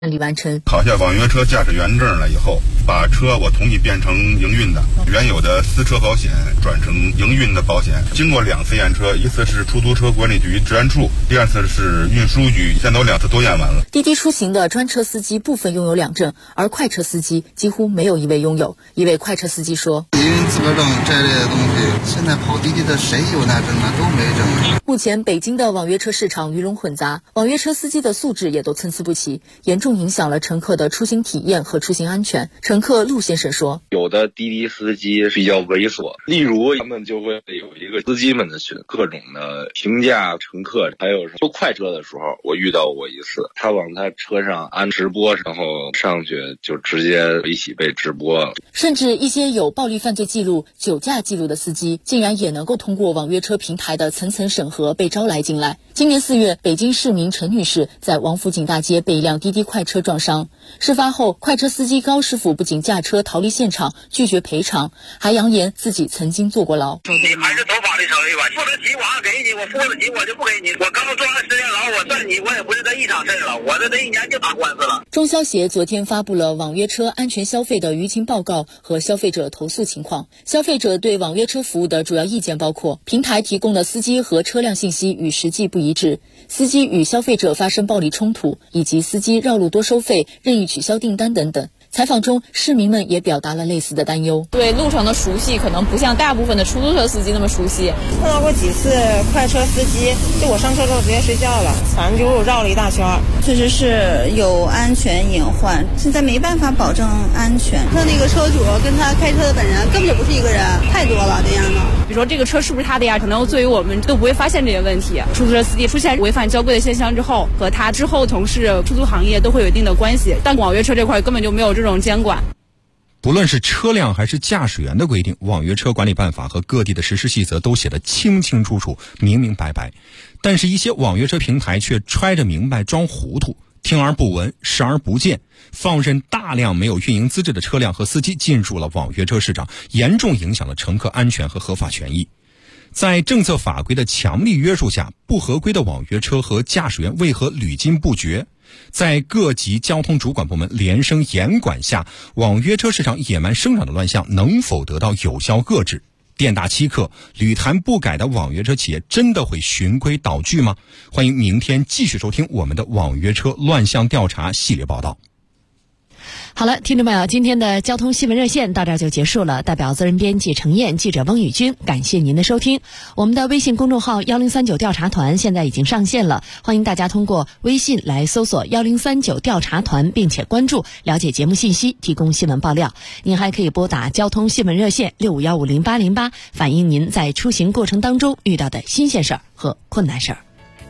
理完成。 考下网约车驾驶员证了以后，把车我同意变成营运的，原有的私车保险转成营运的保险。经过2次验车，一次是出租车管理局治安处，第2次是运输局，现在都2次都验完了。 滴滴出行的专车司机部分拥有2证，而快车司机几乎没有一位拥有。一位快车司机说： 营运资格证这类的东西，现在跑滴滴的谁有那证啊？都没证。 目前北京的网约车市场鱼龙混杂，网约车司机的素质也都参差不齐，严重影响了乘客的出行体验和出行安全。乘客陆先生说： 有的滴滴司机比较猥琐，例如他们就会有一个司机们的群，各种的评价乘客。还有坐快车的时候，我遇到过一次，他往他车上安直播，然后上去就直接一起被直播了。 甚至一些有暴力犯罪记录、酒驾记录的司机，竟然也能够通过网约车平台的层层审核被招来进来。今年4月，北京市民陈女士在王府井大街被一辆滴滴快车撞伤。事发后，快车司机高师傅不仅驾车逃离现场，拒绝赔偿，还扬言自己曾经坐过牢。 你还是走法律程序吧，不能急我给你，我说得急我就不给你。我刚坐完10年牢，我算你我也不是这一场事了，我这1年就打官司了。 中消协昨天发布了网约车安全消费的舆情报告和消费者投诉情况。消费者对网约车服务的主要意见包括：平台提供的司机和车辆信息与实际不一致，司机与消费者发生暴力冲突，以及司机绕路多收费、任意取消订单等等。采访中，市民们也表达了类似的担忧。 对路程的熟悉可能不像大部分的出租车司机那么熟悉。 碰到过几次快车司机，就我上车之后直接睡觉了，反正就绕了一大圈。 确实是有安全隐患，现在没办法保证安全。 那个车主跟他开车的本人根本就不是一个人，太多了这样的。 比如说这个车是不是他的呀？可能作为我们都不会发现这些问题。出租车司机出现违反交规的现象之后，和他之后从事出租行业都会有一定的关系。但网约车这块根本就没有这种监管。 不论是车辆还是驾驶员的规定，网约车管理办法和各地的实施细则都写得清清楚楚、明明白白。但是一些网约车平台却揣着明白装糊涂，听而不闻，视而不见，放任大量没有运营资质的车辆和司机进入了网约车市场，严重影响了乘客安全和合法权益。在政策法规的强力约束下，不合规的网约车和驾驶员为何屡禁不绝？在各级交通主管部门连声严管下，网约车市场野蛮生长的乱象能否得到有效遏制？店大欺客、屡谈不改的网约车企业真的会循规蹈矩吗？欢迎明天继续收听我们的网约车乱象调查系列报道。 好了，听众朋友，今天的交通新闻热线到这儿就结束了。代表责任编辑程燕、记者翁宇君，感谢您的收听。我们的微信公众号1039调查团现在已经上线了，欢迎大家通过微信来搜索1039调查团，并且关注，了解节目信息，提供新闻爆料。您还可以拨打交通新闻热线65150808，反映您在出行过程当中遇到的新鲜事儿和困难事儿。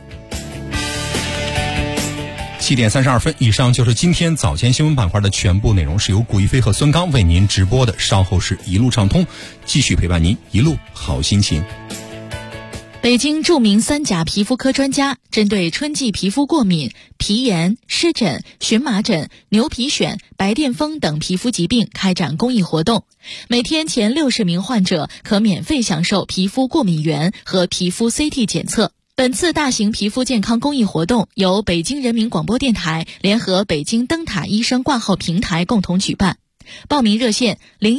7点32分，以上就是今天早间新闻板块的全部内容，是由古一飞和孙刚为您直播的。稍后是一路畅通，继续陪伴您一路好心情。 北京著名3甲皮肤科专家针对春季皮肤过敏、皮炎、湿疹、荨麻疹、牛皮癣、白癜风等皮肤疾病开展公益活动，每天前60名患者可免费享受皮肤过敏原和皮肤 CT 检测。本次大型皮肤健康公益活动由北京人民广播电台联合北京灯塔医生挂号平台共同举办。报名热线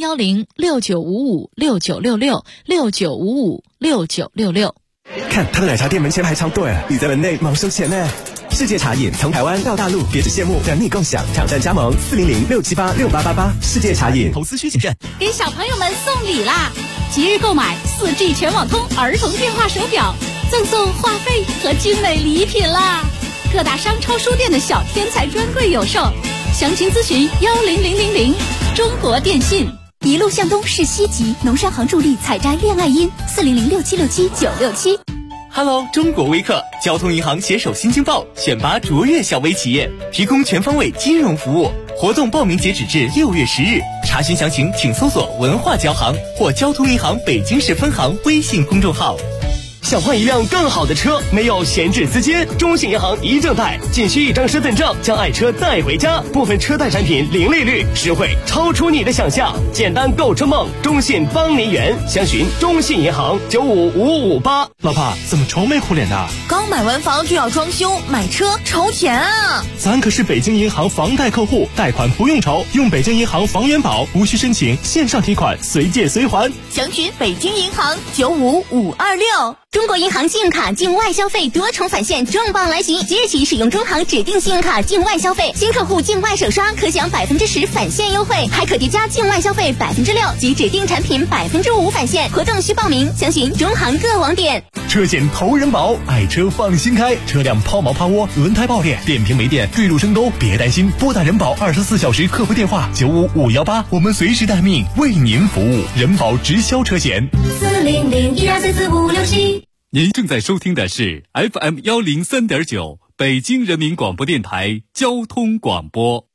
010-6955-6966，6955-6966。 看他的奶茶店门前排长队，你在门内忙收钱呢。世界茶饮从台湾到大陆，别只羡慕，等你共享，挑战加盟400-678-6888。世界茶饮，投资需谨慎。 给小朋友们送礼啦！即日购买4G 全网通儿童电话手表，赠送话费和精美礼品啦！各大商超书店的小天才专柜有售，详情咨询10000。中国电信。 一路向东是西极，农商行助力采摘恋爱音，4006767-967。 Hello， 中国微客，交通银行携手新京报选拔卓越小微企业，提供全方位金融服务。活动报名截止至6月10日，查询详情请搜索文化交行或交通银行北京市分行微信公众号。 想换一辆更好的车，没有闲置资金，中信银行一证贷，仅需1张身份证，将爱车带回家。部分车贷产品零利率，实惠超出你的想象。简单购车梦，中信帮您圆。详询中信银行95558。 老婆，怎么愁眉苦脸的？ 刚买完房就要装修，买车愁钱啊！ 咱可是北京银行房贷客户，贷款不用愁，用北京银行房源保，无需申请，线上提款，随借随还。 详询北京银行95526。中国银行信用卡境外消费多重返现重磅来袭，即日起使用中行指定信用卡境外消费，新客户境外首刷可享10%返现优惠，还可叠加境外消费6%及指定产品5%返现。活动需报名，详询中行各网点。 车险投人保，爱车放心开，车辆抛锚趴窝、轮胎爆裂、电瓶没电、坠入深沟，别担心，拨打人保24小时客服电话95518，我们随时待命，为您服务。人保直销车险 40012344567。您正在收听的是 FM 103.9北京人民广播电台交通广播。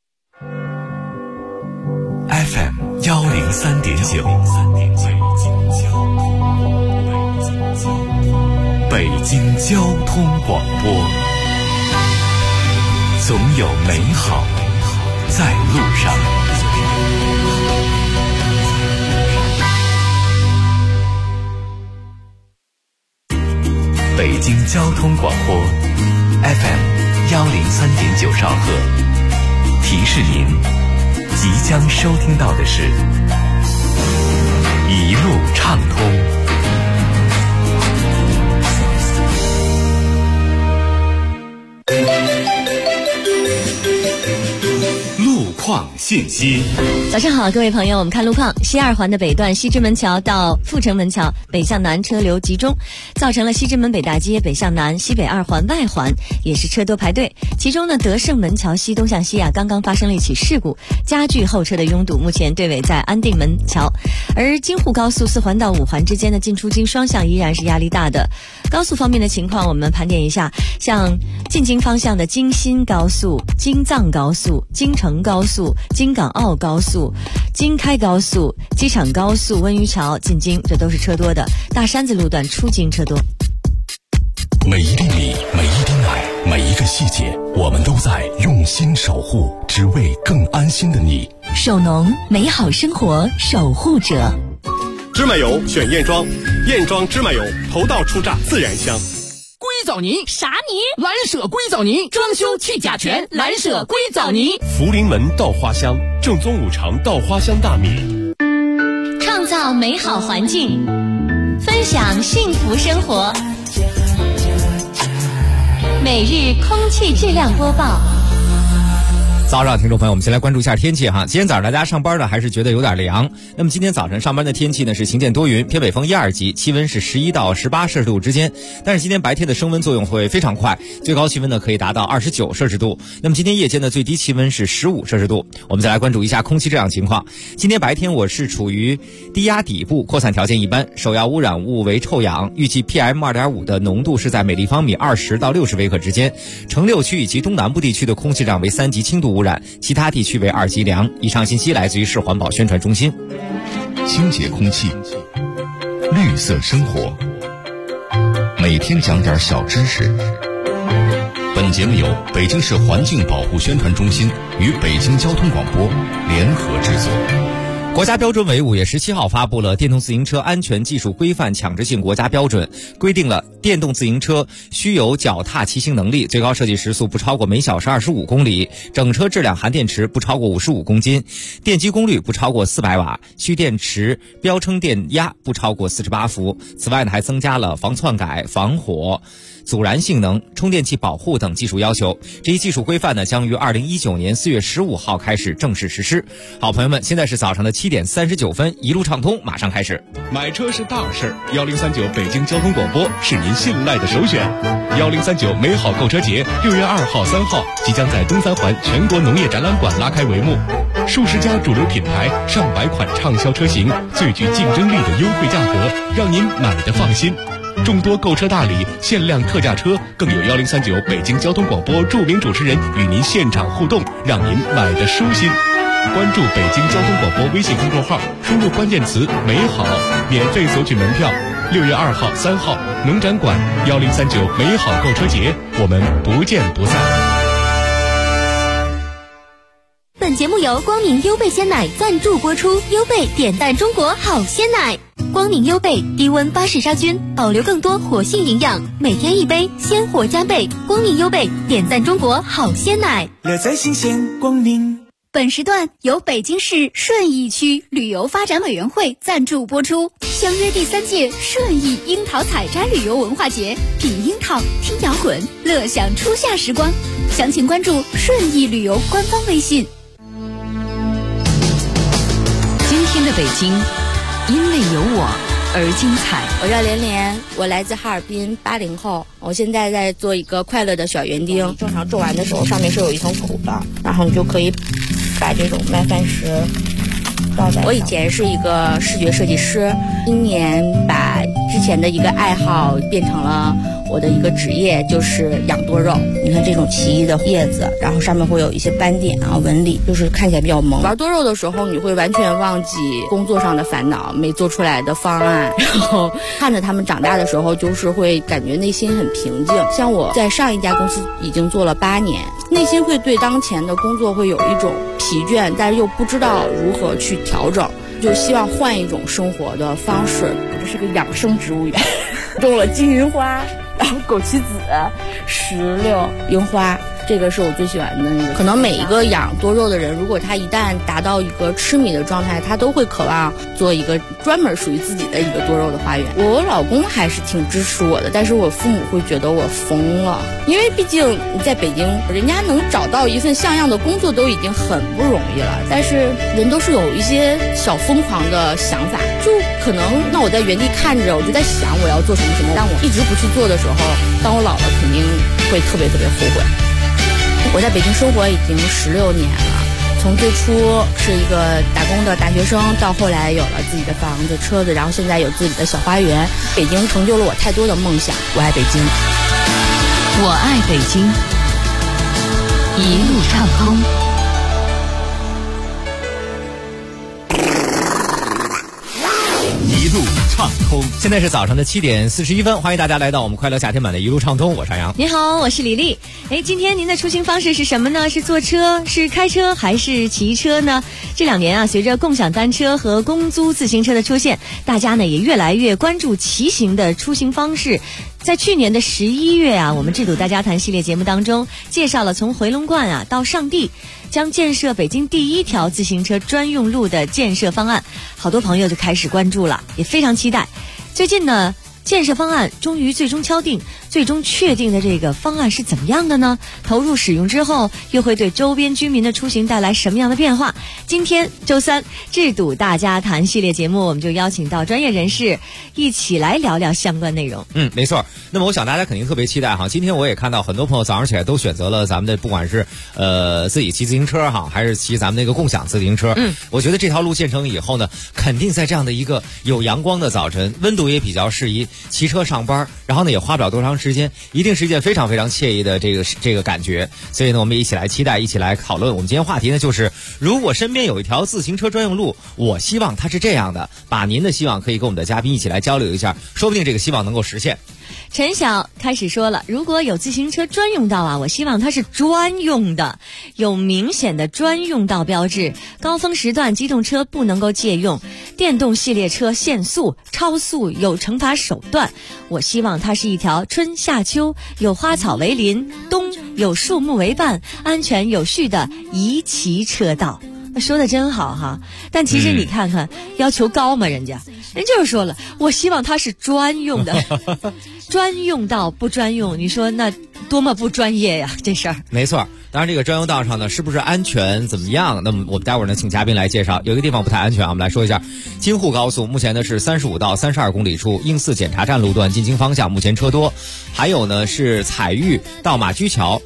FM 103.9，北京交通广播，总有美好在路上。北京交通广播 FM 103.9兆赫，提示您即将收听到的是一路畅通。路况信息。 早上好，各位朋友，我们看路况。西二环的北段西直门桥到阜成门桥北向南车流集中，造成了西直门北大街北向南、西北二环外环也是车多排队。其中呢，德胜门桥西东向西刚刚发生了一起事故，加剧后车的拥堵，目前队尾在安定门桥。而京沪高速4环到5环之间的进出京双向依然是压力大的。高速方面的情况我们盘点一下，像进京方向的京新高速、京藏高速、京承高速、京港澳高速、京开高速、机场高速、温榆桥进京，这都是车多的。大山子路段出京车多。 每一粒米，每一滴奶，每一个细节，我们都在用心守护，只为更安心的你。 守农，美好生活守护者。 芝麻油选燕庄，燕庄芝麻油头道出榨自然香。 硅藻泥啥泥？ 蓝舍硅藻泥，装修去甲醛，蓝舍硅藻泥。 福临门稻花香，正宗5常稻花香大米。 创造美好环境，分享幸福生活。每日空气质量播报。 早上，听众朋友，我们先来关注一下天气哈。今天早上大家上班呢，还是觉得有点凉。那么今天早晨上班的天气呢是晴间多云，偏北风1、2级，气温是11到18摄氏度之间。但是今天白天的升温作用会非常快，最高气温呢可以达到29摄氏度。那么今天夜间的最低气温是15摄氏度。我们再来关注一下空气质量情况。今天白天我市处于低压底部，扩散条件一般，首要污染物为臭氧，预计 PM2.5 的浓度是在每立方米20到60微克之间。城6区以及东南部地区的空气质量为3级轻度污染，其他地区为2级良。以上信息来自于市环保宣传中心。 清洁空气，绿色生活，每天讲点小知识。本节目由北京市环境保护宣传中心与北京交通广播联合制作。 国家标准委5月17号发布了《电动自行车安全技术规范强制性国家标准》，规定了电动自行车需有脚踏骑行能力，最高设计时速不超过每小时25公里，整车质量含电池不超过55公斤，电机功率不超过400瓦，蓄电池标称电压不超过48伏。此外呢，还增加了防篡改、防火、阻燃性能、充电器保护等技术要求。这一技术规范呢，将于2019年4月15号开始正式实施。好，朋友们，现在是早上的7点39分，一路畅通马上开始。 买车是大事，1039北京交通广播是您信赖的首选。1039美好购车节6月2号、3号即将在东三环全国农业展览馆拉开帷幕，数十家主流品牌、上百款畅销车型，最具竞争力的优惠价格，让您买得放心。众多购车大礼、限量特价车，更有1039北京交通广播著名主持人与您现场互动，让您买得舒心。关注北京交通广播微信公众号，输入关键词美好，免费索取门票。 6月2号、3号，农展馆1039美好购车节，我们不见不散。 本节目由光明优贝鲜奶赞助播出，优贝点赞中国好鲜奶。光明优贝低温巴氏杀菌，保留更多活性营养，每天一杯，鲜活加倍。光明优贝点赞中国好鲜奶， 乐在新鲜光明。 本时段由北京市顺义区旅游发展委员会赞助播出，相约第3届顺义樱桃采摘旅游文化节，品樱桃，听摇滚，乐享初夏时光。详情关注顺义旅游官方微信。 今天的北京，因为有我而精彩。 我叫连连，我来自哈尔滨，80后。我现在在做一个快乐的小园丁。正常种完的时候，上面是有一层土的，然后你就可以把这种麦饭石倒在。我以前是一个视觉设计师，今年把之前的一个爱好变成了我的一个职业，就是养多肉。你看这种奇异的叶子，然后上面会有一些斑点啊、纹理，就是看起来比较萌。玩多肉的时候，你会完全忘记工作上的烦恼，没做出来的方案，然后看着他们长大的时候，就是会感觉内心很平静。像我在上一家公司已经做了8年，内心会对当前的工作会有一种疲倦，但是又不知道如何去调整，就希望换一种生活的方式。我这是个养生植物园，种了金银花，然后枸杞子、石榴、樱花，这个是我最喜欢的那个。可能每一个养多肉的人，如果他一旦达到一个痴迷的状态，他都会渴望做一个专门属于自己的一个多肉的花园。我老公还是挺支持我的，但是我父母会觉得我疯了，因为毕竟你在北京，人家能找到一份像样的工作都已经很不容易了，但是人都是有一些小疯狂的想法，就可能那我在原地看着，我就在想我要做什么什么，但我一直不去做的时候，当我老了肯定会特别特别后悔。我在北京生活已经16年了，从最初是一个打工的大学生，到后来有了自己的房子、车子，然后现在有自己的小花园。北京成就了我太多的梦想，我爱北京。 我爱北京，一路畅通。 一路畅通。现在是早上的7点41分，欢迎大家来到我们快乐夏天版的一路畅通，我是杨。 你好，我是李丽。今天您的出行方式是什么呢？是坐车，是开车，还是骑车呢？这2年啊，随着共享单车和公租自行车的出现，大家呢也越来越关注骑行的出行方式。在去年的11月啊，我们智堵大家谈系列节目当中介绍了从回龙观啊到上地，将建设北京第1条自行车专用路的建设方案，好多朋友就开始关注了，也非常期待。最近呢，建设方案终于最终敲定，最终确定的这个方案是怎么样的呢？投入使用之后，又会对周边居民的出行带来什么样的变化？今天周3智堵大家谈系列节目，我们就邀请到专业人士一起来聊聊相关内容。 没错。那么我想大家肯定特别期待哈，今天我也看到很多朋友早上起来都选择了咱们的，不管是自己骑自行车哈，还是骑咱们那个共享自行车。我觉得这条路建成以后呢，肯定在这样的一个有阳光的早晨，温度也比较适宜，骑车上班，然后呢也花不了多长时间，一定是一件非常非常惬意的这个感觉。所以呢，我们一起来期待，一起来讨论。我们今天话题呢就是，如果身边有一条自行车专用路，我希望它是这样的。把您的希望可以跟我们的嘉宾一起来交流一下，说不定这个希望能够实现。 陈晓开始说了，如果有自行车专用道啊，我希望它是专用的，有明显的专用道标志，高峰时段机动车不能够借用，电动系列车限速、超速有惩罚手段。我希望它是一条春夏秋有花草为邻，冬有树木为伴，安全有序的宜骑车道。说的真好哈，但其实你看看，要求高吗？人就是说了，我希望它是专用的，专用道不专用，你说那多么不专业呀，这事儿。 没错。当然这个专用道上呢，是不是安全怎么样？那么我们待会儿呢请嘉宾来介绍。有一个地方不太安全啊，我们来说一下。京沪高速目前呢是35到32公里处应四检查站路段进京方向目前车多，还有呢是彩玉到马驹桥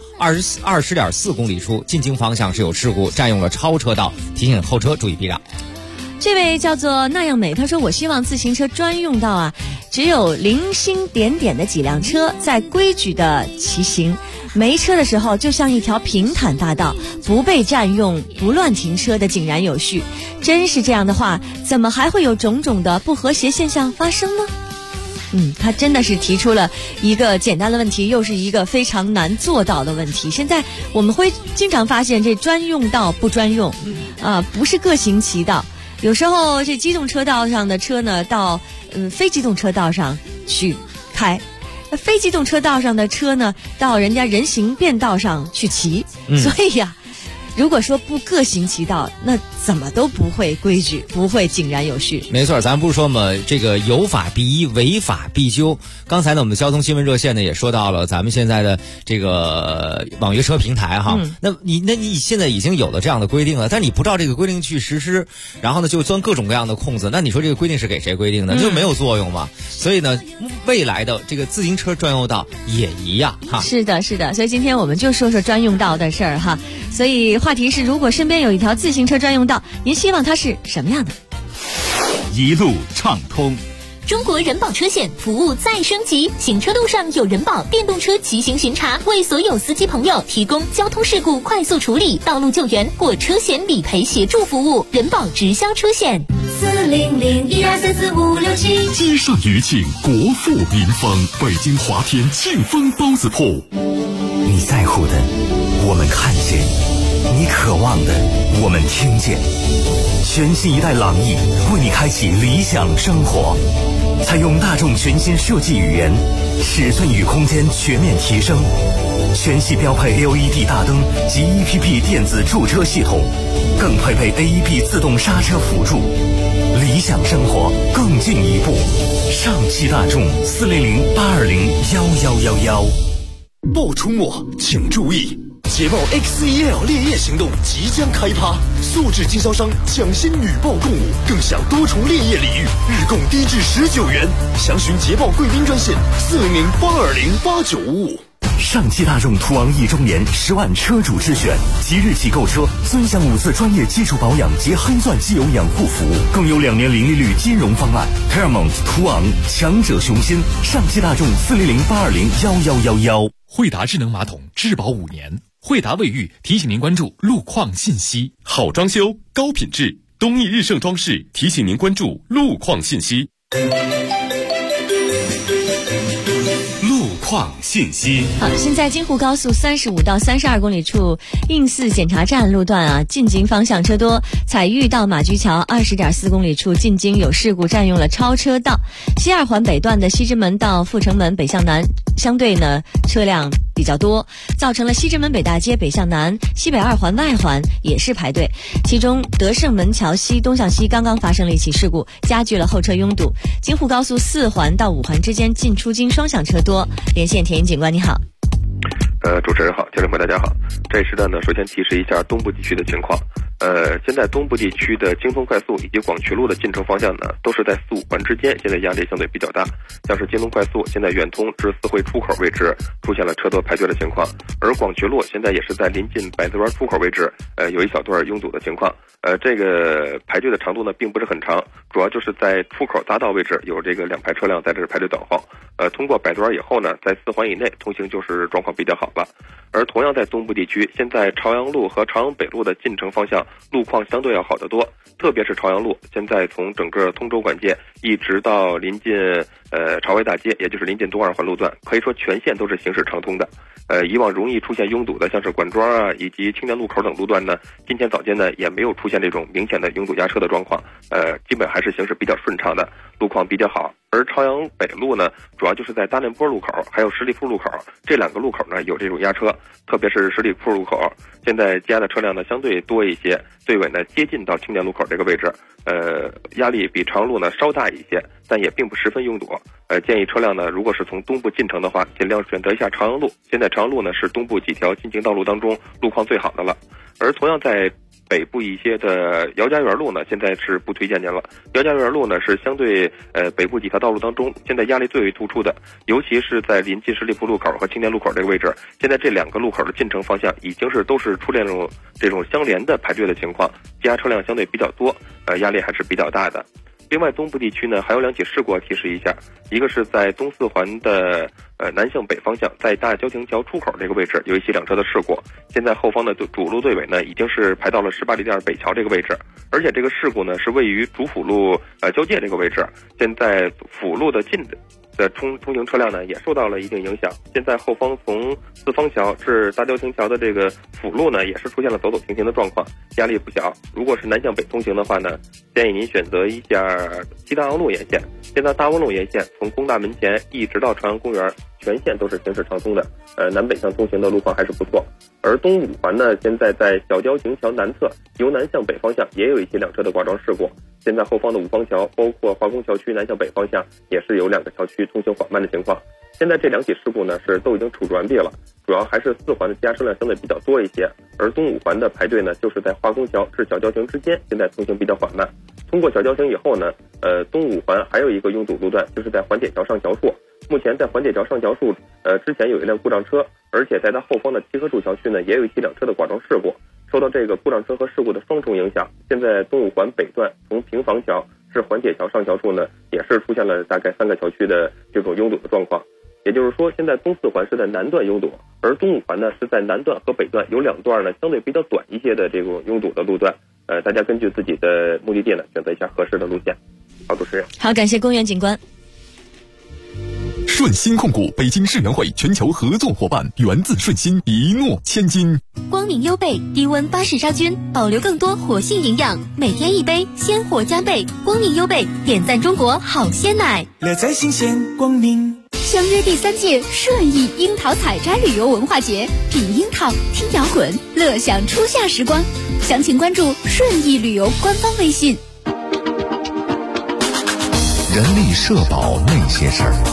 20.4公里处进京方向是有事故，占用了超车道，提醒后车注意避让。 这位叫做那样美，他说我希望自行车专用道啊，只有零星点点的几辆车在规矩的骑行，没车的时候就像一条平坦大道，不被占用，不乱停车的井然有序。真是这样的话，怎么还会有种种的不和谐现象发生呢？ 他真的是提出了一个简单的问题，又是一个非常难做到的问题。现在我们会经常发现这专用道不专用，不是各行其道。有时候这机动车道上的车呢，到非机动车道上去开。非机动车道上的车呢，到人家人行便道上去骑，所以呀，如果说不各行其道，那怎么都不会规矩，不会井然有序。 没错，咱不是说嘛，这个有法必依，违法必究。刚才呢，我们的交通新闻热线呢也说到了咱们现在的这个网约车平台哈，那你现在已经有了这样的规定了，但你不照这个规定去实施，然后呢就钻各种各样的空子，那你说这个规定是给谁规定的？就没有作用嘛。所以呢，未来的这个自行车专用道也一样哈。 是的，是的。所以今天我们就说说专用道的事儿哈。所以话题是，如果身边有一条自行车专用道，您希望它是什么样的？ 一路畅通。 中国人保车险服务再升级，行车路上有人保电动车骑行巡查，为所有司机朋友提供交通事故快速处理、道路救援或车险理赔协助服务。人保直销车险 400-1234-567。街上余庆，国富民丰，北京华天庆丰包子铺。 你在乎的，我们看见；你渴望的，我们听见。全新一代朗逸为你开启理想生活，采用大众全新设计语言，尺寸与空间全面提升，全系标配 LED 大灯及 EPP 电子驻车系统，更配备 AEB 自动刹车辅助，理想生活更进一步。上汽大众400-820-1111。 报出没，请注意！捷豹 X1L 烈焰行动即将开趴，素质经销商抢先女报共舞，更享多重烈焰礼遇，日供低至19元。详询捷豹贵宾专线400-820-8955。 上汽大众途昂1周年10万车主之选，即日起购车尊享5次专业基础保养及黑钻机油养护服务，更有2年零利率金融方案。Paramount 途昂，强者雄心。上汽大众400-820-1111。 惠达智能马桶质保5年。惠达卫浴提醒您关注路况信息。 好装修，高品质，东义日盛装饰提醒您关注路况信息。 路况信息。 好，现在京沪高速35到32公里处应四检查站路段进京方向车多，彩玉到马驹桥20.4公里处进京有事故，占用了超车道。西二环北段的西直门到阜成门北向南相对呢车辆比较多，造成了西直门北大街北向南、西北二环外环也是排队。其中德胜门桥西东向西刚刚发生了一起事故，加剧了后车拥堵。京沪高速4环到5环之间进出京双向车多。连线田英警官，你好。 主持人好，听众朋友大家好。这一时段呢，首先提示一下东部地区的情况。现在东部地区的京通快速以及广渠路的进城方向呢，都是在4、5环之间，现在压力相对比较大。像是京通快速现在远通至四惠出口位置出现了车多排队的情况，而广渠路现在也是在临近百子湾出口位置，有一小段拥堵的情况。这个排队的长度呢，并不是很长，主要就是在出口匝道位置有这个2排车辆在这排队等候。通过百子湾以后呢，在4环以内通行就是状况比较好了。而同样在东部地区，现在朝阳路和朝阳北路的进城方向路况相对要好得多，特别是朝阳路，现在从整个通州管界一直到临近朝外大街，也就是临近东二环路段，可以说全线都是行驶畅通的。以往容易出现拥堵的，像是管庄以及青年路口等路段呢，今天早间呢也没有出现这种明显的拥堵压车的状况，基本还是行驶比较顺畅的，路况比较好。而朝阳北路呢，主要就是在大练坡路口还有十里铺路口这2个路口呢有这种压车，特别是十里铺路口，现在加的车辆呢相对多一些，队尾呢接近到青年路口这个位置，压力比长路呢稍大一些，但也并不十分拥堵。建议车辆呢，如果是从东部进城的话，尽量选择一下朝阳路。现在朝阳路呢是东部几条进京道路当中路况最好的了。而同样在北部一些的姚家园路呢，现在是不推荐您了。姚家园路呢是相对北部几条道路当中现在压力最为突出的，尤其是在临近十里铺路口和青年路口这个位置，现在这2个路口的进城方向已经是都是出现这种相连的排队的情况，加车辆相对比较多，压力还是比较大的。另外，东部地区呢还有2起事故要提示一下，一个是在东4环的南向北方向，在大郊亭桥出口这个位置有一起2车的事故，现在后方的主路队尾呢已经是排到了18里店北桥这个位置，而且这个事故呢是位于主辅路交界这个位置，现在辅路的的通行车辆呢也受到了一定影响。现在后方从四方桥至大郊亭桥的这个辅路呢，也是出现了走走停停的状况，压力不小。如果是南向北通行的话呢，建议您选择一下西大望路沿线。现在大望路沿线从工大门前一直到朝阳公园，全线都是行驶畅通的，南北向通行的路况还是不错。而东五环呢，现在在小郊亭桥南侧由南向北方向也有一些两车的挂桩事故。现在后方的五方桥，包括化工桥区南向北方向，也是有2个桥区通行缓慢的情况。现在这2起事故呢是都已经处置完毕了，主要还是4环的加车量相对比较多一些，而东五环的排队呢就是在化工桥至小郊亭之间，现在通行比较缓慢。通过小郊亭以后呢，东五环还有一个拥堵路段，就是在环铁桥上桥处。目前在环铁桥上桥处，之前有一辆故障车，而且在它后方的七棵树桥区呢，也有一起两车的剐撞事故。受到这个故障车和事故的双重影响，现在东五环北段从平房桥至环铁桥上桥处呢，也是出现了大概3个桥区的这种拥堵的状况。也就是说，现在东四环是在南段拥堵，而东五环呢是在南段和北段有2段呢相对比较短一些的这种拥堵的路段。大家根据自己的目的地呢，选择一下合适的路线。好，主持人。 好，感谢公园警官。 顺鑫控股北京世园会全球合作伙伴，源自顺鑫，一诺千金。 光明优贝低温巴氏杀菌，保留更多活性营养，每天一杯，鲜活加倍。光明优贝点赞中国好鲜奶， 乐在新鲜光明。 相约第3届顺义樱桃采摘旅游文化节，品樱桃，听摇滚，乐享初夏时光。详情关注顺义旅游官方微信。 人力社保那些事儿。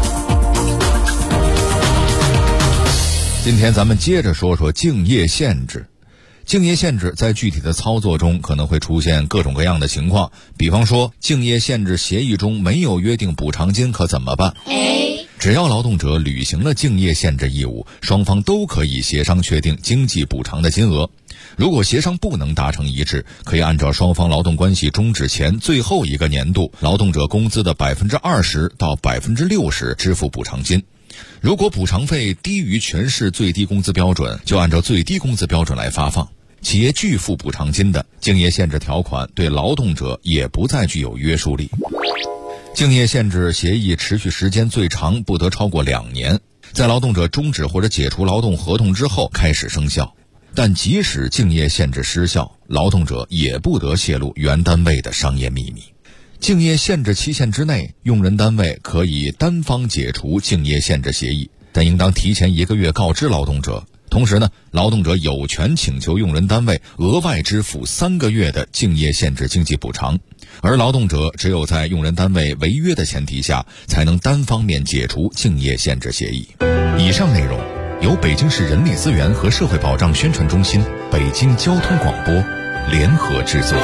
今天咱们接着说说竞业限制。竞业限制在具体的操作中可能会出现各种各样的情况，比方说竞业限制协议中没有约定补偿金可怎么办？只要劳动者履行了竞业限制义务，双方都可以协商确定经济补偿的金额。如果协商不能达成一致，可以按照双方劳动关系终止前最后一个年度劳动者工资的20%到60%支付补偿金。如果补偿费低于全市最低工资标准，就按照最低工资标准来发放。企业拒付补偿金的，竞业限制条款对劳动者也不再具有约束力。竞业限制协议持续时间最长不得超过2年，在劳动者终止或者解除劳动合同之后开始生效。但即使竞业限制失效，劳动者也不得泄露原单位的商业秘密。竞业限制期限之内，用人单位可以单方解除竞业限制协议，但应当提前1个月告知劳动者。同时呢，劳动者有权请求用人单位额外支付3个月的竞业限制经济补偿，而劳动者只有在用人单位违约的前提下，才能单方面解除竞业限制协议。以上内容由北京市人力资源和社会保障宣传中心、北京交通广播联合制作。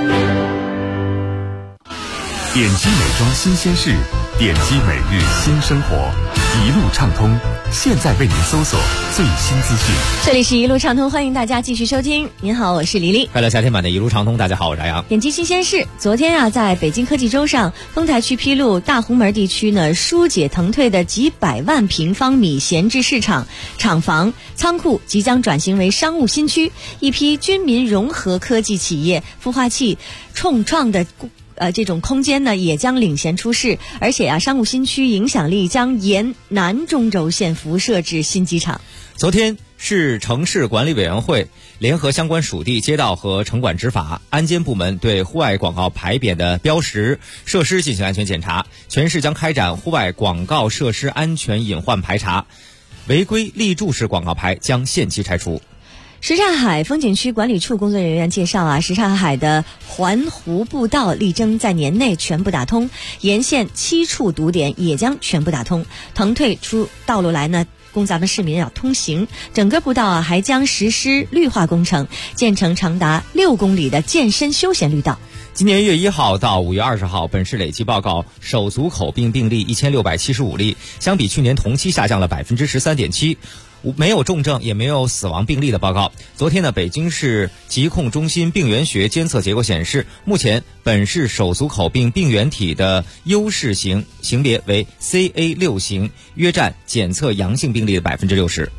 点击美妆新鲜事，点击每日新生活，一路畅通，现在为您搜索最新资讯。 这里是一路畅通，欢迎大家继续收听。您好，我是黎黎。 快乐夏天版的一路畅通，大家好，我是杨。 点击新鲜事，昨天在北京科技周上，丰台区披露大红门地区呢疏解腾退的几百万平方米闲置市场、厂房、仓库即将转型为商务新区，一批军民融合科技企业、孵化器冲创的这种空间呢也将领衔出世，而且商务新区影响力将沿南中轴线辐射至新机场。 昨天市城市管理委员会联合相关属地街道和城管执法安监部门对户外广告牌匾的标识设施进行安全检查，全市将开展户外广告设施安全隐患排查，违规立柱式广告牌将限期拆除。 什刹海风景区管理处工作人员介绍什刹海的环湖步道力争在年内全部打通，沿线7处堵点也将全部打通，腾退出道路来呢供咱们市民通行。整个步道还将实施绿化工程，建成长达6公里的健身休闲绿道。 今年1月1号到5月20号，本市累计报告手足口病病例1675例，相比去年同期下降了13.7%。没有重症也没有死亡病例的报告。昨天呢，北京市疾控中心病原学监测结果显示，目前本市手足口病病原体的优势型别为 CA6 型，约占检测阳性病例的60%。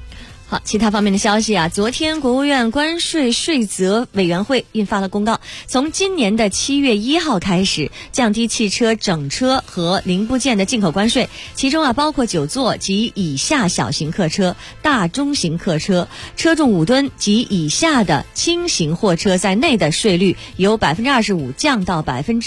好，其他方面的消息啊，昨天国务院关税税则委员会印发了公告，从今年的7月1号开始，降低汽车整车和零部件的进口关税，其中啊包括9座及以下小型客车、大中型客车、车重5吨及以下的轻型货车在内的税率由 25% 降到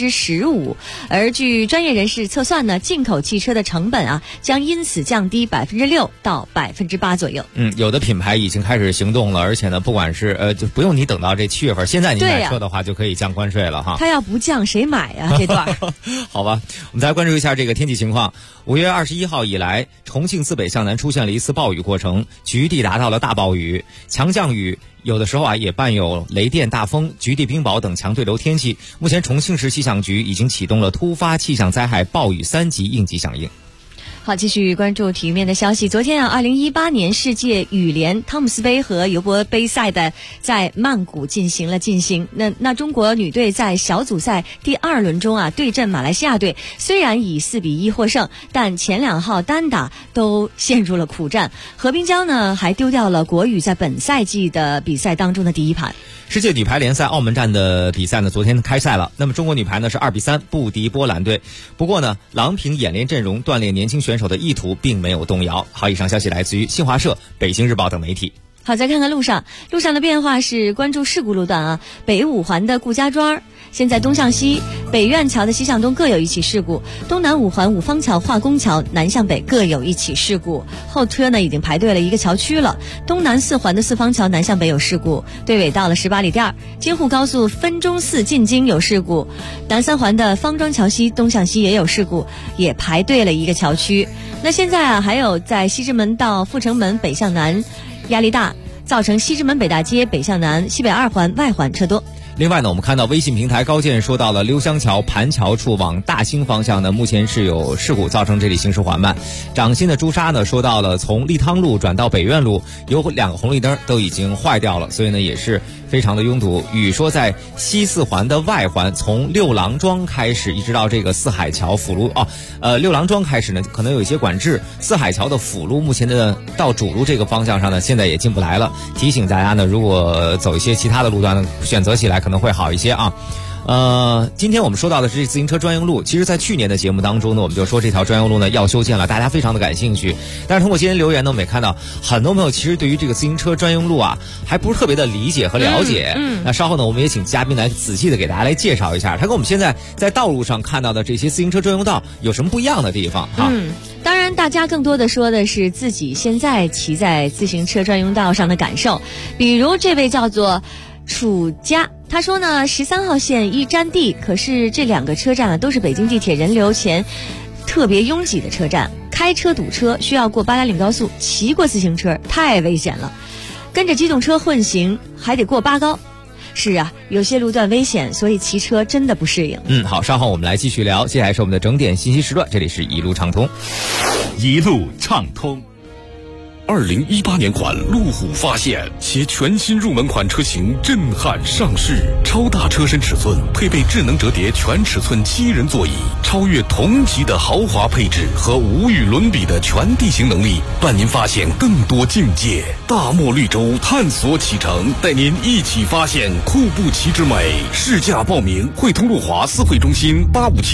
15%， 而据专业人士测算呢，进口汽车的成本啊将因此降低 6% 到 8% 左右。 有的品牌已经开始行动了，而且呢，不管是就不用你等到这7月份，现在你买车的话就可以降关税了哈。 他要不降谁买啊？这段好吧，我们再来关注一下这个天气情况。5月21号以来，重庆自北向南出现了一次暴雨过程，局地达到了大暴雨、强降雨，有的时候啊也伴有雷电、大风、局地冰雹等强对流天气。目前重庆市气象局已经启动了突发气象灾害暴雨3级应急响应。 好，继续关注体育面的消息。昨天啊，2018年世界羽联汤姆斯杯和尤伯杯赛的在曼谷进行。那中国女队在小组赛第2轮中啊对阵马来西亚队，虽然以4-1获胜，但前2号单打都陷入了苦战。何冰娇呢还丢掉了国羽在本赛季的比赛当中的第1盘。 世界女排联赛澳门站的比赛呢，昨天开赛了。那么中国女排呢是2-3不敌波兰队。不过呢，郎平演练阵容、锻炼年轻选手的意图并没有动摇。好，以上消息来自于新华社、北京日报等媒体。 好，再看看路上的变化是关注事故路段啊，北5环的顾家庄。现在东向西，北苑桥的西向东各有1起事故，东南5环5方桥化工桥南向北各有1起事故，后车呢已经排队了1个桥区了。东南4环的4方桥南向北有事故，队尾到了18里店。京沪高速分钟寺进京有事故，南3环的方庄桥西东向西也有事故，也排队了1个桥区。那现在啊，还有在西直门到阜成门北向南压力大，造成西直门北大街北向南西北2环外环车多。 另外呢，我们看到微信平台高健说到了溜香桥盘桥处往大兴方向呢，目前是有事故，造成这里行驶缓慢。掌心的朱砂呢说到了从利汤路转到北苑路有2个红绿灯都已经坏掉了，所以呢也是非常的拥堵。雨说在西4环的外环，从六郎庄开始一直到这个四海桥辅路六郎庄开始呢可能有一些管制，四海桥的辅路目前的到主路这个方向上呢现在也进不来了。提醒大家呢，如果走一些其他的路段呢，选择起来可能会好一些啊。今天我们说到的是自行车专用路，其实在去年的节目当中呢，我们就说这条专用路呢要修建了，大家非常的感兴趣。但是通过今天留言呢，我们也看到很多朋友其实对于这个自行车专用路啊还不是特别的理解和了解。那稍后呢，我们也请嘉宾来仔细的给大家来介绍一下，他跟我们现在在道路上看到的这些自行车专用道有什么不一样的地方哈。 当然大家更多的说的是自己现在骑在自行车专用道上的感受。比如这位叫做楚家，他说呢，13号线一占地，可是这2个车站啊都是北京地铁人流前特别拥挤的车站，开车堵车需要过8达岭高速，骑过自行车太危险了，跟着机动车混行还得过8高。是啊，有些路段危险，所以骑车真的不适应。 好，稍后我们来继续聊。接下来是我们的整点信息时段，这里是一路畅通。 一路畅通。2018年款路虎发现，其全新入门款车型震撼上市，超大车身尺寸，配备智能折叠全尺寸7人座椅，超越同级的豪华配置和无与伦比的全地形能力，伴您发现更多境界。大漠绿洲探索启程，带您一起发现库布齐之美。试驾报名：汇通路华4会中心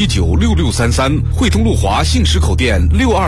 85796633，汇通路华信实口店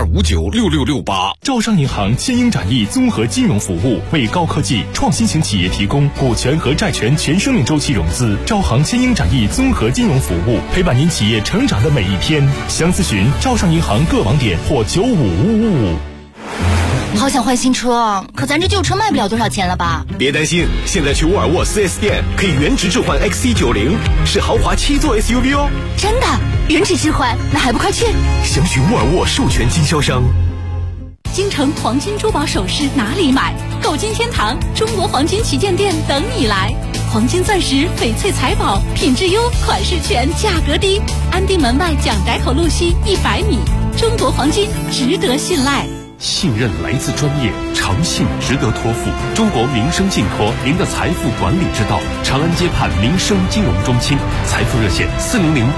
62596668。 招商银行千英展翼综合金融服务，为高科技创新型企业提供股权和债权全生命周期融资。招行千英展翼综合金融服务，陪伴您企业成长的每一天。详咨询招商银行各网点或95555。 好想换新车，可咱这旧车卖不了多少钱了吧？ 别担心，现在去沃尔沃 4S 店可以原值置换 XC90，是豪华7座 SUV 哦。 真的？原值置换？那还不快去？ 详询沃尔沃授权经销商。 京城黄金珠宝首饰哪里买？购金天堂中国黄金旗舰店等你来。黄金钻石、翡翠财宝，品质优，款式全，价格低。安定门外蒋宅口路西100米，中国黄金值得信赖。 信任来自专业，诚信值得托付。中国民生信托，您的财富管理之道。长安街畔民生金融中心，财富热线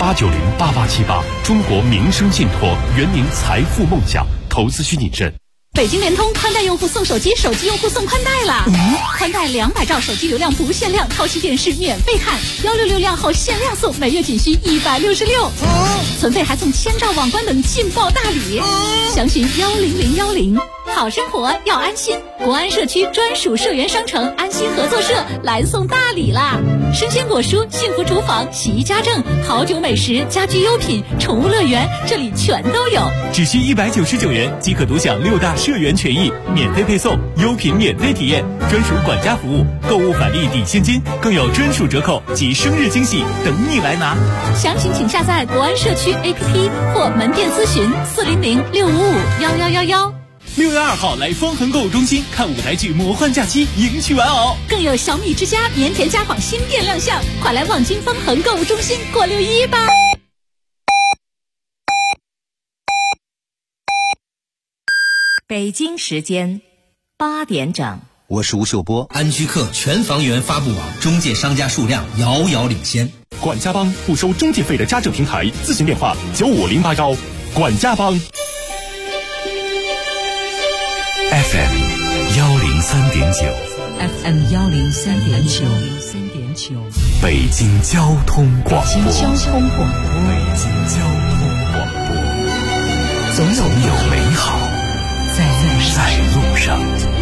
400-890-8878。中国民生信托，圆您财富梦想，投资需谨慎。 北京联通宽带用户送手机，手机用户送宽带啦！宽带200兆手机流量不限量，超系电视免费看，166量后限量送，每月仅需166。存费还送1000兆网关等劲爆大礼，详询10010。好生活要安心，国安社区专属社员商城安心合作社来送大礼啦！生鲜果蔬、幸福厨房、洗衣家政、好酒美食、家居优品、宠物乐园，这里全都有。 只需199元即可独享6大社员权益，免费配送，优品免费体验，专属管家服务，购物返利抵现金，更有专属折扣及生日惊喜等你来拿。 详情请下载国安社区 APP 或门店咨询400-655-1111。 6月2号来方恒购物中心看舞台剧《魔幻假期》，迎娶玩偶， 更有小米之家棉田家纺新店亮相，快来望京方恒购物中心过6·1吧！ 北京时间8点整。 我是吴秀波。安居客全房源发布网中介商家数量遥遥领先。 管家帮不收中介费的家政平台，咨询电话9508管家帮。 FM 103.9 FM 103.9 北京交通广播。 北京交通广播，总有美好在路上。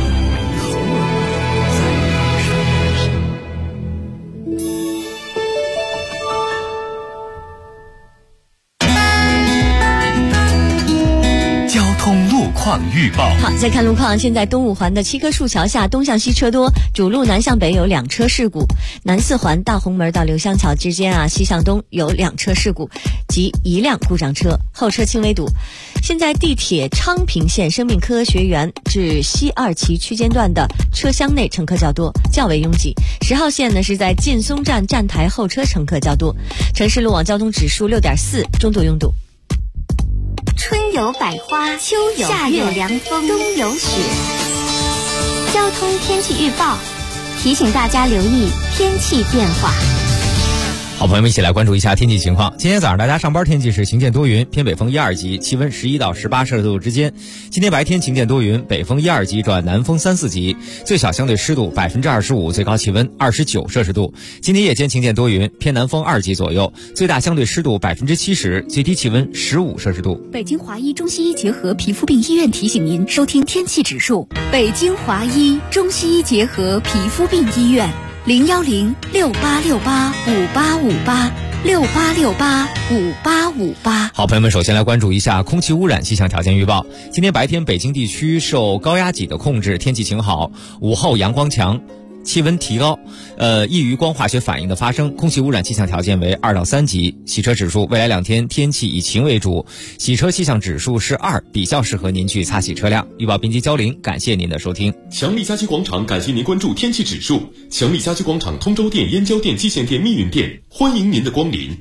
交通路况预报。 好，再看路况。现在东五环的7棵树桥下东向西车多，主路南向北有2车事故。南四环大红门到刘香桥之间西向东有2车事故及1辆故障车，后车轻微堵。现在地铁昌平线生命科学园至西2期区间段的车厢内乘客较多，较为拥挤。10号线呢是在劲松站站台后车乘客较多。城市路网交通指数6.4，中度拥堵。 春有百花，秋有夏有凉风，冬有雪。交通天气预报提醒大家留意天气变化。 好，朋友们一起来关注一下天气情况。今天早上大家上班天气是晴见多云，偏北风1、2级，气温11到18摄氏度之间。今天白天晴见多云，北风1、2级转南风3、4级，最小相对湿度25%，最高气温29摄氏度。今天夜间晴见多云，偏南风2级左右，最大相对湿度70%，最低气温15摄氏度。 北京华医中西医结合皮肤病医院提醒您收听天气指数。北京华医中西医结合皮肤病医院。010-6868-5858，6868-5858。 好，朋友们，首先来关注一下空气污染气象条件预报。今天白天北京地区受高压脊的控制，天气晴好，午后阳光强，气温提高，易于光化学反应的发生，空气污染气象条件为2到3级。洗车指数未来2天天气以晴为主，洗车气象指数是2，比较适合您去擦洗车辆。预报编辑焦玲，感谢您的收听。 强力家居广场感谢您关注天气指数。强力家居广场通州店、燕郊店、蓟县店、密云店，欢迎您的光临。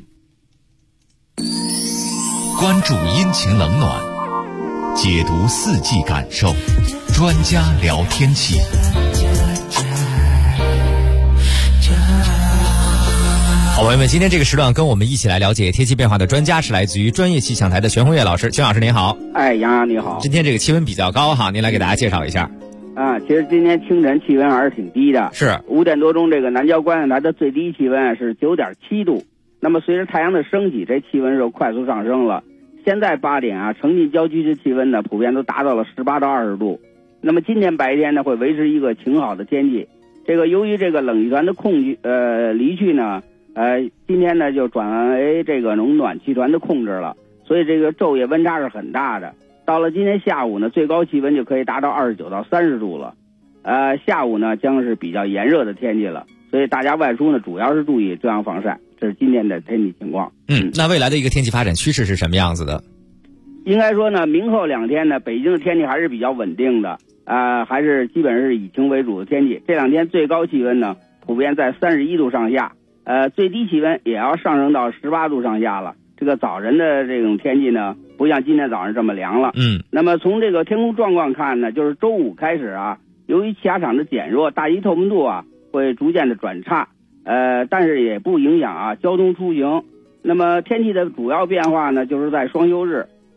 关注阴晴冷暖，解读四季感受，专家聊天气。 好，朋友们，今天这个时段跟我们一起来了解天气变化的专家是来自于专业气象台的玄红月老师。玄老师您好。 杨洋你好。 今天这个气温比较高哈，您来给大家介绍一下。 其实今天清晨气温还是挺低的， 是 5点多钟，这个南郊观测台的最低气温是9.7度。那么随着太阳的升起，这气温是快速上升了。现在8点城际郊区的气温呢，普遍都达到了18到20度。那么今天白天呢，会维持一个晴好的天气。这个由于这个冷气团的离去呢，今天呢就转为这个暖气团的控制了，所以这个昼夜温差是很大的。到了今天下午呢，最高气温就可以达到29到30度了。下午呢将是比较炎热的天气了，所以大家外出呢主要是注意遮阳防晒，这是今天的天气情况。 那未来的一个天气发展趋势是什么样子的？ 应该说呢，明后2天呢，北京的天气还是比较稳定的，还是基本是以晴为主的天气。这2天最高气温呢，普遍在31度上下，最低气温也要上升到18度上下了。这个早晨的这种天气呢，不像今天早上这么凉了。那么从这个天空状况看呢，就是周五开始由于气压场的减弱，大气透明度会逐渐的转差，但是也不影响交通出行。那么天气的主要变化呢，就是在双休日，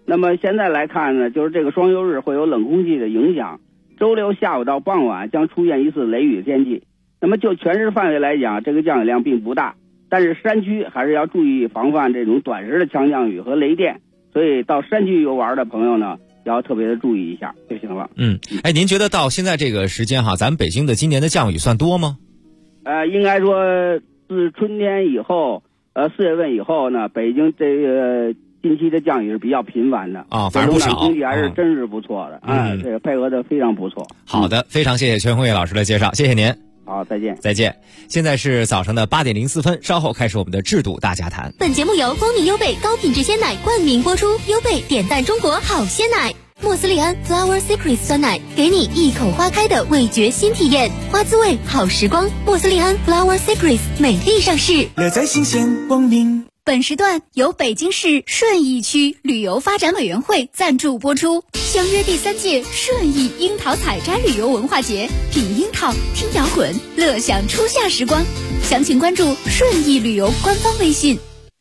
那么现在来看呢，就是这个双休日会有冷空气的影响，周六下午到傍晚将出现一次雷雨天气。那么就全市范围来讲，这个降雨量并不大，但是山区还是要注意防范这种短时的强降雨和雷电，所以到山区游玩的朋友呢，要特别的注意一下就行了。 哎，您觉得到现在这个时间哈，咱们北京的今年的降雨算多吗？ 应该说自春天以后，4月份以后呢，北京这个近期的降雨是比较频繁的啊，反正不少， 空气还是真是不错的这个配合的非常不错。 好的，非常谢谢全红叶老师的介绍，谢谢您。 好，再见。 再见。现在是早上的8点04分，稍后开始我们的制度大家谈。 本节目由光明优贝高品质鲜奶冠名播出，优贝点赞中国好鲜奶。莫斯利安 Flower Secret 酸奶，给你一口花开的味觉新体验，花滋味好时光。莫斯利安 Flower Secret 美丽上市， 乐在新鲜光明。 本时段由北京市顺义区旅游发展委员会赞助播出，相约第3届顺义樱桃采摘旅游文化节，品樱桃，听摇滚，乐享初夏时光。详情关注顺义旅游官方微信。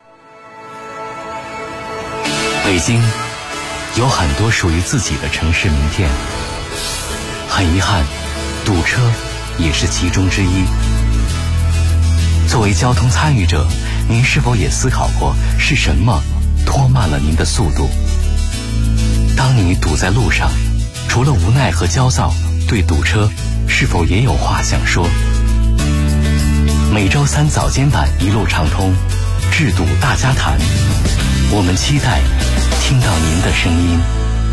北京有很多属于自己的城市名片，很遗憾，堵车也是其中之一。作为交通参与者，您是否也思考过是什么拖慢了您的速度？当你堵在路上，除了无奈和焦躁，对堵车是否也有话想说？每周3早间版一路畅通，制堵大家谈，我们期待听到您的声音。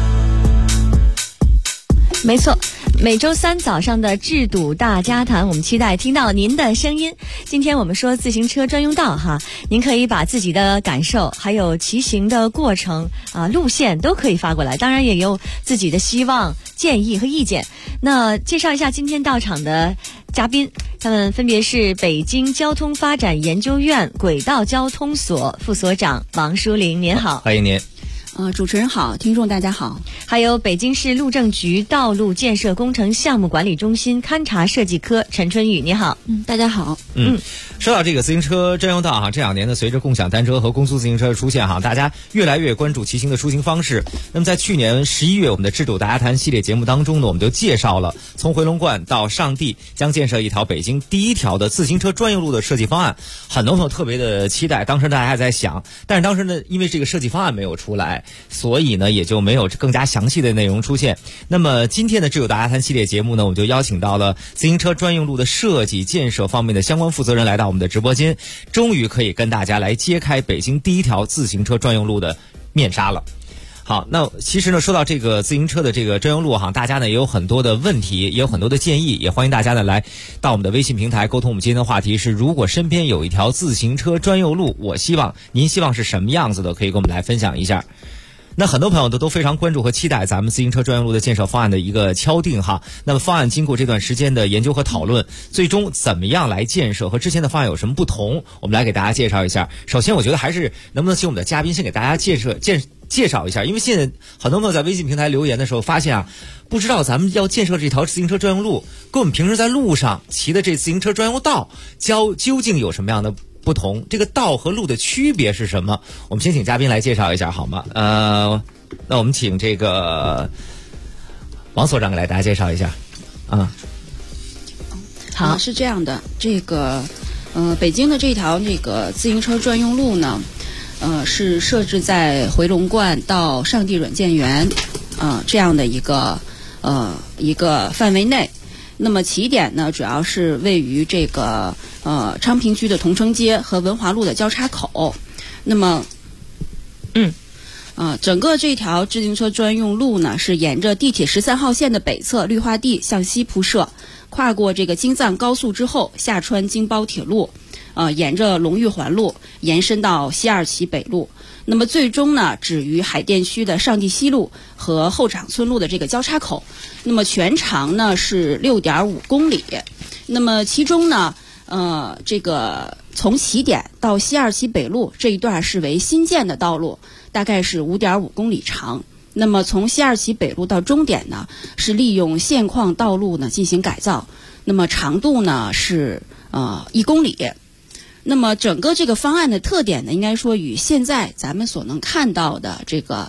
没错，每周3早上的制堵大家谈，我们期待听到您的声音。今天我们说自行车专用道哈，您可以把自己的感受还有骑行的过程路线都可以发过来，当然也有自己的希望建议和意见。那介绍一下今天到场的嘉宾，他们分别是北京交通发展研究院轨道交通所副所长王淑玲，您好。 欢迎您。 主持人好，听众大家好。 还有北京市路政局道路建设工程项目管理中心勘察设计科陈春雨，你好。 大家好。 说到这个自行车专用道这2年呢，随着共享单车和公租自行车的出现大家越来越关注骑行的出行方式。那么在去年11月，我们的制度大家谈系列节目当中呢，我们就介绍了从回龙观到上地将建设一条北京第1条的自行车专用路的设计方案。很多朋友特别的期待，当时大家还在想，但是当时呢，因为这个设计方案没有出来，所以呢也就没有更加详细的内容出现。那么今天的制度大家谈系列节目呢，我们就邀请到了自行车专用路的设计建设方面的相关负责人来到我们的直播间，终于可以跟大家来揭开北京第1条自行车专用路的面纱了。好，那其实呢，说到这个自行车的这个专用路大家呢也有很多的问题，也有很多的建议，也欢迎大家呢来到我们的微信平台沟通。我们今天的话题是，如果身边有一条自行车专用路，您希望是什么样子的，可以跟我们来分享一下。那很多朋友都非常关注和期待咱们自行车专用路的建设方案的一个敲定那么方案经过这段时间的研究和讨论，最终怎么样来建设，和之前的方案有什么不同，我们来给大家介绍一下。首先我觉得还是能不能请我们的嘉宾先给大家介绍一下，因为现在很多朋友在微信平台留言的时候发现不知道咱们要建设这条自行车专用路跟我们平时在路上骑的这自行车专用道究竟有什么样的不同，这个道和路的区别是什么？我们先请嘉宾来介绍一下好吗？那我们请这个王所长给大家介绍一下。 好，是这样的，这个北京的这条这个自行车专用路呢，是设置在回龙观到上地软件园这样的一个范围内。那么起点呢，主要是位于这个昌平区的同城街和文华路的交叉口。那么整个这条自行车专用路呢，是沿着地铁13号线的北侧绿化地向西铺设，跨过这个京藏高速之后，下穿京包铁路，沿着龙玉环路延伸到西二旗北路。那么最终呢，止于海淀区的上地西路和后场村路的这个交叉口。那么全长呢是6.5公里。那么其中呢，这个从起点到西二旗北路这一段是为新建的道路，大概是5.5公里长。那么从西二旗北路到终点呢，是利用现况道路呢进行改造。那么长度呢是1公里。那么整个这个方案的特点呢，应该说与现在咱们所能看到的这个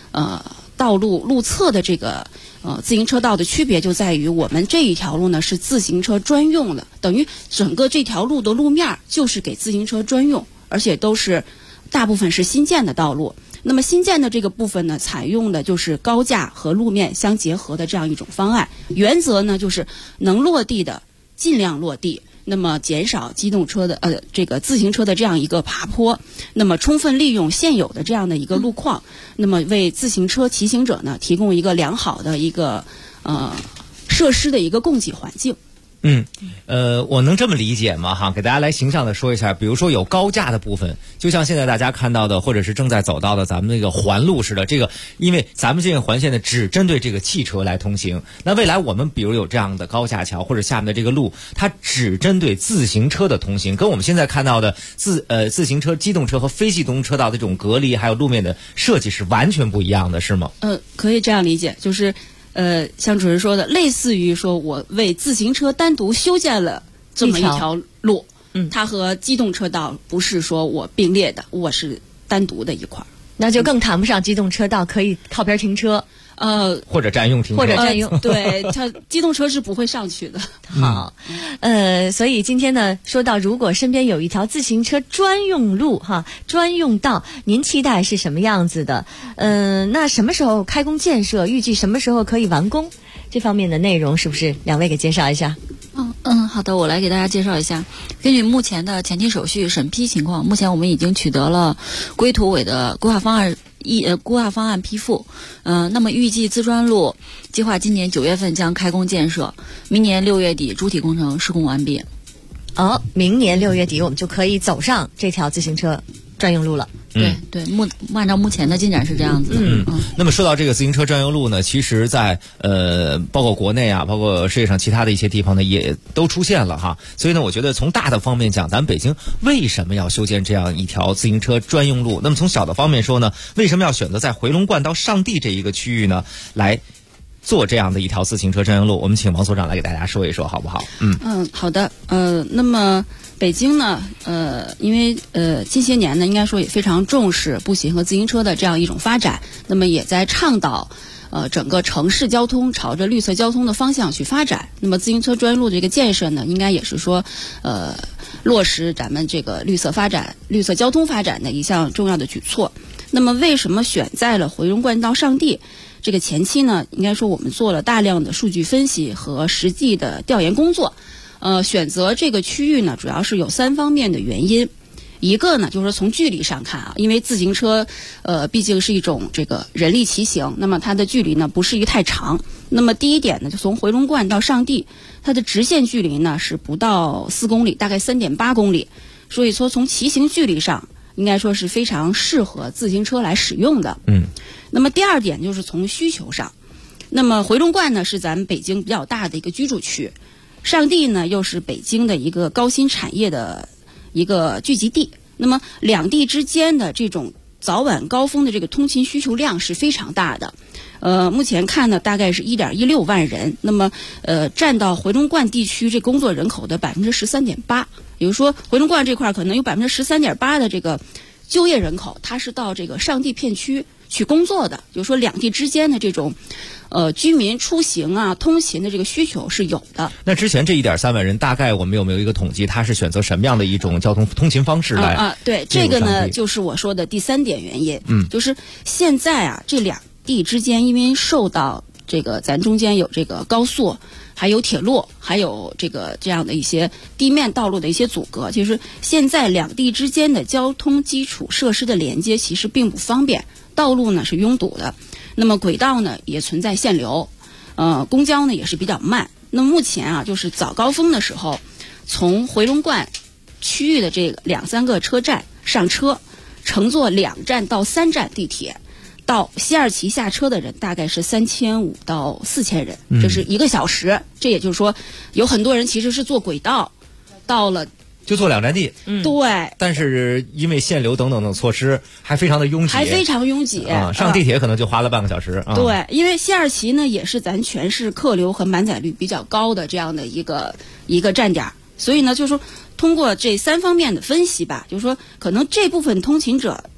道路路侧的这个自行车道的区别就在于，我们这一条路呢是自行车专用的，等于整个这条路的路面就是给自行车专用，而且都是大部分是新建的道路。那么新建的这个部分呢，采用的就是高架和路面相结合的这样一种方案。原则呢就是能落地的尽量落地，那么减少机动车的这个自行车的这样一个爬坡，那么充分利用现有的这样的一个路况，那么为自行车骑行者呢提供一个良好的一个设施的一个供给环境。 我能这么理解吗？哈，给大家来形象的说一下，比如说有高架的部分，就像现在大家看到的，或者是正在走到的咱们那个环路似的，这个因为咱们这个环线呢只针对这个汽车来通行，那未来我们比如有这样的高架桥或者下面的这个路，它只针对自行车的通行，跟我们现在看到的自行车、机动车和非机动车道的这种隔离还有路面的设计是完全不一样的，是吗？ 可以这样理解，就是像主任说的，类似于说我为自行车单独修建了这么一条路，它和机动车道不是说我并列的，我是单独的一块， 那就更谈不上机动车道可以靠边停车， 或者占用停车， 或者占用， 对，它机动车是不会上去的。 好，所以今天呢，说到如果身边有一条自行车专用路哈，专用道，您期待是什么样子的？那什么时候开工建设？预计什么时候可以完工？这方面的内容是不是两位给介绍一下？ 好的，我来给大家介绍一下。根据目前的前期手续审批情况，目前我们已经取得了规土委的规划方案批复。那么预计自专路计划今年9月份将开工建设，明年6月底主体工程施工完毕。 明年6月底我们就可以走上这条自行车专用路了。 对，按照目前的进展是这样子的。 那么说到这个自行车专用路呢，其实在包括国内啊，包括世界上其他的一些地方呢，也都出现了哈。所以呢，我觉得从大的方面讲，咱们北京为什么要修建这样一条自行车专用路？那么从小的方面说呢，为什么要选择在回龙观到上地这一个区域呢，来做这样的一条自行车专用路？我们请王所长来给大家说一说，好不好？ 好的。那么北京呢，因为近些年呢，应该说也非常重视步行和自行车的这样一种发展，那么也在倡导整个城市交通朝着绿色交通的方向去发展。那么自行车专用路这个建设呢，应该也是说落实咱们这个绿色交通发展的一项重要的举措。那么为什么选在了回龙观到上地？这个前期呢，应该说我们做了大量的数据分析和实际的调研工作。选择这个区域呢，主要是有3方面的原因。一个呢，就是说从距离上看啊，因为自行车毕竟是一种这个人力骑行，那么它的距离呢不是太长。那么第一点呢，就从回龙观到上地，它的直线距离呢是不到4公里，大概3.8公里。所以说从骑行距离上，应该说是非常适合自行车来使用的。那么第二点就是从需求上，那么回龙观呢是咱们北京比较大的一个居住区，上地呢又是北京的一个高新产业的一个聚集地，那么两地之间的这种早晚高峰的这个通勤需求量是非常大的。目前看呢，大概是1.16万人，那么占到回龙观地区这工作人口的13.8%，比如说回龙观这块可能有13.8%的这个就业人口，它是到这个上地片区去工作的，就是说两地之间的这种居民出行啊、通勤的这个需求是有的。 那之前这1.3万人，大概我们有没有一个统计，他是选择什么样的一种交通通勤方式来？ 对，这个呢就是我说的第3点原因，就是现在啊这两地之间，因为受到这个咱中间有这个高速，还有铁路，还有这样的一些地面道路的一些阻隔，其实现在两地之间的交通基础设施的连接其实并不方便，道路呢是拥堵的，那么轨道呢也存在限流，公交呢也是比较慢。那么目前啊，就是早高峰的时候，从回龙观区域的这个2-3个车站上车，乘坐2站到3站地铁，到西二旗下车的人大概是3500到4000人，这是1个小时。这也就是说，有很多人其实是坐轨道，到了就坐2站地， 对。 但是因为限流等等措施，还非常的拥挤， 还非常拥挤啊！上地铁可能就花了半个小时。 对，因为西二旗呢也是咱全市客流和满载率比较高的这样的一个站点，所以呢，就是说通过这3方面的分析吧，就是说可能这部分通勤者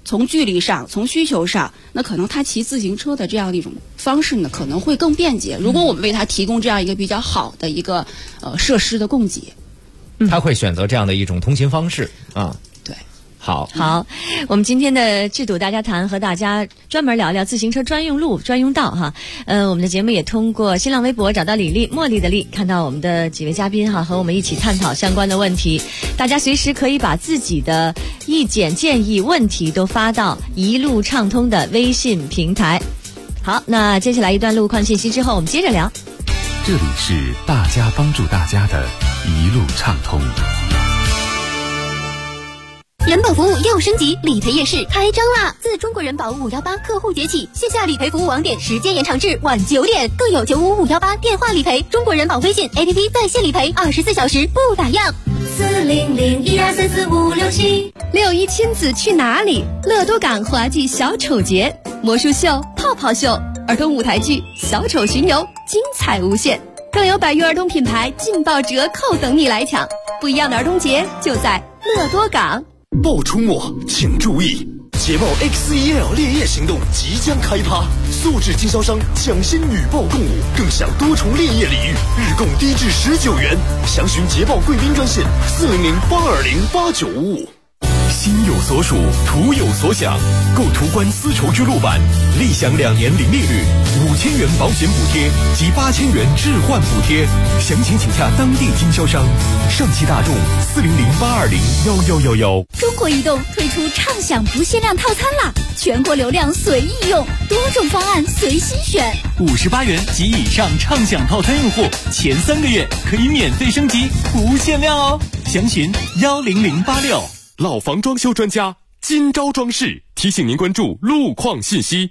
从距离上，从需求上，那可能他骑自行车的这样的一种方式呢，可能会更便捷。如果我们为他提供这样一个比较好的一个设施的供给， 他会选择这样的一种通勤方式啊。 对， 好， 我们今天的智堵大家谈和大家专门聊聊自行车专用路、专用道哈。我们的节目也通过新浪微博找到李丽，茉莉的丽，看到我们的几位嘉宾哈，和我们一起探讨相关的问题。大家随时可以把自己的意见、建议、问题都发到一路畅通的微信平台。好，那接下来一段路况信息之后，我们接着聊。 这里是大家帮助大家的一路畅通。 人保服务又升级，理赔夜市开张啦！自中国人保518客户节起，线下理赔服务网点时间延长至晚9点，更有95518电话理赔，中国人保微信 APP 在线理赔，24小时不打烊。40012344567。6·1亲子去哪里？乐多港滑稽小丑节、魔术秀、泡泡秀、儿童舞台剧、小丑巡游，精彩无限，更有100余儿童品牌劲爆折扣等你来抢。不一样的儿童节就在乐多港。 报出没请注意，捷豹 X1L 烈焰行动即将开趴，素质经销商抢先女报共舞，更享多重烈焰礼遇，日供低至19元。详询捷豹贵宾专线400-820-8955。 心有所属，图有所想。购途观丝绸之路版，立享2年零利率，5000元保险补贴及8000元置换补贴。详情请洽当地经销商。上汽大众400-820-1111。 中国移动推出畅享不限量套餐啦，全国流量随意用，多种方案随心选。 58元及以上畅享套餐用户，前3个月可以免费升级，不限量哦。详询10086。 老房装修专家金招装饰提醒您关注路况信息。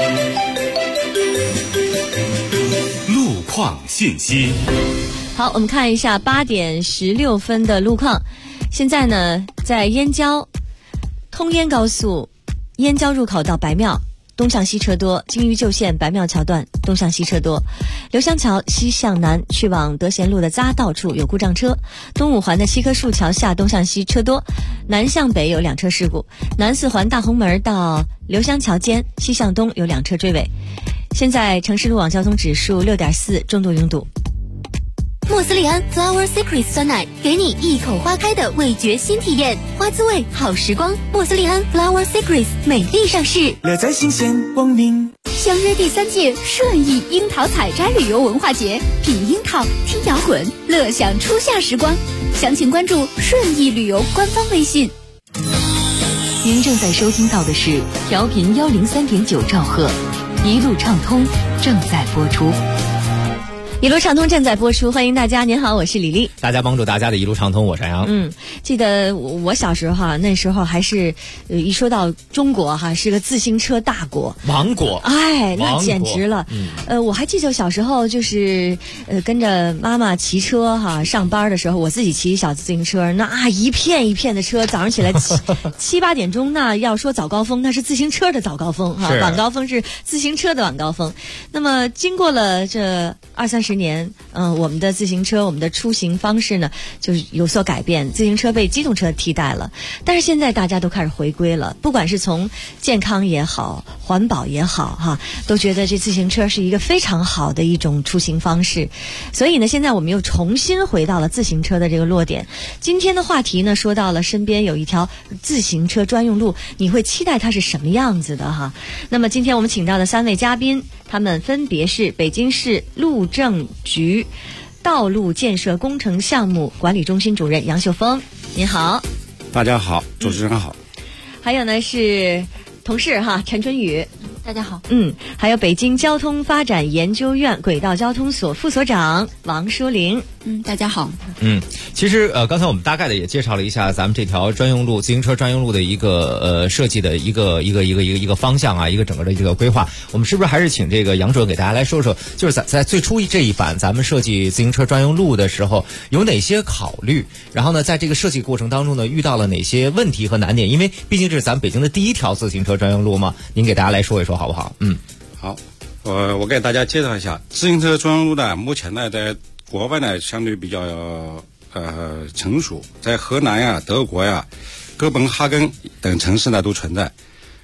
路况信息。 好，我们看一下8点16分的路况。现在呢，在燕郊通燕高速燕郊入口到白庙东向西车多，京渝旧线白庙桥段东向西车多，刘湘桥西向南去往德贤路的匝道处有故障车，东五环的西棵树桥下东向西车多，南向北有2车事故，南四环大红门到刘湘桥间西向东有2车追尾。现在城市路网交通指数6.4，重度拥堵。 莫斯利安 Flower Secrets 酸奶，给你一口花开的味觉新体验，花滋味好时光。莫斯利安 Flower Secrets 美丽上市， 乐在新鲜光明。 相约第3届顺义樱桃采摘旅游文化节，品樱桃，听摇滚，乐享初夏时光。详情关注顺义旅游官方微信。 您正在收听到的是调频103.9兆赫，一路畅通正在播出。 一路畅通正在播出，欢迎大家。您好，我是李丽。 大家帮助大家的一路畅通，我是杨。 记得我小时候那时候还是一说到中国是个自行车大国， 王国。 哎，那简直了。我还记得小时候就是跟着妈妈骑车上班的时候，我自己骑小自行车，那一片一片的车，早上起来7、8点钟，那要说早高峰，那是自行车的早高峰晚高峰是自行车的晚高峰。那么经过了这20-30年，我们的自行车，我们的出行方式呢，就是有所改变，自行车被机动车替代了。但是现在大家都开始回归了，不管是从健康也好，环保也好，都觉得这自行车是一个非常好的一种出行方式。所以呢，现在我们又重新回到了自行车的这个落点。今天的话题呢，说到了身边有一条自行车专用路，你会期待它是什么样子的那么今天我们请到的3位嘉宾，他们分别是北京市路政局道路建设工程项目管理中心主任杨秀峰，您好。 大家好，主持人好。 还有呢是同事陈春雨， 大家好。 还有北京交通发展研究院轨道交通所副所长王淑玲， 大家好。 其实刚才我们大概的也介绍了一下咱们这条专用路自行车专用路的一个设计的一个方向一个整个的这个规划。我们是不是还是请这个杨主任给大家来说说，就是在最初这一版咱们设计自行车专用路的时候有哪些考虑，然后呢在这个设计过程当中呢遇到了哪些问题和难点，因为毕竟这是咱们北京的第一条自行车专用路嘛，您给大家来说一说好不好？ 好，我给大家介绍一下自行车专用路呢，目前呢在国外呢相对比较成熟，在荷兰德国哥本哈根等城市呢都存在。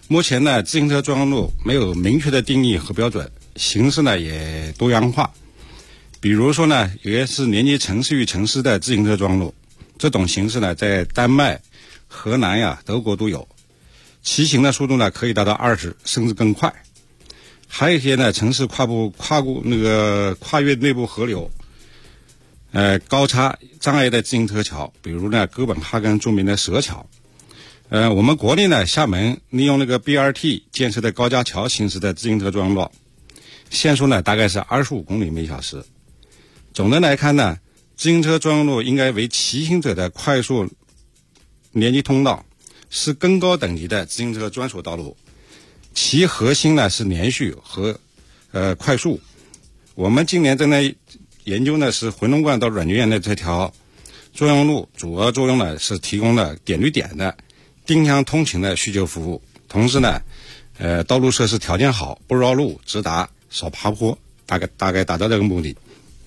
目前呢，自行车专用路没有明确的定义和标准，形式呢也多样化。比如说呢，有些是连接城市与城市的自行车专用路，这种形式呢，在丹麦、荷兰呀、德国都有，骑行的速度呢可以达到20甚至更快。还有一些呢，城市跨越内部河流，高差障碍的自行车桥，比如呢哥本哈根著名的蛇桥。我们国内呢，厦门利用那个 BRT 建设的高架桥形式的自行车专用路，限速呢大概是25公里每小时。总的来看呢，自行车专用路应该为骑行者的快速连接通道，是更高等级的自行车专属道路。其核心呢是连续和快速。我们今年正在研究呢是回龙观到软件园的这条专用路，主要作用呢是提供了点对点的定向通勤的需求服务，同时呢道路设施条件好，不绕路，直达，少爬坡，大概达到这个目的。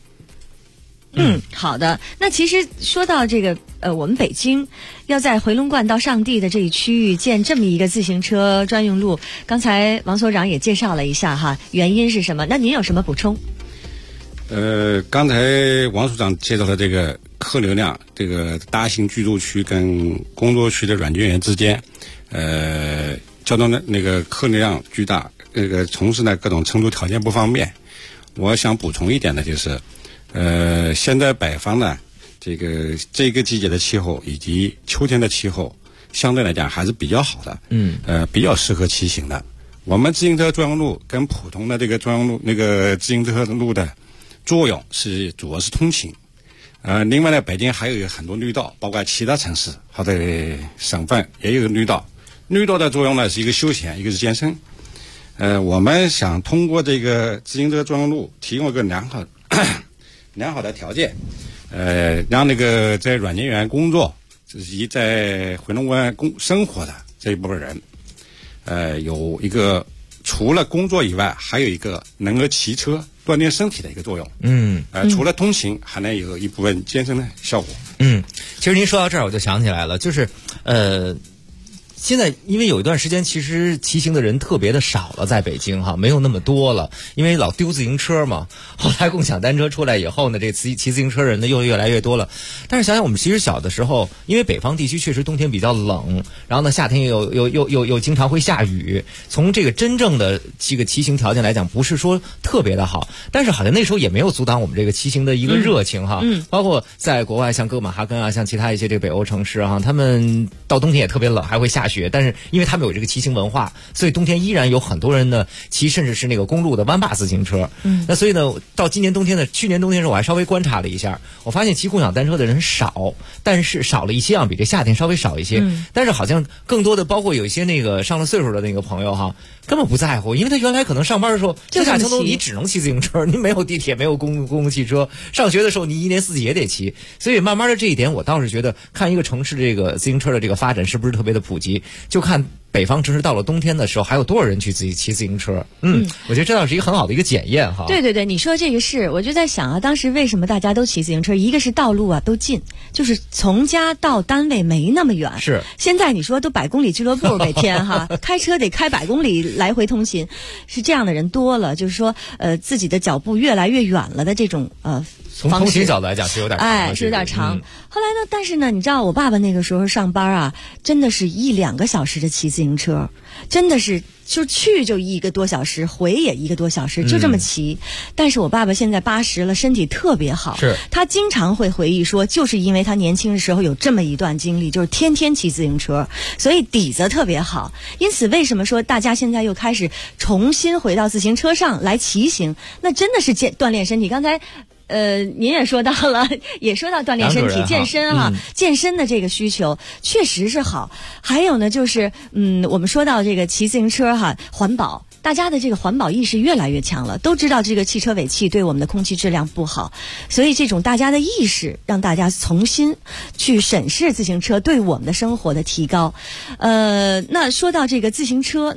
好的。那其实说到这个我们北京要在回龙观到上地的这一区域建这么一个自行车专用路，刚才王所长也介绍了一下哈，原因是什么？那您有什么补充？ 刚才王所长介绍的这个客流量，这个大型居住区跟工作区的软件园之间，交通的那个客流量巨大，从事呢各种乘坐条件不方便。我想补充一点呢，就是现在北方呢，这个季节的气候以及秋天的气候，相对来讲还是比较好的，比较适合骑行的。我们自行车专用路跟普通的这个专用路那个自行车路的作用是主要是通勤。另外呢，北京还有很多绿道，包括其他城市或者省份也有绿道。绿道的作用呢是一个休闲，一个是健身。我们想通过这个自行车专用路提供一个良好的条件，让那个在软件园工作以及在回龙观生活的这一部分人，有一个除了工作以外，还有一个能够骑车锻炼身体的一个作用。除了通行，还能有一部分健身的效果。 其实您说到这儿，我就想起来了，就是现在因为有一段时间其实骑行的人特别的少了，在北京哈，没有那么多了，因为老丢自行车嘛。后来共享单车出来以后呢，这骑自行车人呢又越来越多了。但是想想我们其实小的时候，因为北方地区确实冬天比较冷，然后呢夏天又经常会下雨，从这个真正的这个骑行条件来讲，不是说特别的好，但是好像那时候也没有阻挡我们这个骑行的一个热情哈。包括在国外像哥本哈根啊，像其他一些这个北欧城市哈，他们到冬天也特别冷，还会下雪，但是因为他们有这个骑行文化，所以冬天依然有很多人呢骑，甚至是那个公路的弯把自行车。那所以呢，到去年冬天的时候，我还稍微观察了一下，我发现骑共享单车的人少，但是少了一些比这夏天稍微少一些。但是好像更多的，包括有一些那个上了岁数的那个朋友哈，根本不在乎，因为他原来可能上班的时候，春夏秋冬你只能骑自行车，你没有地铁，没有公共汽车。上学的时候你一年四季也得骑，所以慢慢的这一点，我倒是觉得看一个城市这个自行车的这个发展是不是特别的普及，就看北方城市到了冬天的时候，还有多少人去骑自行车。我觉得这倒是一个很好的一个检验哈。 对对对，你说这个是，我就在想啊，当时为什么大家都骑自行车？一个是道路啊都近，就是从家到单位没那么远。 是。 现在你说都100公里俱乐部每天哈，开车得开100公里来回通勤，是这样的人多了，就是说自己的脚步越来越远了的这种从通勤角度来讲是有点长， 是有点长。后来呢，但是呢，你知道我爸爸那个时候上班啊，真的是1-2个小时的骑自行车，真的是就去就1个多小时，回也1个多小时，就这么骑。但是我爸爸现在80了，身体特别好， 是他经常会回忆说，就是因为他年轻的时候有这么一段经历，就是天天骑自行车，所以底子特别好。因此，为什么说大家现在又开始重新回到自行车上来骑行？那真的是锻炼身体。刚才您也说到了，也说到锻炼身体、健身哈，健身的这个需求确实是好。还有呢，就是我们说到这个骑自行车哈，环保。大家的这个环保意识越来越强了，都知道这个汽车尾气对我们的空气质量不好，所以这种大家的意识让大家重新去审视自行车对我们的生活的提高。那说到这个自行车，那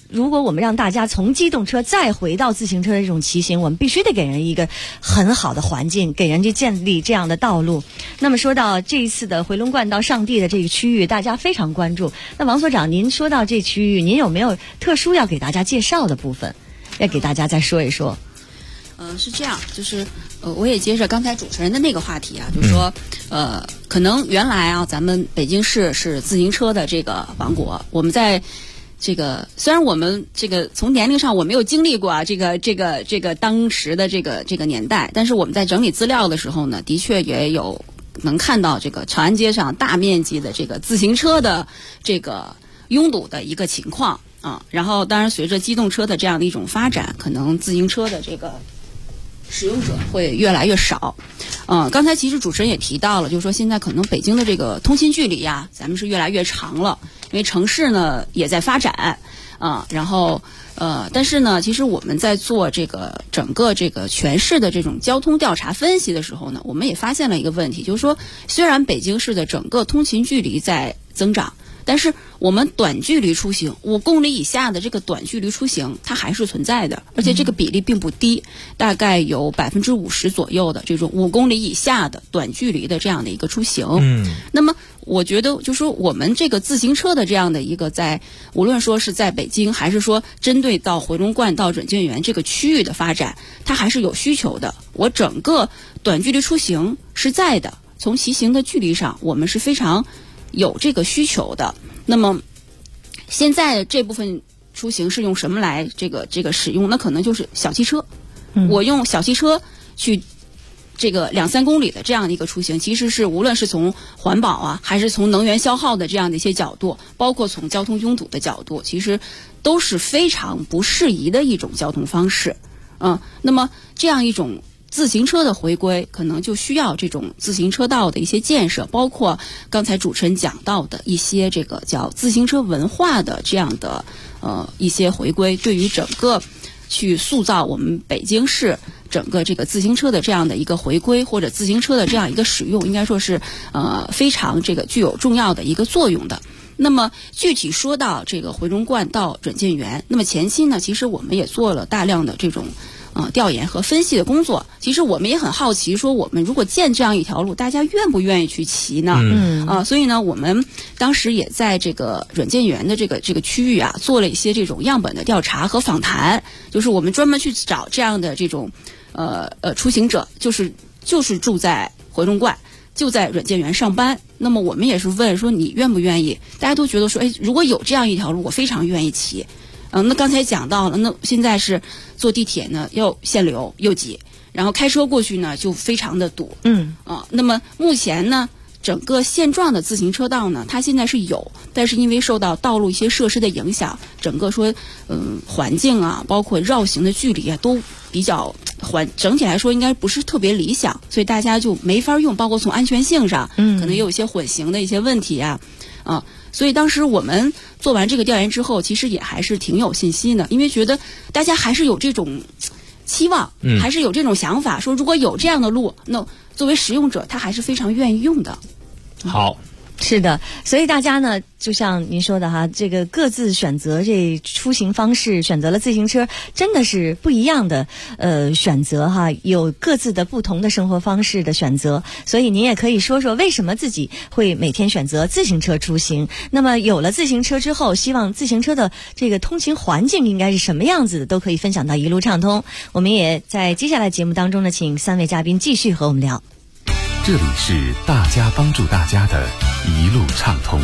如果我们让大家从机动车再回到自行车的这种骑行，我们必须得给人一个很好的环境，给人家建立这样的道路。那么说到这一次的回龙观到上地的这个区域，大家非常关注。那王所长，您说到这区域，您有没有特殊要给大家介绍的部分，要给大家再说一说？ 是这样，就是我也接着刚才主持人的那个话题啊，就是说可能原来啊，咱们北京市是自行车的这个王国，我们在这个虽然我们这个从年龄上我没有经历过啊，这个当时的这个年代，但是我们在整理资料的时候呢，的确也有能看到这个长安街上大面积的这个自行车的这个拥堵的一个情况啊。然后当然随着机动车的这样的一种发展，可能自行车的这个使用者会越来越少。刚才其实主持人也提到了，就是说现在可能北京的这个通勤距离呀，咱们是越来越长了，因为城市呢也在发展然后但是呢，其实我们在做这个整个这个全市的这种交通调查分析的时候呢，我们也发现了一个问题，就是说虽然北京市的整个通勤距离在增长，但是我们短距离出行5公里以下的这个短距离出行它还是存在的，而且这个比例并不低，大概有50%左右的这种5公里以下的短距离的这样的一个出行。那么我觉得就是说我们这个自行车的这样的一个在无论说是在北京还是说针对到回龙观到准建园这个区域的发展，它还是有需求的。我整个短距离出行是在的，从骑行的距离上我们是非常有这个需求的。那么现在这部分出行是用什么来这个使用？那可能就是小汽车。我用小汽车去这个2-3公里的这样的一个出行，其实是无论是从环保啊，还是从能源消耗的这样的一些角度，包括从交通拥堵的角度，其实都是非常不适宜的一种交通方式。那么这样一种自行车的回归，可能就需要这种自行车道的一些建设，包括刚才主持人讲到的一些这个叫自行车文化的这样的一些回归，对于整个去塑造我们北京市整个这个自行车的这样的一个回归，或者自行车的这样一个使用，应该说是非常这个具有重要的一个作用的。那么具体说到这个回龙观到准建园，那么前期呢，其实我们也做了大量的这种调研和分析的工作。其实我们也很好奇，说我们如果建这样一条路，大家愿不愿意去骑呢？所以呢，我们当时也在这个准建园的这个区域啊，做了一些这种样本的调查和访谈，就是我们专门去找这样的这种出行者，就是住在回龙观，就在准建园上班。那么我们也是问说你愿不愿意？大家都觉得说，如果有这样一条路，我非常愿意骑。那刚才讲到了，那现在是坐地铁呢，又限流又挤，然后开车过去呢就非常的堵。那么目前呢，整个现状的自行车道呢，它现在是有，但是因为受到道路一些设施的影响，整个说环境啊，包括绕行的距离啊，都比较整体来说应该不是特别理想，所以大家就没法用，包括从安全性上，可能也有一些混行的一些问题啊。所以当时我们做完这个调研之后，其实也还是挺有信心的，因为觉得大家还是有这种期望，还是有这种想法，说如果有这样的路，那作为使用者他还是非常愿意用的。 好。 是的，所以大家呢，就像您说的哈，这个各自选择这出行方式，选择了自行车，真的是不一样的选择哈，有各自的不同的生活方式的选择。所以您也可以说说为什么自己会每天选择自行车出行。那么有了自行车之后，希望自行车的这个通勤环境应该是什么样子的，都可以分享到一路畅通。我们也在接下来节目当中呢，请3位嘉宾继续和我们聊。 这里是大家帮助大家的一路畅通。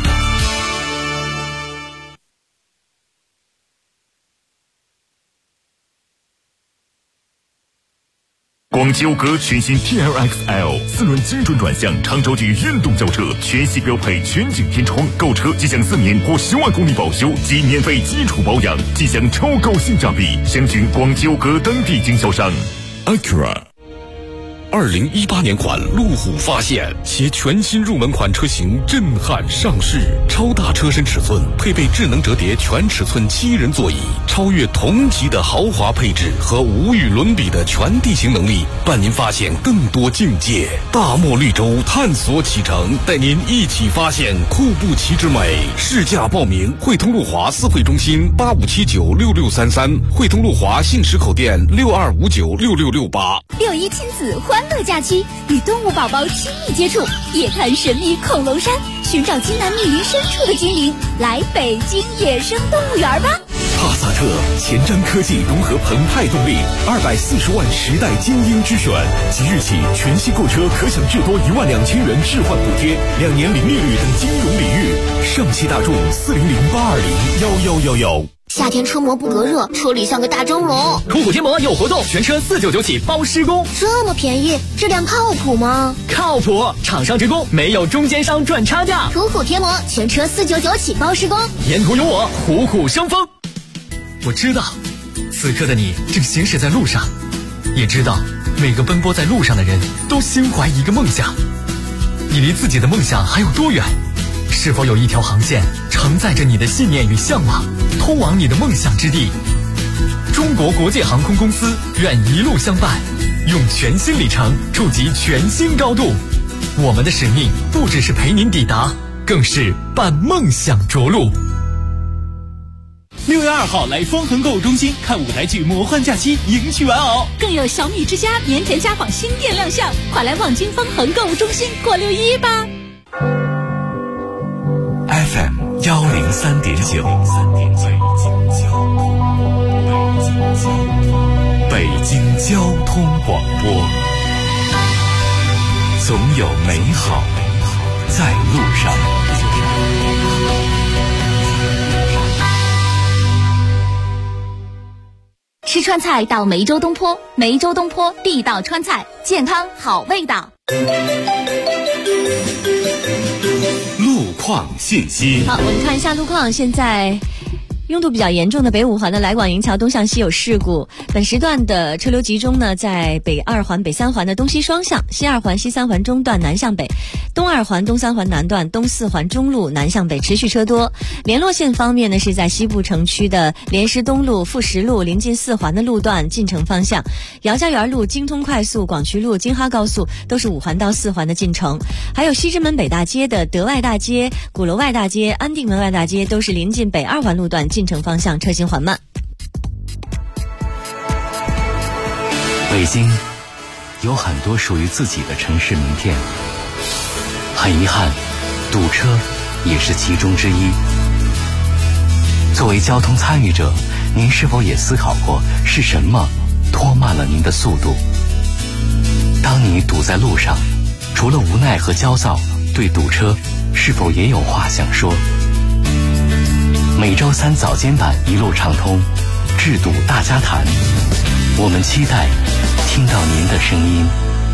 广九歌全新 TLXL 4轮精准转向长轴距运动轿车，全系标配全景天窗，购车即享4年或10万公里保修及免费基础保养，即享超高性价比。详询广九歌当地经销商。Acura 2018年款路虎发现，携全新入门款车型震撼上市，超大车身尺寸，配备智能折叠全尺寸7人座椅，超越同级的豪华配置和无与伦比的全地形能力，伴您发现更多境界。大漠绿洲探索启程，带您一起发现库布齐之美。试驾报名：汇通路华4会中心85796633，汇通路华信实口店62596668。 6·1亲子欢乐假期，与动物宝宝亲密接触，夜探神秘恐龙山，寻找金南密林深处的精灵，来北京野生动物园吧！ 帕萨特前瞻科技融合澎湃动力，240万时代精英之选，即日起全系购车可享至多12000元置换补贴，2年零利率等金融礼遇。上汽大众40082011111。 夏天车膜不隔热，车里像个大蒸笼。 途虎贴膜有活动，全车499起包施工， 这么便宜，质量靠谱吗？ 靠谱，厂商直供，没有中间商赚差价。 途虎贴膜全车499起包施工， 沿途有我，虎虎生风。我知道，此刻的你正行驶在路上，也知道每个奔波在路上的人都心怀一个梦想。你离自己的梦想还有多远？是否有一条航线承载着你的信念与向往，通往你的梦想之地？中国国际航空公司愿一路相伴，用全新里程触及全新高度。我们的使命不只是陪您抵达，更是伴梦想着陆。 6月2号来方恒购物中心看舞台剧《魔幻假期》，迎娶玩偶， 更有小米之家年前家纺新店亮相，快来望京方恒购物中心过6·1吧。 FM 103.9，北京交通广播，总有美好在路上。 吃川菜到梅州东坡，梅州东坡地道川菜，健康好味道。 路况信息。 好，我们看一下路况。现在拥堵比较严重的北5环的来广营桥东向西有事故，本时段的车流集中呢在北2环、北3环的东西双向，西2环、西3环中段南向北，东2环、东3环南段、东4环中路南向北持续车多。联络线方面呢，是在西部城区的莲石东路、富石路临近4环的路段进城方向，姚家园路、京通快速、广渠路、京哈高速都是5环到4环的进城，还有西直门北大街的德外大街、鼓楼外大街、安定门外大街都是临近北2环路段进城方向车行缓慢。 北京有很多属于自己的城市名片，很遗憾，堵车也是其中之一。作为交通参与者，您是否也思考过是什么拖慢了您的速度？当你堵在路上，除了无奈和焦躁，对堵车是否也有话想说？每周3早间版一路畅通，治堵大家谈，我们期待听到您的声音。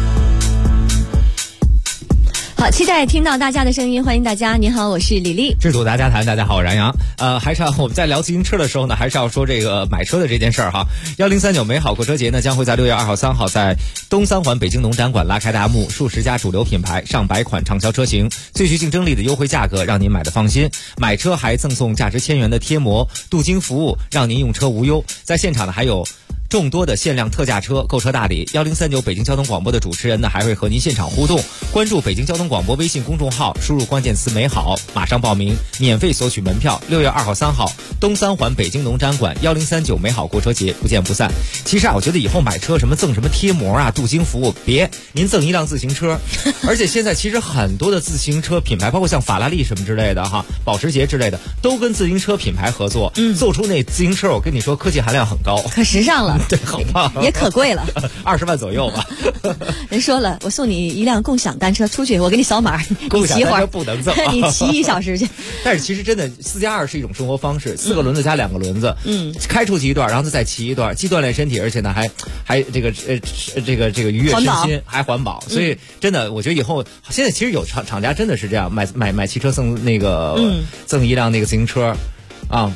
好，期待听到大家的声音，欢迎大家。你好，我是李丽。 制度大家谈，大家好，我是然阳。还是我们在聊自行车的时候呢，还是要说这个买车的这件事儿哈。1039美好购车节呢，将会在6月2号、3号在东3环北京农展馆拉开大幕，数十家主流品牌、上百款畅销车型，最具竞争力的优惠价格，让您买得放心。买车还赠送价值1000元的贴膜镀金服务，让您用车无忧。在现场呢，还有众多的限量特价车购车大礼。1039北京交通广播的主持人呢，还会和您现场互动。关注北京交通广播微信公众号，输入关键词美好，马上报名，免费索取门票。6月2号、3号东3环北京农展馆1039美好购车节，不见不散。其实我觉得以后买车什么赠什么贴膜啊、镀金服务，别，您赠一辆自行车。而且现在其实很多的自行车品牌，包括像法拉利什么之类的哈，保时捷之类的，都跟自行车品牌合作，做出那自行车，我跟你说科技含量很高， 可时尚了。 对，好棒， 也可贵了 ，20万左右吧。 人说了，我送你一辆共享单车出去，我给你扫码， 共享单车不能赠， 你骑1小时去。 但是其实真的4+2是一种生活方式，4个轮子加2个轮子，开出去一段，然后再骑一段，既锻炼身体，而且呢还这个愉悦身心，还环保。所以真的，我觉得以后现在其实有厂家真的是这样，买汽车赠那个赠一辆那个自行车啊。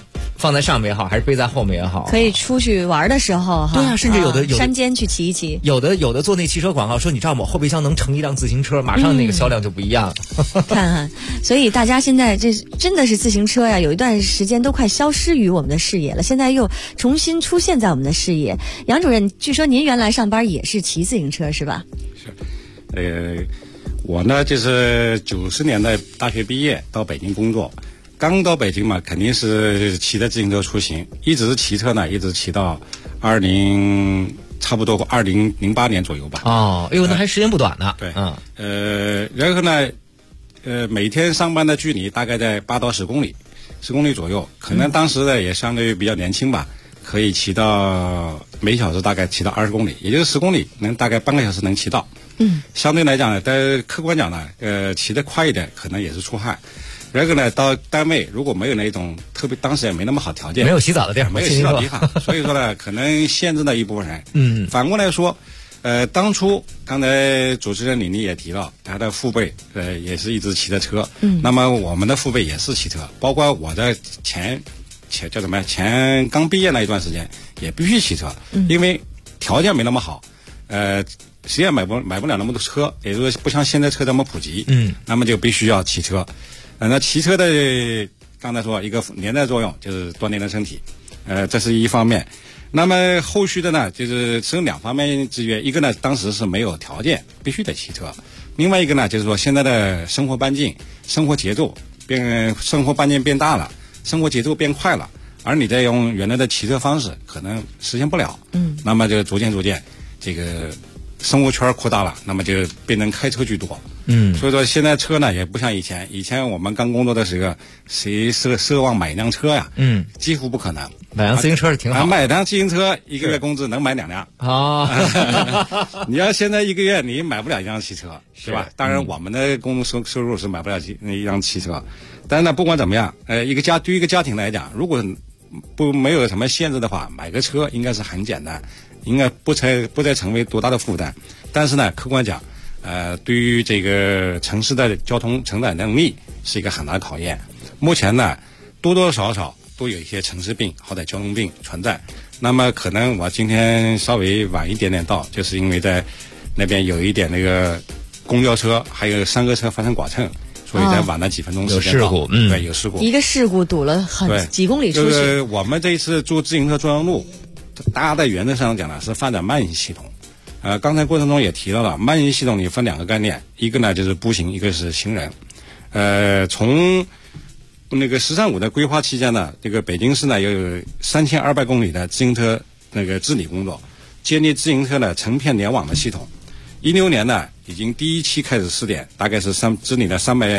放在上面也好，还是背在后面也好， 可以出去玩的时候哈。 对啊，甚至有的山间去骑一骑。 有的做那汽车广告说，你知道吗？后备箱能乘一辆自行车，马上那个销量就不一样了。 看看，所以大家现在这真的是自行车呀，有一段时间都快消失于我们的视野了，现在又重新出现在我们的视野。杨主任，据说您原来上班也是骑自行车是吧？ 是，我呢就是90年代大学毕业到北京工作，刚到北京嘛，肯定是骑着自行车出行，一直骑车呢，一直骑到差不多2008年左右吧。 哦，哎呦，那还时间不短呢。 对，然后呢，每天上班的距离大概在8到10公里，10公里左右，可能当时呢也相对于比较年轻吧，可以骑到每小时大概骑到20公里，也就是10公里能大概半个小时能骑到。相对来讲呢，在客观讲呢，骑得快一点可能也是出汗。然后呢，到单位如果没有那种特别，当时也没那么好条件， 没有洗澡的地儿， 没有洗澡地方，所以说呢，可能限制了一部分人。反过来说，当初刚才主持人李丽也提到，他的父辈也是一直骑着车，那么我们的父辈也是骑车，包括我的前刚毕业那一段时间也必须骑车，因为条件没那么好，谁也买不了那么多车，也就是不像现在车这么普及，那么就必须要骑车。那骑车的刚才说一个连带作用就是锻炼了身体，这是一方面。那么后续的呢，就是从2方面制约，一个呢当时是没有条件必须得骑车，另外一个呢就是说现在的生活半径、生活节奏生活半径变大了，生活节奏变快了，而你再用原来的骑车方式可能实现不了。那么就逐渐这个生活圈扩大了，那么就变成开车居多。所以说现在车呢也不像以前我们刚工作的时候，谁奢望买一辆车呀？几乎不可能。 买辆自行车是挺好。 买辆自行车一个月工资能买2辆啊！你要现在一个月你买不了一辆汽车，是吧？当然我们的工作收入是买不了一辆汽车，但是呢不管怎么样，对于一个家庭来讲，如果没有什么限制的话，买个车应该是很简单，应该不再成为多大的负担。但是呢，客观讲，对于这个城市的交通承载能力是一个很大的考验。目前呢，多多少少都有一些城市病或者交通病存在。那么可能我今天稍微晚一点点到，就是因为在那边有一点那个公交车还有3个车发生剐蹭，所以才晚了几分钟时间到。有事故，对，有事故。 一个事故堵了几公里出去。 我们这一次做自行车专用路，大的原则上讲呢是发展慢行系统。刚才过程中也提到了，慢行系统里分2个概念，一个呢就是步行，一个是行人。从那个“十三五”的规划期间呢，这个北京市呢有3200公里的自行车那个治理工作，建立自行车的成片联网的系统。16年呢，已经第1期开始试点，大概是治理了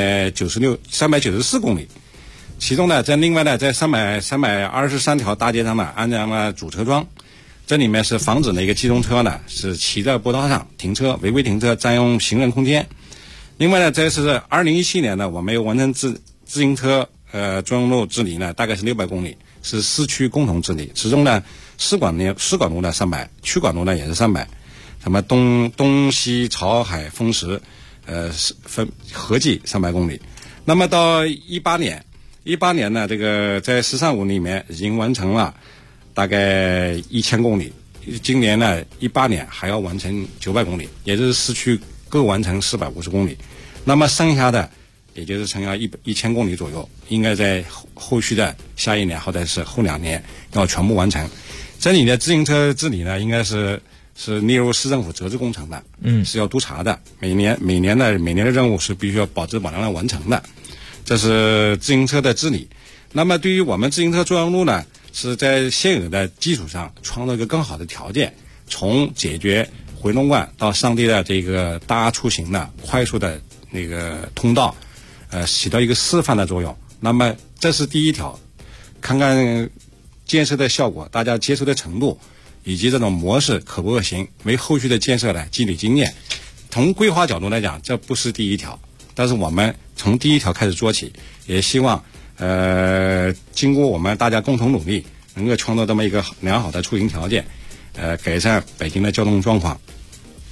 394公里。其中呢，另外呢，在323条大街上呢，安装了主车桩。这里面是防止那个机动车呢是骑在坡道上停车，违规停车，占用行人空间。另外呢，这是2017年呢，我们又完成自行车专用路治理呢，大概是600公里，是市区共同治理。其中呢，市管路呢300，区管路呢也是300，什么东西朝海风石，合计300公里。那么到18年呢，这个在“13.5”里面已经完成了大概1000公里，今年呢18年还要完成900公里，也就是市区各完成450公里。那么剩下的也就是剩下1000公里左右，应该在后续的下1年或者是后2年要全部完成。这里的自行车治理呢，应该是列入市政府责制工程的，是要督查的。每年的任务是必须要保质保量的完成的。这是自行车的治理。那么对于我们自行车专用路呢，是在现有的基础上创造一个更好的条件，从解决回龙观到上地的这个大家出行的快速的那个通道，起到一个示范的作用。那么这是第一条，看看建设的效果，大家接受的程度，以及这种模式可不可行，为后续的建设来积累经验。从规划角度来讲，这不是第一条，但是我们从第一条开始做起，也希望经过我们大家共同努力，能够创造这么一个良好的出行条件，改善北京的交通状况。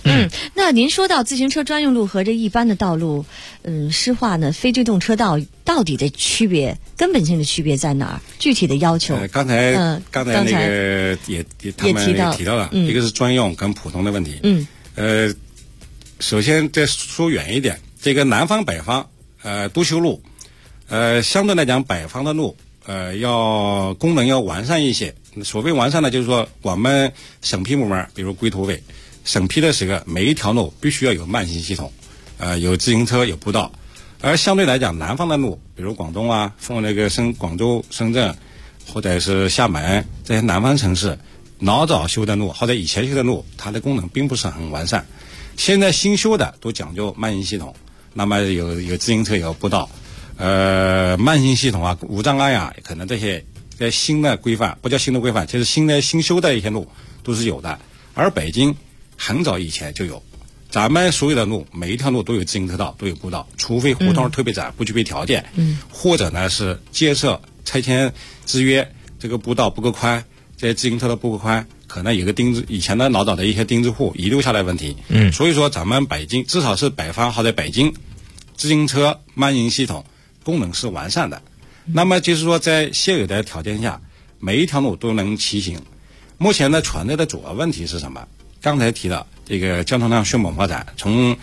那您说到自行车专用路和这一般的道路，实话呢，非机动车道到底的区别，根本性的区别在哪儿？具体的要求？ 刚才那个他们也提到了，一个是专用跟普通的问题。首先再说远一点，这个南方北方都修路，相对来讲北方的路要功能要完善一些。所谓完善呢，就是说我们审批部门，比如归土委审批的时候，每一条路必须要有慢行系统，有自行车有步道。而相对来讲，南方的路，比如广东啊，广州、深圳，或者是厦门这些南方城市，老早修的路或者以前修的路，它的功能并不是很完善。现在新修的都讲究慢行系统，那么有自行车有步道，慢行系统啊、无障碍啊，可能这些在新的规范，不叫新的规范，就是新修的一些路都是有的。而北京很早以前就有，咱们所有的路每一条路都有自行车道，都有步道，除非胡同特别窄，不具备条件，或者呢是建设拆迁制约，这个步道不够宽，这自行车道不够宽，可能有个钉子，以前的老早的一些钉子户遗留下来问题。所以说咱们北京至少是北方或者北京自行车慢行系统功能是完善的。那么就是说在现有的条件下，每一条路都能骑行。目前呢存在的主要问题是什么？刚才提到这个交通量迅猛发展，从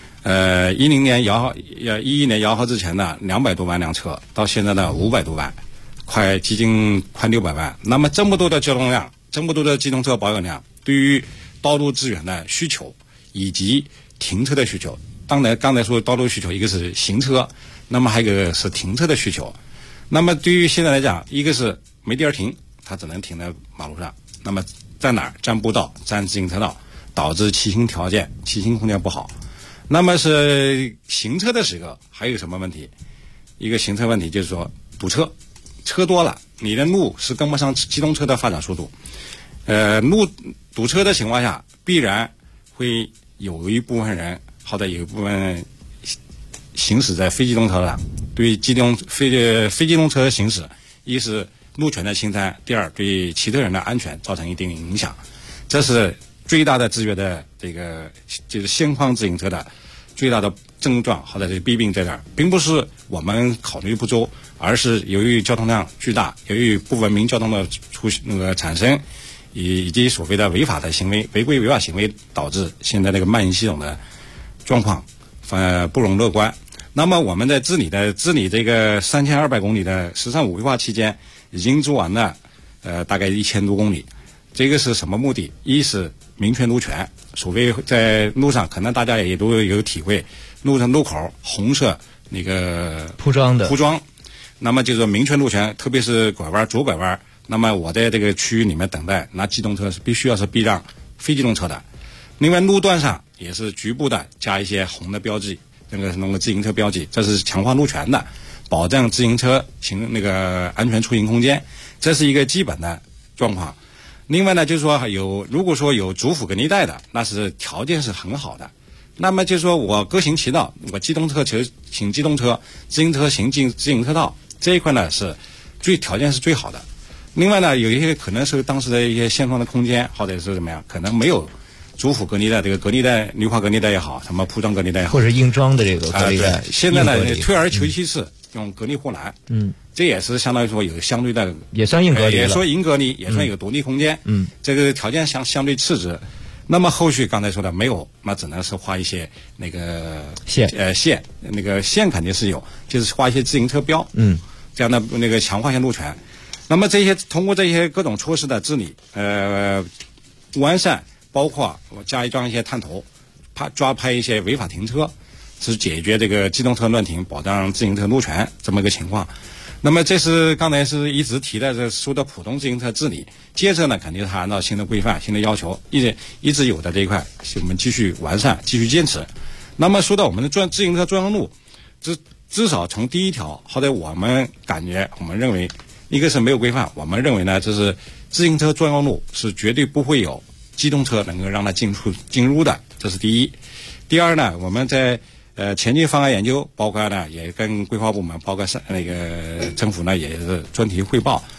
11年摇号之前的200多万辆车，到现在的500多万，接近快600万。那么这么多的交通量，这么多的机动车保有量，对于道路资源的需求以及停车的需求，当然刚才说道路需求，一个是行车，那么还有一个是停车的需求。那么对于现在来讲，一个是没地儿停，它只能停在马路上，那么在哪儿占步道、占自行车道，导致骑行空间不好。那么是行车的时候还有什么问题？一个行车问题就是说堵车，车多了，你的路是跟不上机动车的发展速度。路堵车的情况下，必然会有一部分人或者有一部分行驶在非机动车上，对非机动车的行驶，一是路权的侵占，第二对骑车人的安全造成一定影响。这是最大的制约的这个就是现况自行车的最大的症状或者是弊病在这儿，并不是我们考虑不周，而是由于交通量巨大，由于不文明交通的产生，以及所谓的违法的行为、违规违法行为，导致现在这个慢行系统的状况不容乐观。那么我们在治理这个3200公里的13五规划期间，已经做完了大概1000多公里。这个是什么目的？一是民权路权，所谓在路上可能大家也都有体会，路上路口红色那个铺装， 那么就是民权路权，特别是拐弯左拐弯，那么我在这个区域里面等待，那机动车是必须要是避让非机动车的。另外路段上也是局部的加一些红的标记，那个自行车标记，这是强化路权的，保证自行车安全出行空间，这是一个基本的状况。另外呢，就是说如果说有主辅隔离带的，那是条件是很好的。那么就是说我各行其道，我机动车行机动车，自行车行自行车道，这一块呢是条件是最好的。另外呢，有一些可能是当时的一些现状的空间，或者是怎么样，可能没有主辅隔离带，这个隔离带绿化隔离带也好，什么铺装隔离带也好， 或者硬装的这个隔离带。 现在呢，退而求其次，用隔离护栏。这也是相当于说有相对的， 也算硬隔离了， 也说硬隔离，也算有独立空间。这个条件相对次之。那么后续刚才说的没有，那只能是画一些那个线，那个线肯定是有，就是画一些自行车标。这样的那个强化一些路权。那么通过这些各种措施的治理，完善，包括我装一些探头，抓拍一些违法停车，是解决这个机动车乱停，保障自行车路权这么一个情况。那么这是刚才是一直提的这说的普通自行车治理，接着呢肯定是按照新的规范、新的要求，一直有的这一块，我们继续完善、继续坚持。那么说到我们的自行车专用路，至少从第一条，或者我们认为，一个是没有规范，我们认为呢，这是自行车专用路是绝对不会有机动车能够让它进入的，这是第一。第二呢，我们在前期方案研究，包括呢也跟规划部门，包括那个政府呢也是专题汇报，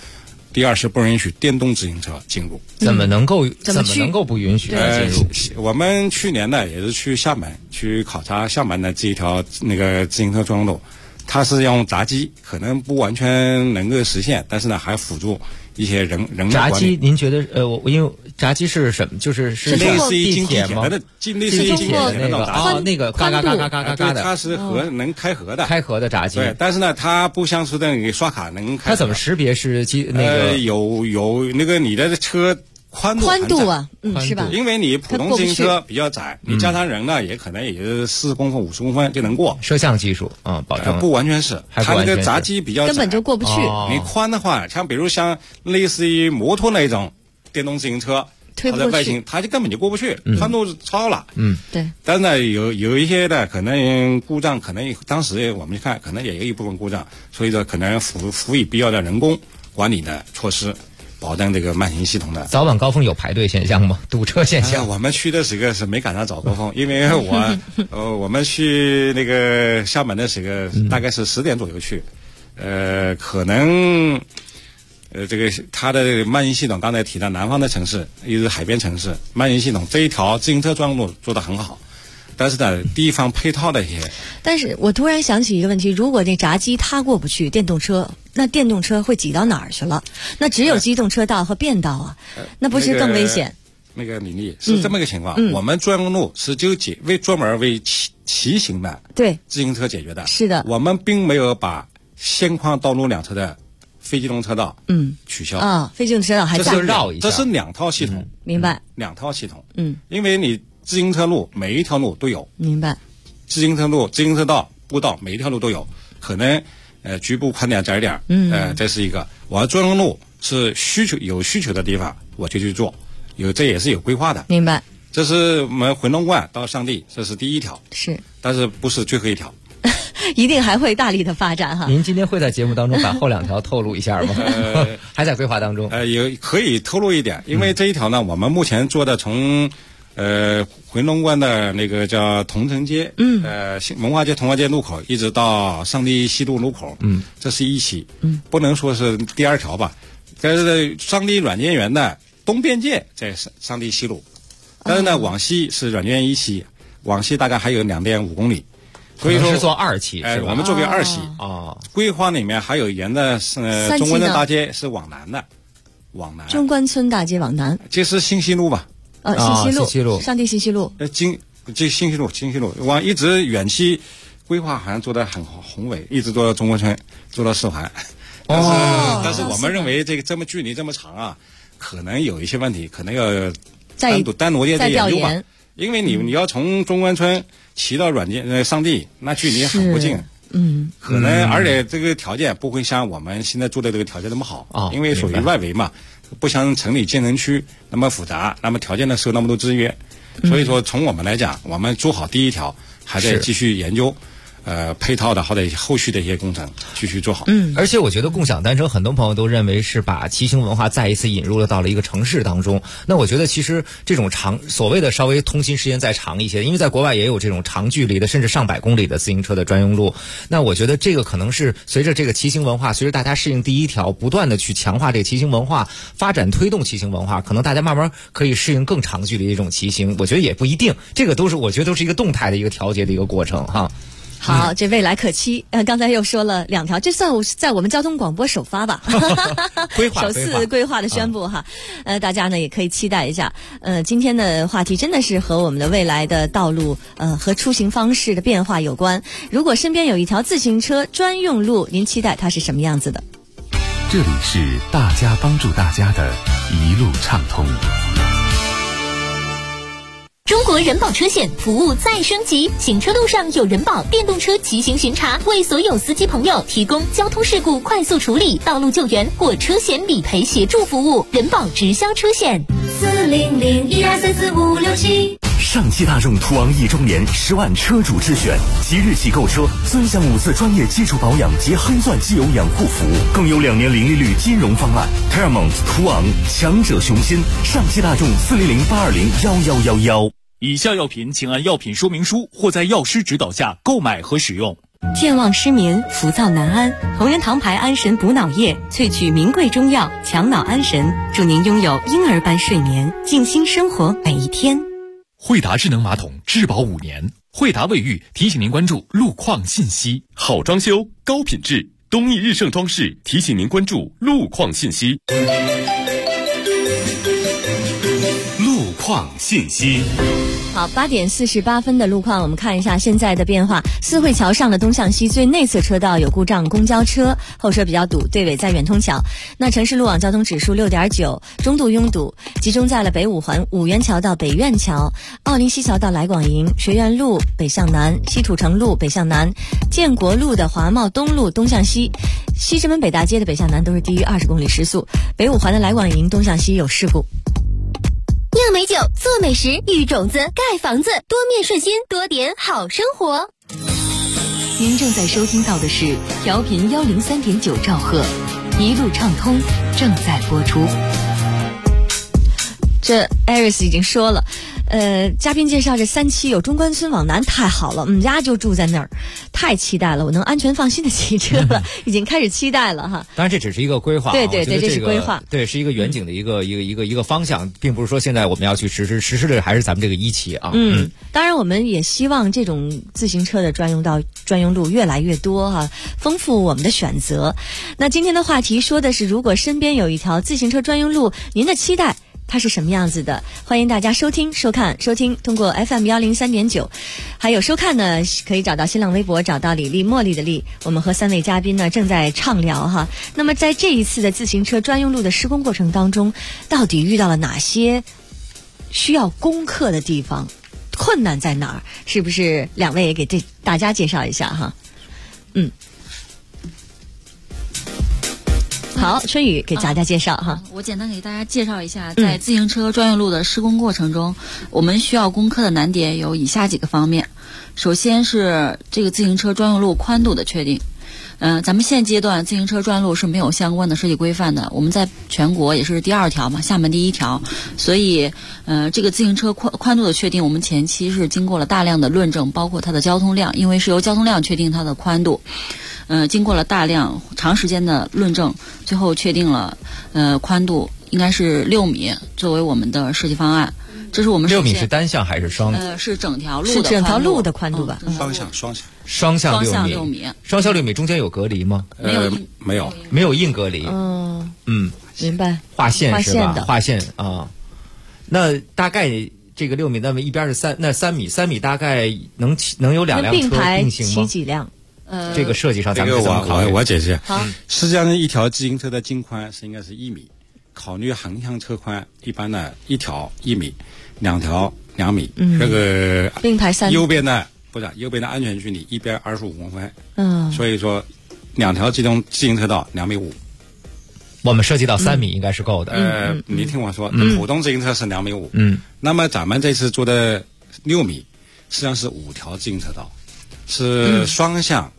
第二是不允许电动自行车进入。 怎么能够不允许进入？ 我们去年呢也是去厦门去考察厦门的这一条那个自行车专用路，它是用闸机，可能不完全能够实现，但是呢还辅助一些人闸机。您觉得因为闸机是什么？就是类似于地铁吗？类似于地铁的那个那个嘎嘎嘎嘎嘎嘎嘎的， 它是能开合的闸机。 对，但是呢它不像是那个刷卡能开。 它怎么识别是那个有那个你的车宽度啊，是吧？ 因为你普通自行车比较窄，你加上人呢，也可能也就40公分、50公分就能过。 摄像技术保证不完全是，它那个闸机比较窄， 根本就过不去。 你宽的话，比如像类似于摩托那种电动自行车，它的外形它就根本就过不去，宽度超了。 对。 但是呢，有一些的可能故障，可能当时我们看可能也有一部分故障，所以说可能辅以必要的人工管理的措施。保证这个慢行系统的。 早晚高峰有排队现象吗？堵车现象？ 我们去的时候是没赶上早高峰，因为我们去那个厦门的时候大概是10点左右去，可能这个它的慢行系统刚才提到南方的城市，又是海边城市，慢行系统这一条自行车专用路做得很好。但是呢，地方配套的一些。 但是我突然想起一个问题：如果这闸机它过不去，电动车会挤到哪儿去了？那只有机动车道和便道啊，那不是更危险？ 那个李丽是这么个情况，我们专用路是专门为骑行的自行车解决的。 是的， 我们并没有把现况道路两侧的非机动车道取消啊，非机动车道还是绕一下， 这是2套系统。 明白 ？2套系统。因为你自行车路每一条路都有。 明白。 自行车路、自行车道、步道每一条路都有，可能局部宽点窄点，这是一个。我专用路是有需求的地方我就去做，这也是有规划的。 明白。 这是我们回龙观到上地，这是第1条。 是。但是不是最后1条？ 一定还会大力的发展哈。 您今天会在节目当中把后2条透露一下吗？还在规划当中。 也可以透露一点，因为这一条呢，我们目前做的从回龙观的那个叫桐城街，文化街、同化街路口，一直到上地西路路口，这是1期，不能说是第2条吧。但是上地软件园的东边界在上地西路，但是呢，往西是软件园1期，往西大概还有2.5公里。所以说是做2期， 我们做个2期规划里面还有沿着中关村大街是往南的，往南。 中关村大街往南， 这是新西路吧？ 新西路，上地新西路。 新西路往一直远期规划好像做得很宏伟，一直做到中关村，做到4环。但是我们认为这么距离这么长啊，可能有一些问题，可能要单独再研究吧。因为你要从中关村骑到上地，那距离很不近。可能而且这个条件不会像我们现在做的这个条件那么好，因为属于外围嘛，不像城里建成区那么复杂，那么条件呢受那么多制约。所以说从我们来讲，我们做好第1条，还在继续研究配套的或者后续的一些工程继续做好。 而且我觉得共享单车很多朋友都认为是把骑行文化再一次引入了到了一个城市当中。那我觉得其实这种所谓的稍微通勤时间再长一些，因为在国外也有这种长距离的甚至上百公里的自行车的专用路。那我觉得这个可能是随着这个骑行文化，随着大家适应第1条，不断的去强化这个骑行文化，发展推动骑行文化，可能大家慢慢可以适应更长距离的一种骑行。我觉得也不一定，这个我觉得都是一个动态的一个调节的一个过程哈。 好，这未来可期。刚才又说了2条，这算在我们交通广播首发吧？首次规划的宣布哈。大家呢也可以期待一下。今天的话题真的是和我们的未来的道路和出行方式的变化有关。如果身边有一条自行车专用路，您期待它是什么样子的？ 这里是大家帮助大家的一路畅通。 中国人保车险服务再升级，行车路上有人保电动车骑行巡查，为所有司机朋友提供交通事故快速处理、道路救援或车险理赔协助服务。人保直销车险40012344567。 上汽大众途昂1周年10万车主之选，即日起购车尊享5次专业基础保养及黑钻机油养护服务，更有2年零利率金融方案。Paramount 途昂，强者雄心。上汽大众40082011111。 以下药品请按药品说明书或在药师指导下购买和使用。 健忘失眠、浮躁难安，同仁堂牌安神补脑液萃取名贵中药，强脑安神，祝您拥有婴儿般睡眠，静心生活每一天。 惠达智能马桶质保5年，惠达卫浴提醒您关注路况信息。 好装修，高品质，东义日盛装饰提醒您关注路况信息。 路况信息。 好，8点48分的路况，我们看一下现在的变化。四惠桥上的东向西最内侧车道有故障公交车，后车比较堵，队尾在远通桥。那城市路网交通指数6.9，中度拥堵，集中在了北五环五元桥到北苑桥、奥林西桥到来广营、学院路北向南、西土城路北向南、建国路的华贸东路东向西、西直门北大街的北向南都是低于20公里时速。北五环的来广营东向西有事故。 酿美酒，做美食，育种子，盖房子，多面顺心，多点好生活。 您正在收听到的是调频103.9兆赫，一路畅通正在播出。 这 Aris 已经说了，嘉宾介绍这3期有中关村往南太好了，我们家就住在那儿，太期待了，我能安全放心的骑车了，已经开始期待了哈。 当然这只是一个规划， 对，这是规划， 对，是一个远景的一个方向，并不是说现在我们要去实施的还是咱们这个1期啊。 当然我们也希望这种自行车的专用路越来越多哈，丰富我们的选择。那今天的话题说的是，如果身边有一条自行车专用路，您的期待它是什么样子的？欢迎大家收听，通过 FM 103.9，还有收看呢，可以找到新浪微博，找到李丽，茉莉的丽。我们和3位嘉宾呢正在畅聊哈。那么在这一次的自行车专用路的施工过程当中，到底遇到了哪些需要攻克的地方？困难在哪儿？是不是2位也给大家介绍一下哈？好，春雨给大家介绍哈。 我简单给大家介绍一下，在自行车专用路的施工过程中，我们需要攻克的难点有以下几个方面。首先是这个自行车专用路宽度的确定。咱们现阶段自行车专用路是没有相关的设计规范的，我们在全国也是第2条嘛，厦门第1条，所以这个自行车宽度的确定，我们前期是经过了大量的论证，包括它的交通量，因为是由交通量确定它的宽度。经过了大量长时间的论证，最后确定了宽度应该是6米作为我们的设计方案。这是我们 6米是单向还是双？ 是整条路的是整条路的宽度吧？ 双向 6米。 双向6米中间有隔离吗？没有硬隔离。 明白。 划线是吧？划线啊。那大概这个6米，那么一边是3米，3米大概能有2辆车并行吗？ 骑几辆？ 这个设计上咱们怎么考虑？ 我解释。 好， 实际上一条自行车的净宽是应该是1米，考虑横向车宽，一般呢1条1米，2条2米。这个并排3。 右边的安全距离一边25公分。所以说2条自行车道2.5米。 我们设计到3米应该是够的。 你听我说，普通自行车是2.5米。那么咱们这次做的6米，实际上是5条自行车道，是双向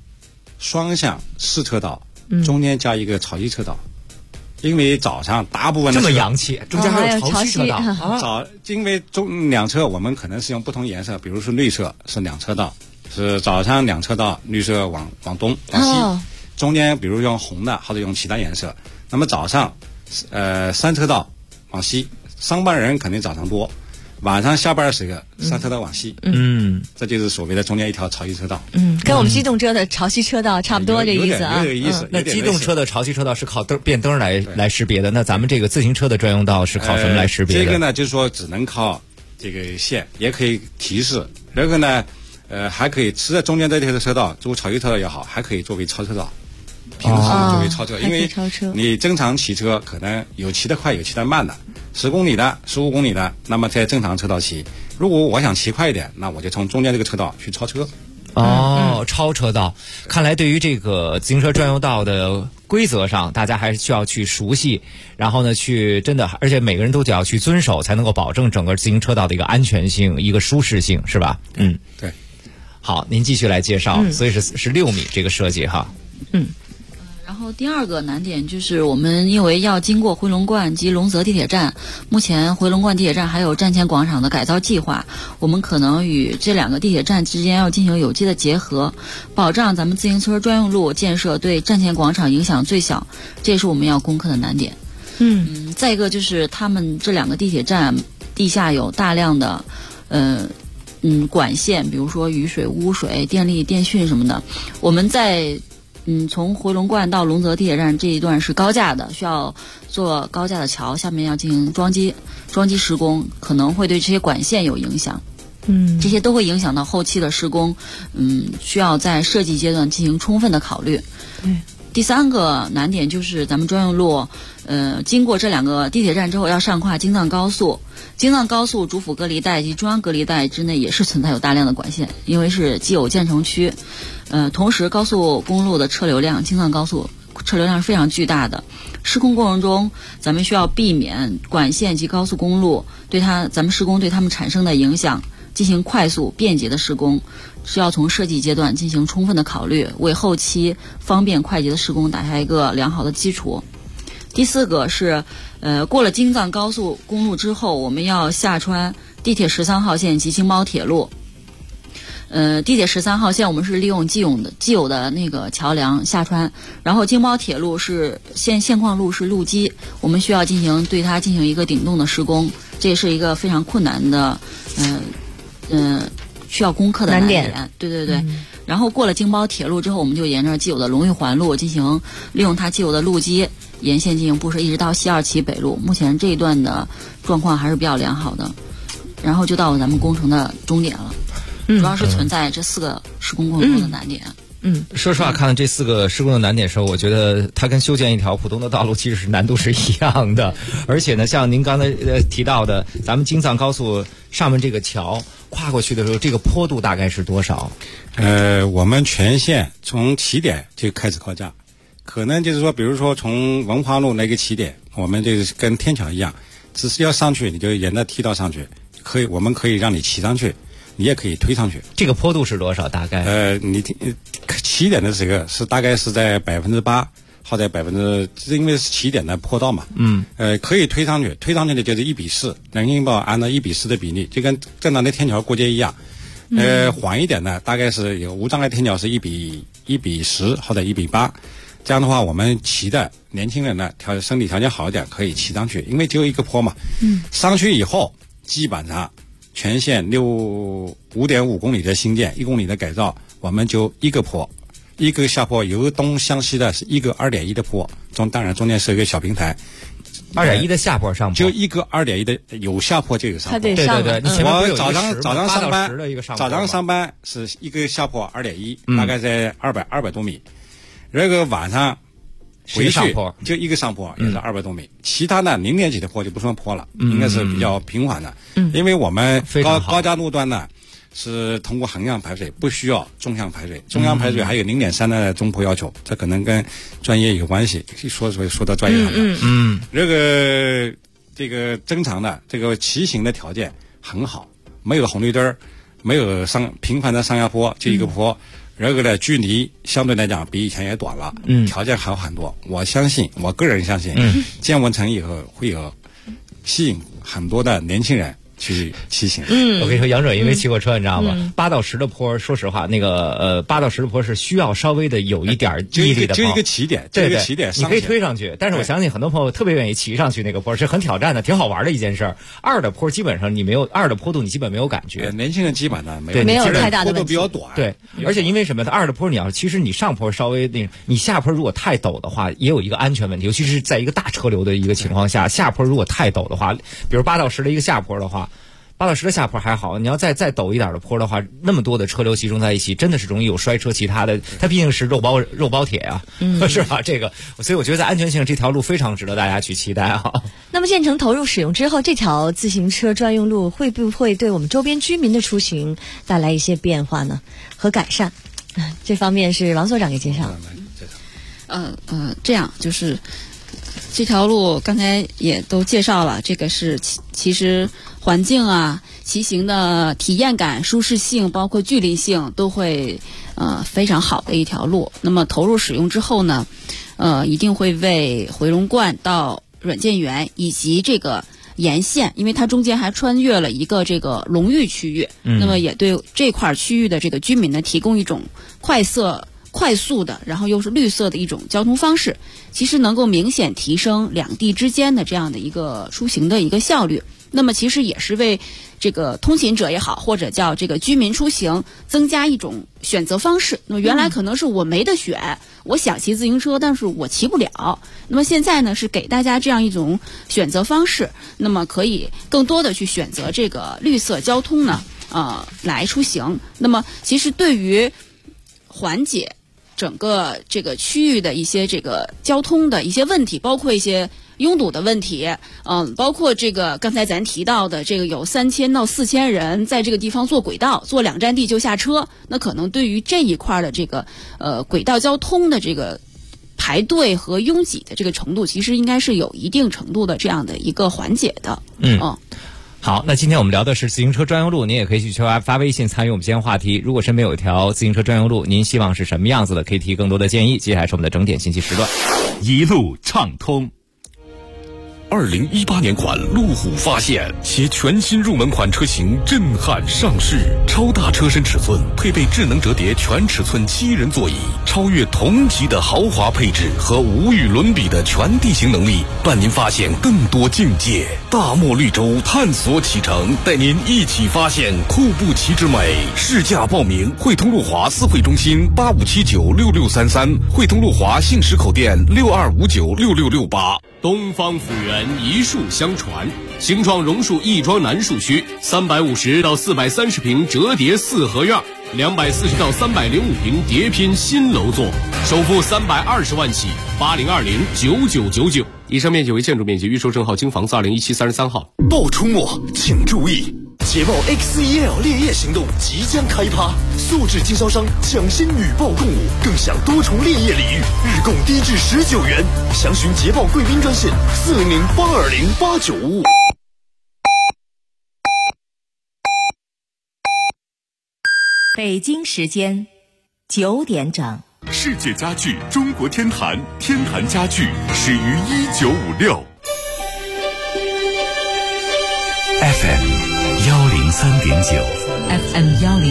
4车道，中间加一个潮汐车道。因为早上大部分的这么洋气，中间还有潮汐车道。 因为2侧我们可能是用不同颜色，比如说绿色是2车道，是早上2车道，绿色往东往西，中间比如用红的或者用其他颜色。那么早上3车道往西，上班人肯定早上多，晚上下班时个3车道往西。这就是所谓的中间一条潮汐车道。 跟我们机动车的潮汐车道差不多这意思啊。 有点意思。 那机动车的潮汐车道是靠变灯来识别的，那咱们这个自行车的专用道是靠什么来识别的？ 这个呢，就是说只能靠这个线，也可以提示。这个呢，还可以吃在中间这条车道，作为潮汐车道也好，还可以作为超车道。平时作为超车，因为你正常骑车可能有骑得快，有骑得慢的，10公里的、15公里的，那么在正常车道骑。如果我想骑快一点，那我就从中间这个车道去超车。 超车道，看来对于这个自行车专用道的规则上，大家还是需要去熟悉，然后呢，去真的，而且每个人都得要去遵守，才能够保证整个自行车道的一个安全性、一个舒适性，是吧？ 对。 好，您继续来介绍，所以是6米这个设计哈。 然后第二个难点就是我们因为要经过回龙观及龙泽地铁站，目前回龙观地铁站还有站前广场的改造计划，我们可能与这2个地铁站之间要进行有机的结合，保障咱们自行车专用路建设对站前广场影响最小，这也是我们要攻克的难点。再一个就是他们这2个地铁站地下有大量的管线，比如说雨水、污水、电力、电讯什么的，我们在从回龙观到龙泽地铁站这一段是高架的，需要做高架的桥，下面要进行桩基施工，可能会对这些管线有影响。这些都会影响到后期的施工，需要在设计阶段进行充分的考虑。第3个难点就是咱们专用路，经过这2个地铁站之后要上跨京藏高速，京藏高速主辅隔离带及中央隔离带之内也是存在有大量的管线，因为是既有建成区，同时高速公路的车流量，京藏高速车流量是非常巨大的。施工过程中，咱们需要避免管线及高速公路咱们施工对它们产生的影响，进行快速便捷的施工，是要从设计阶段进行充分的考虑，为后期方便快捷的施工打下一个良好的基础。第4个是，过了京藏高速公路之后，我们要下穿地铁13号线及京包铁路。地铁13号线我们是利用既有的那个桥梁下穿，然后京包铁路是现况路是路基，我们需要对它进行一个顶洞的施工，这也是一个非常困难的，需要攻克的难点。对。然后过了京包铁路之后，我们就沿着既有的龙玉环路利用它既有的路基沿线进行布设，一直到西2旗北路。目前这一段的状况还是比较良好的，然后就到咱们工程的终点了。主要是存在这4个施工过程中的难点。 说实话，看到这4个施工的难点的时候，我觉得它跟修建一条普通的道路其实是难度是一样的。而且呢，像您刚才提到的，咱们京藏高速上面这个桥跨过去的时候，这个坡度大概是多少？ 我们全线从起点就开始高架，可能就是说，比如说从文华路那个起点，我们就是跟天桥一样，只是要上去，你就沿着梯道上去，我们可以让你骑上去。你也可以推上去。 这个坡度是多少？大概？ 你起点的这个是大概是在8%，好在因为是起点的坡道嘛。可以推上去，推上去的就是1:4，人行道按照1:4的比例，就跟正常的天桥过街一样。缓一点呢，大概是有无障碍天桥是1:10或者1:8。这样的话，我们骑的年轻人呢，身体条件好一点，可以骑上去，因为只有一个坡嘛。上去以后，基本上全线5.5公里的新建，1公里的改造，我们就一个坡，一个下坡，由东向西的是一个2.1的坡，当然中间是一个小平台。 2.1的下坡上坡， 就一个2.1的有下坡就有上坡。 对，你前面不是有早上上班早上上班是一个下坡2.1，大概在200多米。那个晚上回去就一个上坡，也是200多米。其他的0点几的坡就不算坡了，应该是比较平缓的。因为我们高架路段呢是通过横向排水，不需要纵向排水。纵向排水还有0.3的中坡要求，这可能跟专业有关系。说到专业上了。这个正常的这个骑行的条件很好，没有红绿灯，没有频繁的上下坡，就一个坡。这个的距离相对来讲比以前也短了，条件好很多。我个人相信，建完成以后会有吸引很多的年轻人去骑行。 我跟你说，杨准因为骑过车，你知道吗？8到10的坡，说实话，那个8到10的坡是需要稍微的有一点毅力的， 就一个起点， 对， 你可以推上去。但是我相信很多朋友特别愿意骑上去那个坡，是很挑战的，挺好玩的一件事。2的坡基本上2的坡度你基本没有感觉， 年轻人基本上没有太大的坡度比较短。 对，而且因为什么？2的坡其实你上坡稍微你下坡如果太陡的话，也有一个安全问题，尤其是在一个大车流的一个情况下，下坡如果太陡的话，比如8到10的一个下坡的话。8到10的下坡还好，你要再陡一点的坡的话，那么多的车流集中在一起，真的是容易有摔车。其他的，它毕竟是肉包铁啊，是吧？所以我觉得在安全性这条路非常值得大家去期待啊。 那么建成投入使用之后，这条自行车专用路会不会对我们周边居民的出行带来一些变化呢？和改善？这方面是王所长给介绍。 这样就是这条路刚才也都介绍了，这个是其实环境啊、骑行的体验感、舒适性，包括距离性都会非常好的一条路。那么投入使用之后呢， 一定会为回龙观到软件园以及这个沿线，因为它中间还穿越了一个这个龙域区域，那么也对这块区域的这个居民呢提供一种快速的，然后又是绿色的一种交通方式，其实能够明显提升两地之间的这样的一个出行的一个效率。那么其实也是为这个通勤者也好，或者叫这个居民出行增加一种选择方式。那么原来可能是我没得选，我想骑自行车，但是我骑不了。那么现在呢，是给大家这样一种选择方式，那么可以更多的去选择这个绿色交通呢，来出行。那么其实对于缓解整个这个区域的一些这个交通的一些问题，包括一些拥堵的问题，包括这个刚才咱提到的这个有3000到4000人在这个地方坐轨道，坐2站地就下车，那可能对于这一块的这个轨道交通的这个排队和拥挤的这个程度，其实应该是有一定程度的这样的一个缓解的。 好，那今天我们聊的是自行车专用路，您也可以去发微信参与我们今天话题。如果身边有一条自行车专用路，您希望是什么样子的，可以提更多的建议。接下来是我们的整点信息时段， 一路畅通。 2018年款路虎发现，其全新入门款车型震撼上市，超大车身尺寸，配备智能折叠全尺寸7人座椅，超越同级的豪华配置和无与伦比的全地形能力，伴您发现更多境界。大漠绿洲探索启程，带您一起发现库布齐之美。试驾报名：汇通路华4会中心85796633，汇通路华信实口店62596668。 东方府源一树相传，新创榕树亦庄南树区350到430平折叠4合院，240到305平叠拼新楼座，首付320万起，80209999。以上面积为建筑面积，预售证号经房子2017 33号。 报出没，请注意！捷豹 XEL 烈焰行动即将开趴，素质经销商抢先与报共舞，更享多重烈焰礼遇，日供低至19元。详询捷豹贵宾专线400820895。 北京时间9点整。 世界家具中国天坛，天坛家具始于1956。 FM 103.9 FM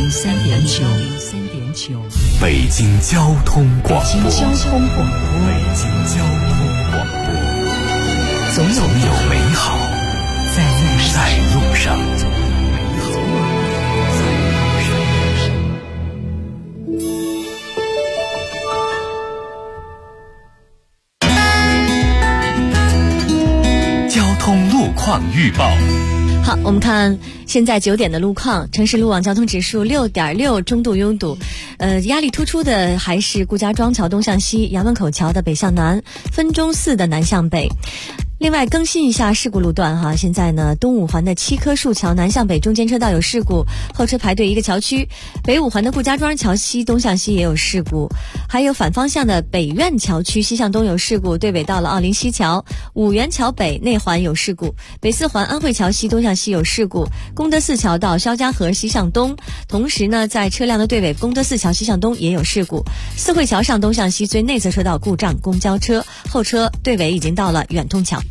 103.9， 北京交通广播。 北京交通广播，总有美好在路上。 交通路况预报。 好，我们看现在9点的路况，城市路网交通指数6.6，中度拥堵。压力突出的还是顾家庄桥东向西、衙门口桥的北向南、分钟寺的南向北。另外更新一下事故路段哈，现在呢东五环的7棵树桥南向北中间车道有事故，后车排队一个桥区；北五环的顾家庄桥西东向西也有事故，还有反方向的北苑桥区西向东有事故，对尾到了奥林西桥；五原桥北内环有事故，北四环安慧桥西东向西有事故，功德寺桥到肖家河西向东。同时呢，在车辆的对尾功德寺桥西向东也有事故，四惠桥上东向西最内侧车道故障公交车，后车对尾已经到了远通桥。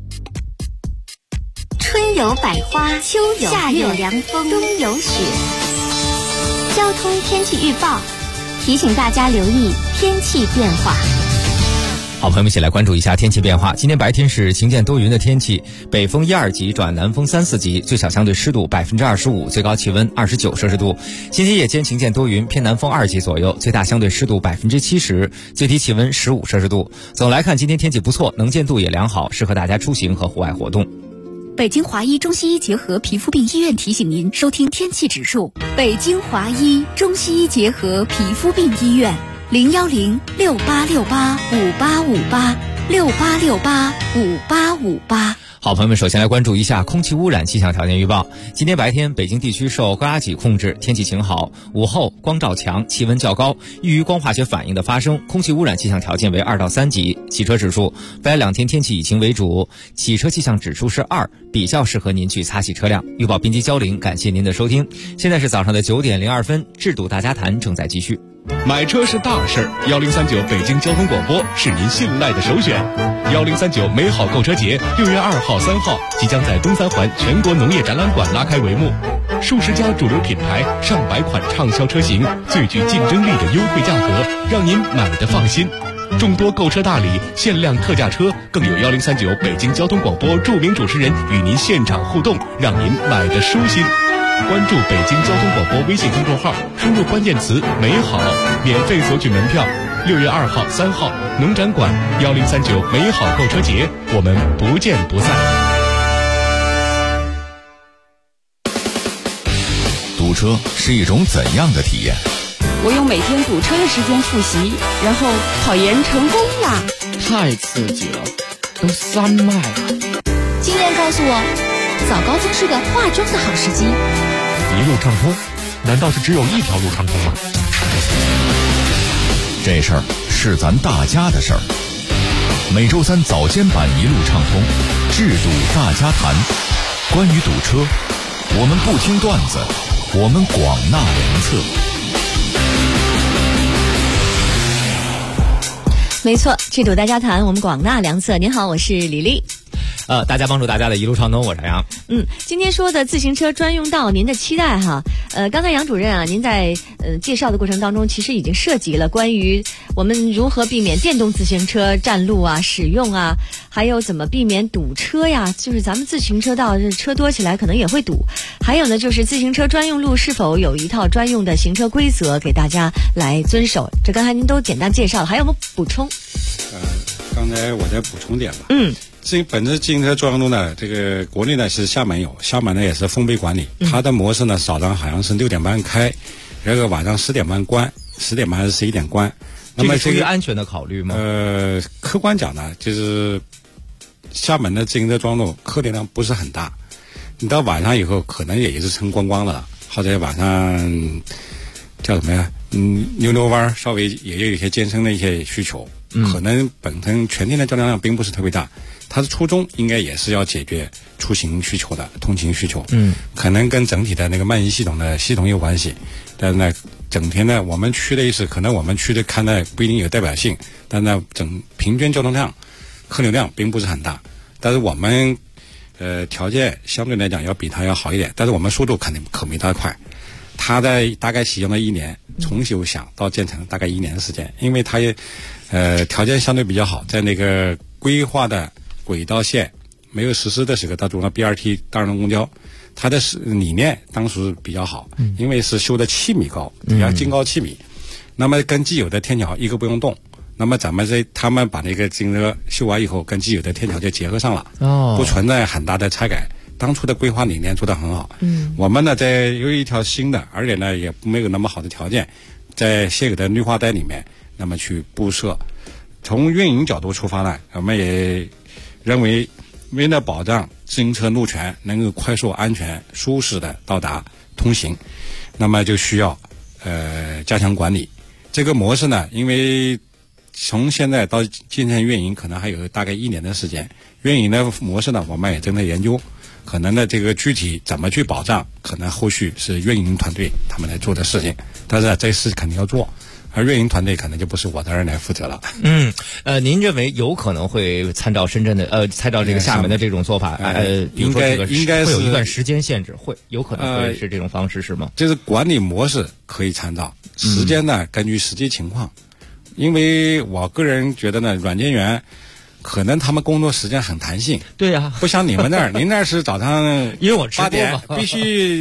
春有百花，秋有夏有凉风，冬有雪。交通天气预报提醒大家留意天气变化。 好，朋友们一起来关注一下天气变化。今天白天是晴间多云的天气，北风1、2级转南风3、4级，最小相对湿度25%，最高气温29摄氏度。今天夜间晴间多云，偏南风2级左右，最大相对湿度70%，最低气温15摄氏度。总来看，今天天气不错，能见度也良好，适合大家出行和户外活动。 北京华医中西医结合皮肤病医院提醒您收听天气指数。北京华医中西医结合皮肤病医院，010-6868-5858，6868-5858。 好，朋友们，首先来关注一下空气污染气象条件预报。今天白天，北京地区受高压脊控制，天气晴好，午后光照强，气温较高，易于光化学反应的发生，空气污染气象条件为2到3级。汽车指数，未来2天天气以晴为主，汽车气象指数是2，比较适合您去擦洗车辆。预报编辑焦玲，感谢您的收听。现在是早上的9点02分，制度大家谈正在继续。 买车是大事儿，1039北京交通广播是您信赖的首选。1039美好购车节6月2号、3号即将在东三环全国农业展览馆拉开帷幕，数十家主流品牌、上百款畅销车型，最具竞争力的优惠价格，让您买得放心。众多购车大礼、限量特价车，更有1039北京交通广播著名主持人与您现场互动，让您买得舒心。关注北京交通广播微信公众号，输入关键词“美好”，免费索取门票。6月2号、3号，农展馆1039美好购车节，我们不见不散。 堵车是一种怎样的体验？ 我用每天堵车的时间复习，然后考研成功啦！ 太刺激了，都3迈了。 经验告诉我，早高峰是个化妆的好时机。 一路畅通，难道是只有一条路畅通吗？ 这事儿是咱大家的事儿。每周3早间版一路畅通，制堵大家谈。关于堵车，我们不听段子，我们广纳良策。 没错，制堵大家谈，我们广纳良策。您好，我是李丽。 大家帮助大家的一路畅通，我是杨。 今天说的自行车专用道，您的期待哈。刚才杨主任啊，您在介绍的过程当中，其实已经涉及了关于我们如何避免电动自行车占路啊、使用啊，还有怎么避免堵车呀。就是咱们自行车道车多起来可能也会堵。还有呢，就是自行车专用路是否有一套专用的行车规则给大家来遵守？这刚才您都简单介绍了，还有没有补充？ 刚才我再补充点吧。本次自行车专用路呢，这个国内呢是厦门有，厦门呢也是封闭管理，它的模式呢早上好像是6点半开，然后晚上10点半关，10点半还是11点关。那么这个安全的考虑吗？ 客观讲呢，就是厦门的自行车专用路客流量不是很大，你到晚上以后可能也是成观光了，或者晚上叫什么呀？溜溜弯，稍微也有一些健身的一些需求。可能本身全天的交通量并不是特别大，它的初衷应该也是要解决出行需求的通勤需求。可能跟整体的那个慢行系统的系统有关系，但是呢，整天呢我们区的意思，可能我们区的看的不一定有代表性，但呢平均交通量、客流量并不是很大，但是我们条件相对来讲要比它要好一点，但是我们速度肯定可没它快。它在大概启用了1年，从修想到建成大概1年的时间，因为它也条件相对比较好，在那个规划的轨道线没有实施的时候，它做了 BRT 大众公交，它的理念当时比较好，因为是修的7米高，要净高7米，那么跟既有的天桥一个不用动，那么他们把那个自行车修完以后，跟既有的天桥就结合上了，不存在很大的拆改。当初的规划理念做得很好，我们呢在有一条新的，而且呢也没有那么好的条件，在现有的绿化带里面，那么去布设。从运营角度出发呢，我们也认为，为了保障自行车路权能够快速、安全、舒适的到达通行，那么就需要加强管理。这个模式呢，因为从现在到建成运营，可能还有大概1年的时间。运营的模式呢，我们也正在研究。可能呢，这个具体怎么去保障，可能后续是运营团队他们来做的事情。但是这事肯定要做，而运营团队可能就不是我的人来负责了。 您认为有可能会参照深圳的参照这个厦门的这种做法？ 应该会有一段时间限制，会有可能会是这种方式是吗？ 就是管理模式可以参照，时间呢根据实际情况。因为我个人觉得呢，软件员可能他们工作时间很弹性， 对呀， 不像你们那儿，您那儿是早上因为我 8点必须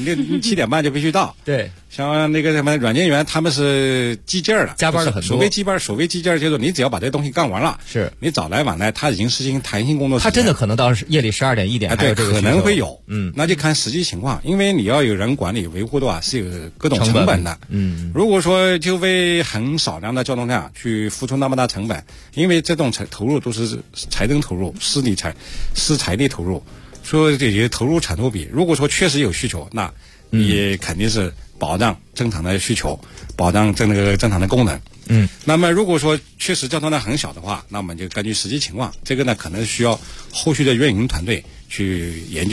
7点半就必须到， 对。 像那个什么软件员，他们是计件的， 加班的很多。 所谓计件就是你只要把这东西干完了， 是你早来晚来，他已经实行弹性工作时间。 他真的可能到夜里12点1点， 对，可能会有，那就看实际情况，因为你要有人管理维护的话，是有各种成本的，如果说就为很少量的交通量去付出那么大成本，因为这种投入都是财政投入、私财力投入，所以这些投入产出比，如果说确实有需求，那也肯定是保障正常的需求，保障正常的功能。那么如果说确实交通量很小的话，那我们就根据实际情况，这个呢可能需要后续的运营团队去研究。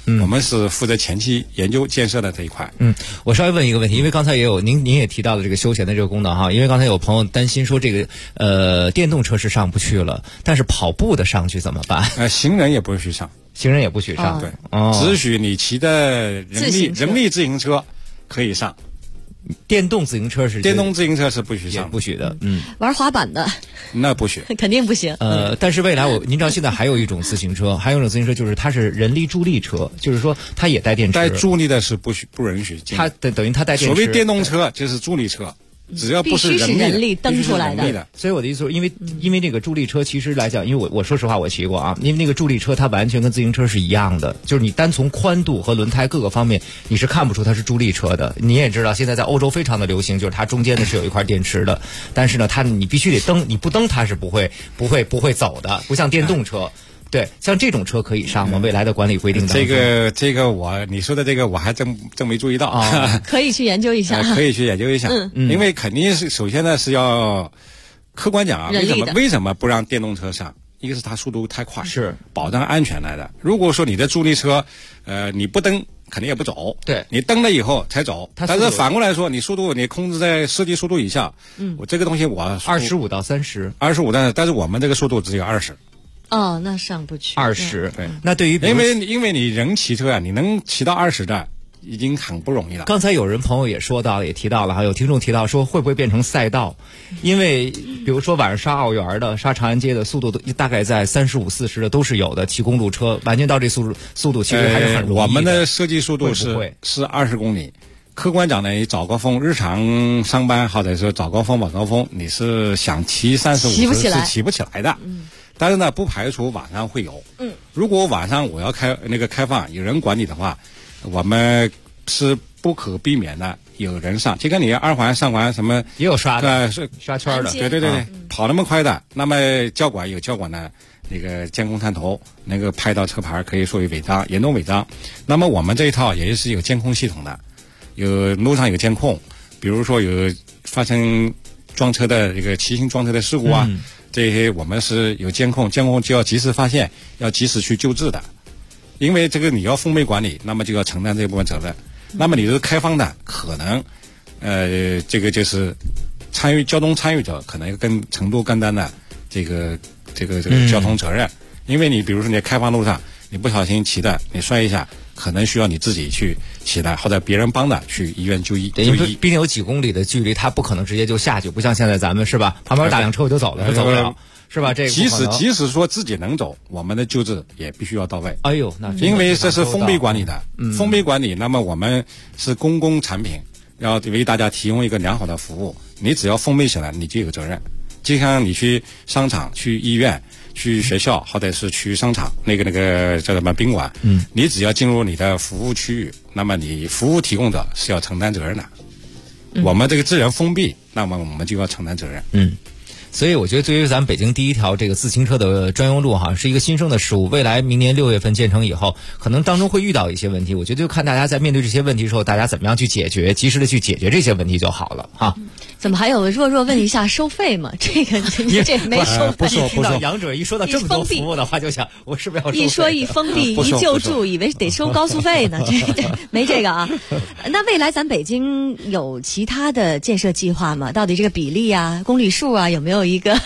我们是负责前期研究建设的这一块。 我稍微问一个问题，因为刚才也有您也提到了这个休闲的这个功能哈，因为刚才有朋友担心说这个电动车是上不去了，但是跑步的上去怎么办？ 行人也不许上， 行人也不许上， 对，只许你骑的人力自行车可以上。 电动自行车是不许上， 不许的。 玩滑板的那不许， 肯定不行。 但是未来您知道现在还有一种自行车，就是它是人力助力车，就是说它也带电池。 带助力的是不允许进。 它等于它带电池。 所谓电动车就是助力车。只要不是人力蹬出来的，所以我的意思说，因为这个助力车其实来讲，因为我说实话我骑过啊，因为那个助力车它完全跟自行车是一样的，就是你单从宽度和轮胎各个方面，你是看不出它是助力车的。你也知道，现在在欧洲非常的流行，就是它中间呢是有一块电池的，但是呢，你必须得蹬，你不蹬它是不会走的，不像电动车。对，像这种车可以上吗？未来的管理规定当中， 这个你说的这个我还真没注意到啊， 可以去研究一下， 可以去研究一下，因为肯定是首先呢是要客观讲啊，为什么不让电动车上？一个是它速度太快， 是保障安全来的。如果说你的助力车，你不蹬肯定也不走， 对， 你蹬了以后才走。但是反过来说，你速度你控制在设计速度以下，我这个东西我 25到30， 但是我们这个速度只有20。 那上不去。 20， 对， 那对于因为你人骑车你能骑到20的，已经很不容易了。 刚才有朋友也说到，也提到了哈，有听众提到说会不会变成赛道？因为比如说晚上刷奥园的、刷长安街的速度都大概在35、40的都是有的，骑公路车完全到这速度其实还是很容易的。 我们的设计速度是20公里。客观讲呢，你早高峰日常上班或者说早高峰晚高峰，你是想骑35是骑不起来的。但是呢，不排除晚上会有。如果晚上我要开放，有人管理的话，我们是不可避免的有人上，就跟你2环、3环什么也有刷的，刷圈的。 对，跑那么快的，那么交管有交管的那个监控探头，那个拍到车牌可以属于违章，严重违章。那么我们这一套也是有监控系统的，有路上有监控，比如说有发生撞车的这个骑行撞车的事故啊。这些我们是有监控就要及时发现，要及时去救治的，因为这个你要封闭管理，那么就要承担这部分责任。那么你是开放的，可能这个就是交通参与者可能程度更大的这个交通责任，因为你比如说你在开放路上，你不小心骑的，你摔一下，可能需要你自己去起来，或者别人帮着去医院就医。 对，毕竟有几公里的距离，他不可能直接就下去，不像现在咱们是吧？旁边打辆车我就走了，他走不了，是吧？这个即使说自己能走，我们的救治也必须要到位。 哎呦，那因为这是封闭管理的，封闭管理，那么我们是公共产品，要为大家提供一个良好的服务。你只要封闭起来，你就有责任。就像你去商场、去医院、去学校，或者是去商场那个叫什么宾馆，你只要进入你的服务区域，那么你服务提供者是要承担责任的。我们这个自然封闭，那么我们就要承担责任。 所以我觉得对于咱们北京第一条这个自行车的专用路哈，是一个新生的事物。未来明年6月份建成以后，可能当中会遇到一些问题。我觉得就看大家在面对这些问题的时候，大家怎么样去解决，及时的去解决这些问题就好了哈。 怎么还有弱问一下收费吗？这个这没收费。 不说。杨主任一说到这么多服务的话，就想我是不是要收费？ 一说一封闭一救助，以为得收高速费呢。这没这个啊。那未来咱北京有其他的建设计划吗？到底这个比例啊、公里数啊，有没有一个？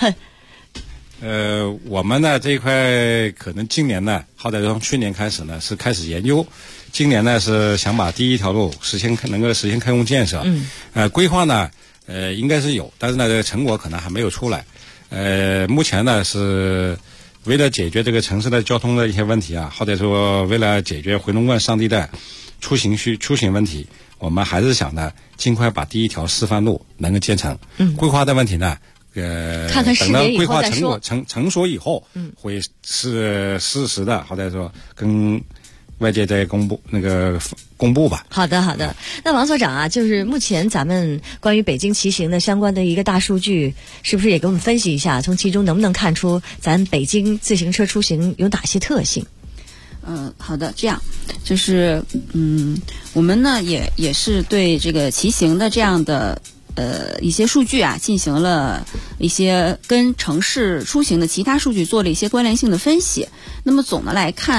我们呢这一块可能今年呢，或者从去年开始呢是开始研究，今年呢是想把第一条路能够实现开工建设。规划呢应该是有，但是呢这个成果可能还没有出来。目前呢是为了解决这个城市的交通的一些问题啊，或者说为了解决回龙观上地带出行问题，我们还是想呢尽快把第一条示范路能够建成。规划的问题呢。 看看等到规划成果成熟以后，会是适时的，或者说跟外界再公布吧。 好的。那王所长啊，就是目前咱们关于北京骑行的相关的一个大数据，是不是也给我们分析一下？从其中能不能看出咱北京自行车出行有哪些特性？ 好的，这样就是我们呢也是对这个骑行的这样的。一些数据啊，进行了一些跟城市出行的其他数据做了一些关联性的分析。那么总的来看啊，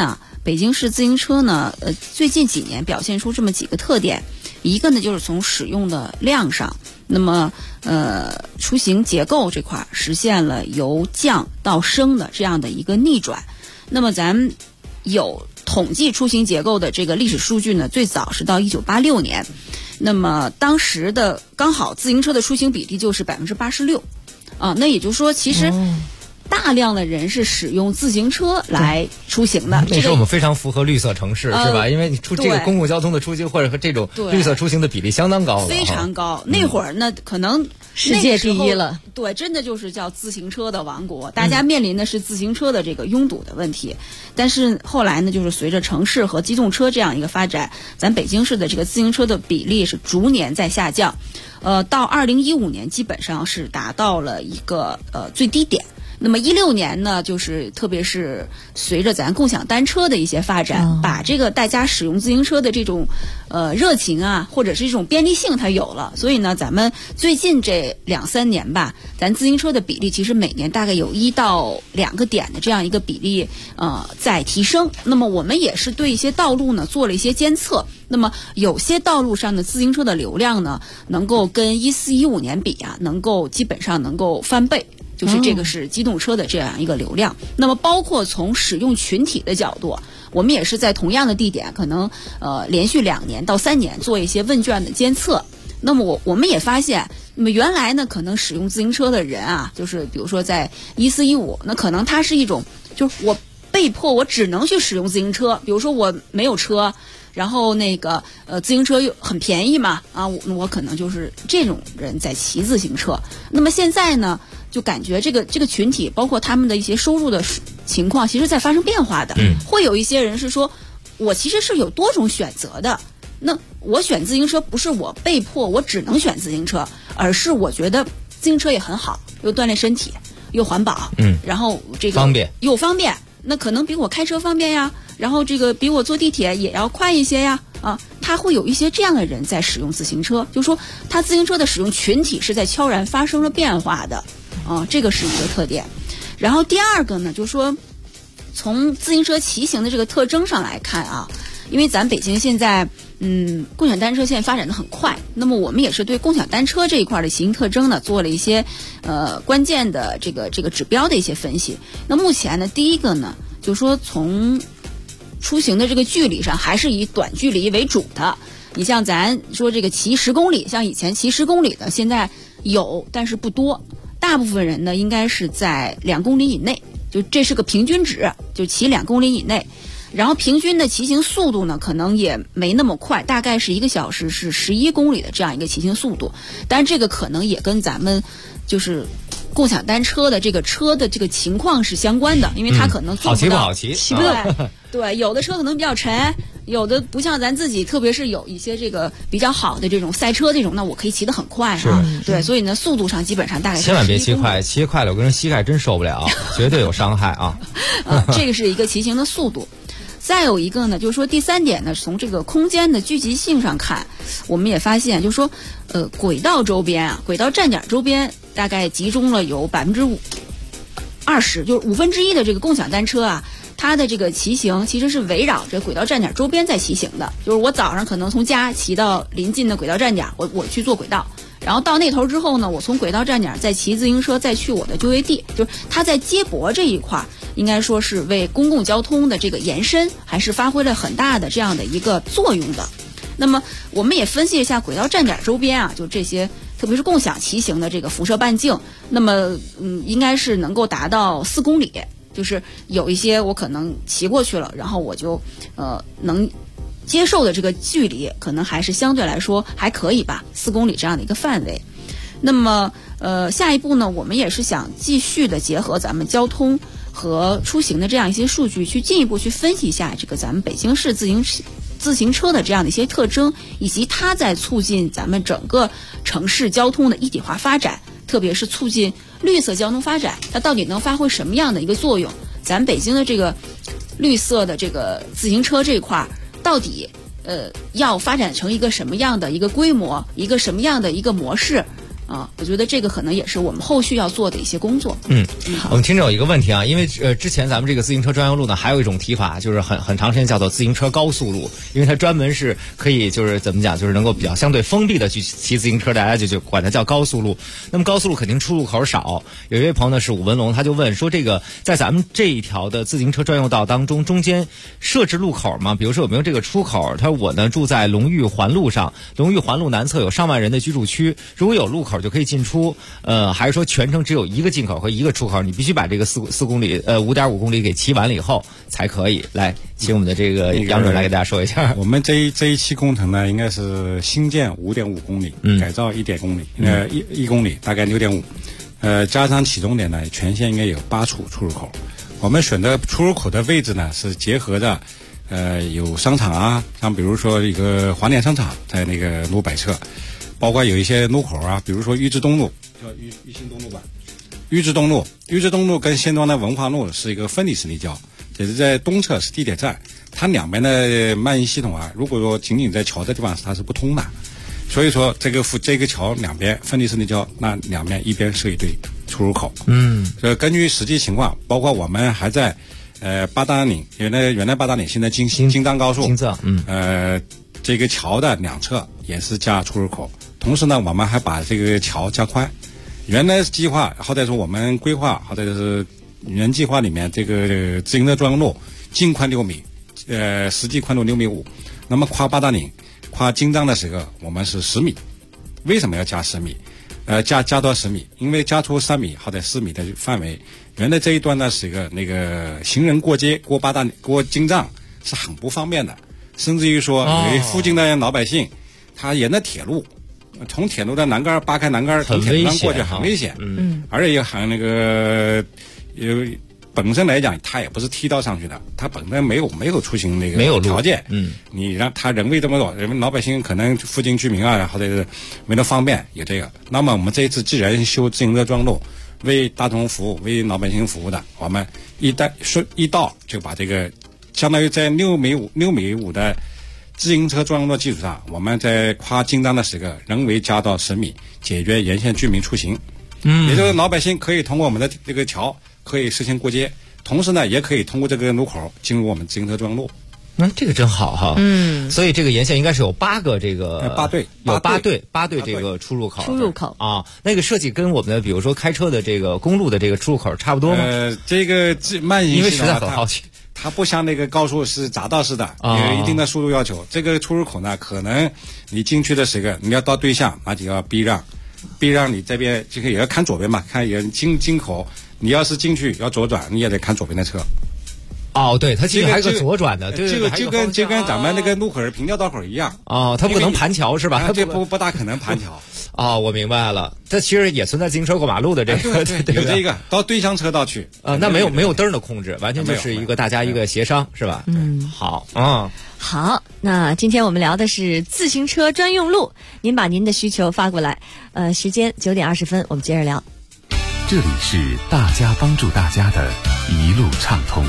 北京市自行车呢，最近几年表现出这么几个特点。一个呢，就是从使用的量上，那么出行结构这块实现了由降到升的这样的一个逆转。那么咱有统计出行结构的这个历史数据呢，最早是到1986年，那么当时的刚好自行车的出行比例就是86%，那也就是说，其实大量的人是使用自行车来出行的。 那时候我们非常符合绿色城市，是吧？因为你出这个公共交通的出行或者和这种绿色出行的比例相当高了， 非常高。那会儿呢，可能世界第一了。 对，真的就是叫自行车的王国，大家面临的是自行车的这个拥堵的问题。但是后来呢，就是随着城市和机动车这样一个发展，咱北京市的这个自行车的比例是逐年在下降。到2015年基本上是达到了一个最低点。那么16年呢，就是特别是随着咱共享单车的一些发展，把这个大家使用自行车的这种热情啊，或者是这种便利性它有了，所以呢，咱们最近这2-3年吧，咱自行车的比例其实每年大概有1到2个点的这样一个比例在提升。那么我们也是对一些道路呢做了一些监测，那么有些道路上的自行车的流量呢，能够跟14-15年比啊，基本上能够翻倍。就是这个是机动车的这样一个流量。那么包括从使用群体的角度，我们也是在同样的地点，可能连续2年到3年做一些问卷的监测。那么我们也发现，那么原来呢，可能使用自行车的人啊，就是比如说在14-15，那可能它是一种，就是我被迫我只能去使用自行车，比如说我没有车。然后那个自行车又很便宜嘛，我可能就是这种人在骑自行车。那么现在呢，就感觉这个群体，包括他们的一些收入的情况，其实在发生变化的。会有一些人是说，我其实是有多种选择的。那我选自行车不是我被迫，我只能选自行车，而是我觉得自行车也很好，又锻炼身体，又环保，然后这个方便又方便。那可能比我开车方便呀，然后这个比我坐地铁也要快一些呀，他会有一些这样的人在使用自行车，就是说他自行车的使用群体是在悄然发生了变化的，这个是一个特点。然后第二个呢，就是说从自行车骑行的这个特征上来看啊，因为咱北京现在共享单车现在发展的很快，那么我们也是对共享单车这一块的骑行特征呢做了一些关键的这个指标的一些分析。那目前呢，第一个呢，就是说从出行的这个距离上，还是以短距离为主的。你像咱说这个骑10公里，像以前骑10公里的，现在有，但是不多。大部分人呢，应该是在2公里以内，就这是个平均值，就骑2公里以内。然后平均的骑行速度呢，可能也没那么快，大概是1个小时是11公里的这样一个骑行速度。但这个可能也跟咱们就是共享单车的这个车的这个情况是相关的，因为它可能做不到， 好骑骑不到。对，有的车可能比较沉，有的不像咱自己，特别是有一些这个比较好的这种赛车这种，那我可以骑得很快啊。对，所以呢，速度上基本上大概是千万别骑快，骑快了我跟人膝盖真受不了，绝对有伤害啊。 这个是一个骑行的速度。再有一个呢，就是说第3点呢，从这个空间的聚集性上看，我们也发现，就是说，轨道周边啊，轨道站点周边大概集中了有20%，就是1/5的这个共享单车啊，它的这个骑行其实是围绕着轨道站点周边在骑行的。就是我早上可能从家骑到临近的轨道站点，我去坐轨道，然后到那头之后呢，我从轨道站点再骑自行车再去我的就业地，就是它在接驳这一块。应该说是为公共交通的这个延伸，还是发挥了很大的这样的一个作用的。那么我们也分析一下轨道站点周边啊，就这些，特别是共享骑行的这个辐射半径，那么应该是能够达到4公里，就是有一些我可能骑过去了，然后我就能接受的这个距离，可能还是相对来说还可以吧，4公里这样的一个范围。那么下一步呢，我们也是想继续的结合咱们交通和出行的这样一些数据，去进一步去分析一下这个咱们北京市自行车的这样的一些特征，以及它在促进咱们整个城市交通的一体化发展，特别是促进绿色交通发展，它到底能发挥什么样的一个作用？咱北京的这个绿色的这个自行车这一块，到底要发展成一个什么样的一个规模，一个什么样的一个模式？ 我觉得这个可能也是我们后续要做的一些工作。 我们听着有一个问题啊，因为之前咱们这个自行车专用路呢，还有一种提法，就是很长时间叫做自行车高速路，因为它专门是可以就是怎么讲，就是能够比较相对封闭的去骑自行车，大家就管它叫高速路。那么高速路肯定出入口少，有一位朋友呢是武文龙，他就问说，这个在咱们这一条的自行车专用道当中，中间设置路口吗？比如说有没有这个出口？他说我呢住在龙玉环路上，龙玉环路南侧有上万人的居住区，如果有路口就可以进出，还是说全程只有一个进口和一个出口？你必须把这个4公里5.5公里给骑完了以后才可以。来，请我们的这个杨主任来给大家说一下。 我们这一期工程呢，应该是新建5.5公里，改造1公里，1公里大概6.5，加上起终点呢，全线应该有8处出入口。我们选择出入口的位置呢，是结合着有商场啊，像比如说一个华联商场在那个路北侧，包括有一些路口啊，比如说玉枝东路，叫玉兴东路吧。玉枝东路跟仙庄的文化路是一个分离式立交，也是在东侧是地铁站，它两边的慢运系统啊，如果说仅仅在桥的地方它是不通的，所以说这个桥两边分离式立交，那两边一边设一对出入口。根据实际情况，包括我们还在八达岭，原来八达岭现在京藏高速，这个桥的两侧也是加出入口，同时呢，我们还把这个桥加宽。原来计划，或者说我们规划，或者是原计划里面这个自行车专用路净宽6米，实际宽度6.5米。那么跨八达岭、跨京藏的时候，我们是10米。为什么要加10米？加到10米，因为加出3米或者4米的范围，原来这一段呢是一个那个行人过街过京藏是很不方便的，甚至于说附近的老百姓，他沿着铁路。从铁路的栏杆扒开栏杆，从铁路上过去很危险，而且也很那个，本身来讲，它也不是梯道上去的，它本身没有出行那个条件，你让它人为这么多，人们老百姓可能附近居民啊，或者是为了方便有这个。那么我们这一次既然修自行车专路，为大众服务，为老百姓服务的，我们一到就把这个相当于在6.5米的。自行车专用的基础上，我们在跨京藏的时候人为加到10米，解决沿线居民出行。也就是老百姓可以通过我们的这个桥可以实现过街，同时呢，也可以通过这个路口进入我们自行车专用路。 这个真好哈。所以这个沿线应该是有8个这个 8对， 有8对这个出入口啊。那个设计跟我们的比如说开车的这个公路的这个出入口差不多吗？ 这个慢运， 因为实在很好奇。 它不像那个高速是匝道式的，有一定的速度要求。这个出入口呢，可能你进去的时候，你要到对向，那就要避让你这边这个也要看左边嘛，看有人进口，你要是进去要左转，你也得看左边的车。 对，它其实还有个左转的，对， 就跟咱们那个路口平交道口一样。 它不可能盘桥是吧？ 它不大可能盘桥。 我明白了，这其实也存在自行车过马路的这个， 有这个到对向车道去。 那没有灯的控制，完全就是一个大家一个协商，是吧？好。 好，那今天我们聊的是自行车专用路，您把您的需求发过来。时间9点20分，我们接着聊。 这里是大家帮助大家的一路畅通。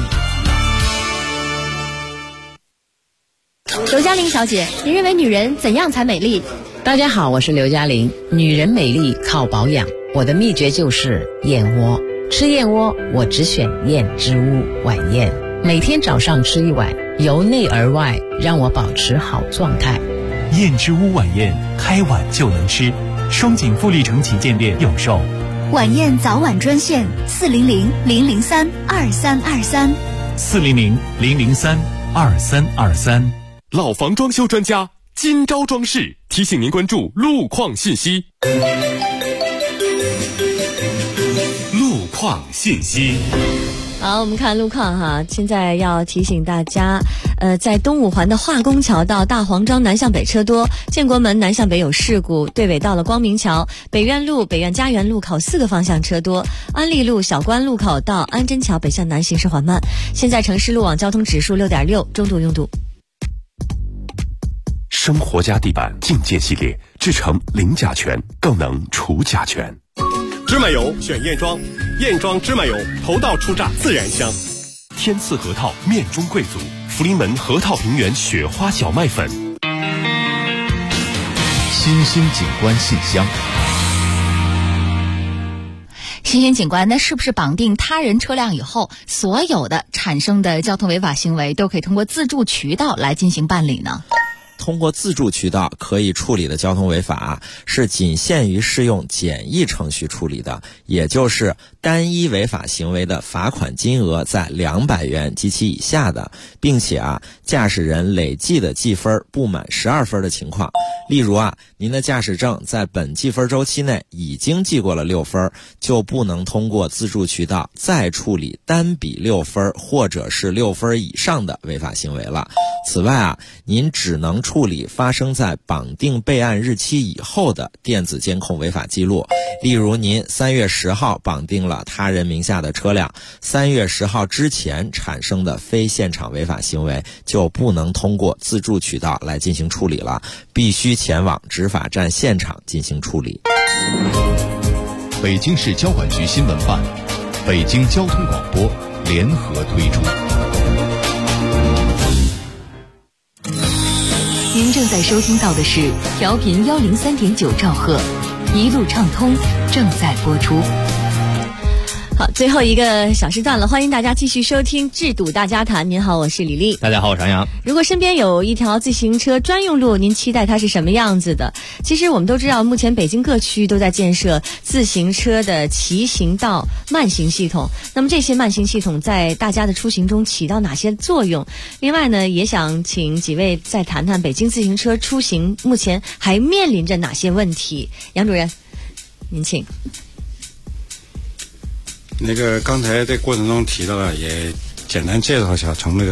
刘嘉玲小姐，您认为女人怎样才美丽？ 大家好，我是刘嘉玲。女人美丽靠保养，我的秘诀就是燕窝。吃燕窝，我只选燕之屋晚宴，每天早上吃1碗，由内而外让我保持好状态。 燕之屋晚宴，开碗就能吃。双井富力城旗舰店有售。 晚宴早晚专线400-003-2323。 400-003-2323。 老房装修专家今朝装饰提醒您关注路况信息。 路况信息。 好，我们看路况哈。现在要提醒大家，在东五环的化工桥到大黄庄南向北车多，建国门南向北有事故，队尾到了光明桥，北苑路北苑家园路口4个方向车多，安利路小关路口到安贞桥北向南行驶缓慢。现在城市路网交通指数6.6，中度拥堵。 生活家地板境界系列制成零甲醛，更能除甲醛。 芝麻油选燕庄，燕庄芝麻油头道出榨自然香。 天赐核桃面中贵族，福临门核桃平原雪花小麦粉。 新兴景观信箱。 萱萱警官，那是不是绑定他人车辆以后，所有的产生的交通违法行为都可以通过自助渠道来进行办理呢？ 通过自助渠道可以处理的交通违法是仅限于适用简易程序处理的，也就是单一违法行为的罚款金额在200元及其以下的，并且驾驶人累计的记分不满12分的情况。例如您的驾驶证在本记分周期内已经记过了6分，就不能通过自助渠道再处理单笔6分或者是6分以上的违法行为了。此外您只能处理发生在绑定备案日期以后的电子监控违法记录。例如您3月10号绑定了他人名下的车辆，3月10号之前产生的非现场违法行为就不能通过自助渠道来进行处理了，必须前往执法站现场进行处理。 北京市交管局新闻办、北京交通广播联合推出。 您正在收听到的是调频103.9兆赫，一路畅通正在播出。 好，最后一个小时段了，欢迎大家继续收听智堵大家谈。您好，我是李丽。 大家好，我是杨洋。 如果身边有一条自行车专用路，您期待它是什么样子的？其实我们都知道，目前北京各区都在建设自行车的骑行道慢行系统。那么这些慢行系统在大家的出行中起到哪些作用？另外呢，也想请几位再谈谈北京自行车出行目前还面临着哪些问题。杨主任，您请。 刚才在过程中提到了，也简单介绍一下，从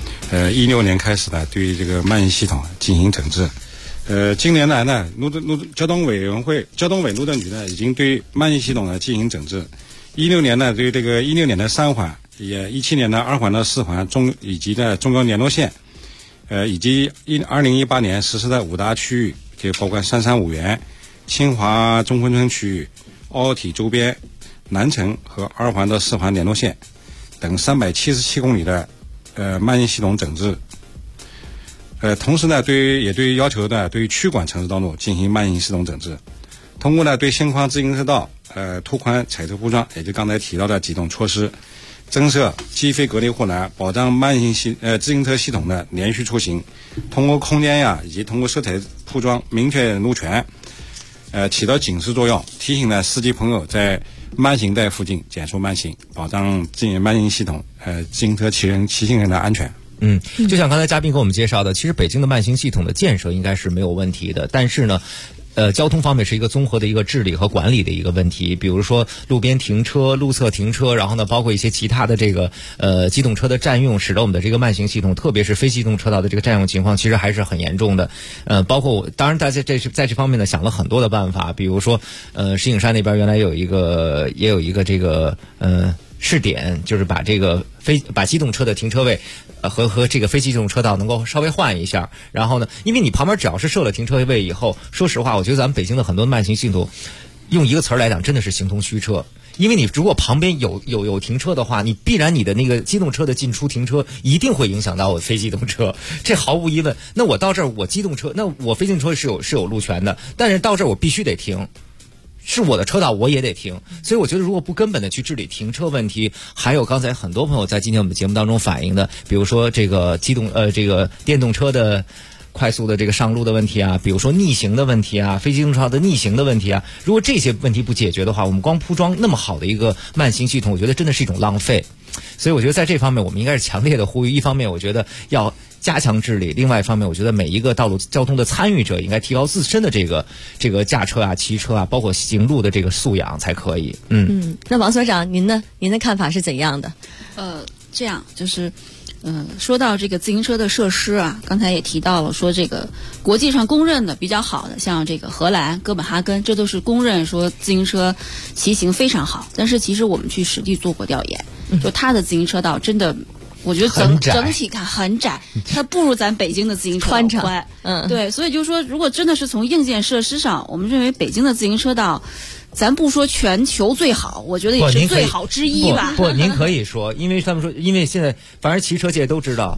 16年开始呢，对于这个慢行系统进行整治。近年来呢，交通委路政局呢已经对慢行系统呢进行整治。16年呢，对这个16年的3环，也17年的2环到4环以及的中高联络线，以及2018年实施的5大区域，就包括三山五园、清华中关村区域、奥体周边、南城和2环到4环联络线等377公里的慢行系统整治。同时呢，也对要求的对于区管城市道路进行慢行系统整治。通过呢对现况自行车道拓宽彩色铺装，也就刚才提到的几种措施，增设机非隔离护栏，保障自行车系统的连续出行。通过空间以及通过色彩铺装明确路权，起到警示作用，提醒呢司机朋友在慢行带附近减速慢行，保障慢行系统自行车骑行人的安全。 就像刚才嘉宾给我们介绍的，其实北京的慢行系统的建设应该是没有问题的，但是呢交通方面是一个综合的一个治理和管理的一个问题，比如说路边停车、路侧停车，然后呢包括一些其他的这个机动车的占用，使得我们的这个慢行系统，特别是非机动车道的这个占用情况其实还是很严重的。包括当然大家在这方面呢想了很多的办法，比如说石景山那边原来也有一个这个试点，就是把机动车的停车位和这个非机动车道能够稍微换一下。然后呢，因为你旁边只要是设了停车位以后，说实话，我觉得咱们北京的很多慢行系统，用一个词儿来讲，真的是形同虚设。因为你如果旁边有停车的话，你必然你的那个机动车的进出停车一定会影响到我非机动车，这毫无疑问。那我到这儿我机动车，那我非机动车是有路权的，但是到这儿我必须得停。是我的车道我也得停，所以我觉得如果不根本的去治理停车问题，还有刚才很多朋友在今天我们节目当中反映的，比如说这个这个电动车的快速的这个上路的问题比如说逆行的问题非机动车道的逆行的问题如果这些问题不解决的话，我们光铺装那么好的一个慢行系统，我觉得真的是一种浪费。所以我觉得在这方面我们应该是强烈的呼吁，一方面我觉得要加强治理，另外一方面我觉得每一个道路交通的参与者应该提高自身的这个驾车骑车包括行路的这个素养才可以。 那王所长您呢？您的看法是怎样的？ 这样就是说到这个自行车的设施刚才也提到了，说这个国际上公认的比较好的，像这个荷兰、哥本哈根，这都是公认说自行车骑行非常好。但是其实我们去实地做过调研，就它的自行车道真的，我觉得整体看很窄，它不如咱北京的自行车道宽。对，所以就是说，如果真的是从硬件设施上，我们认为北京的自行车道，咱不说全球最好，我觉得也是最好之一吧。 您可以说，因为他们说，因为现在反正骑车界都知道，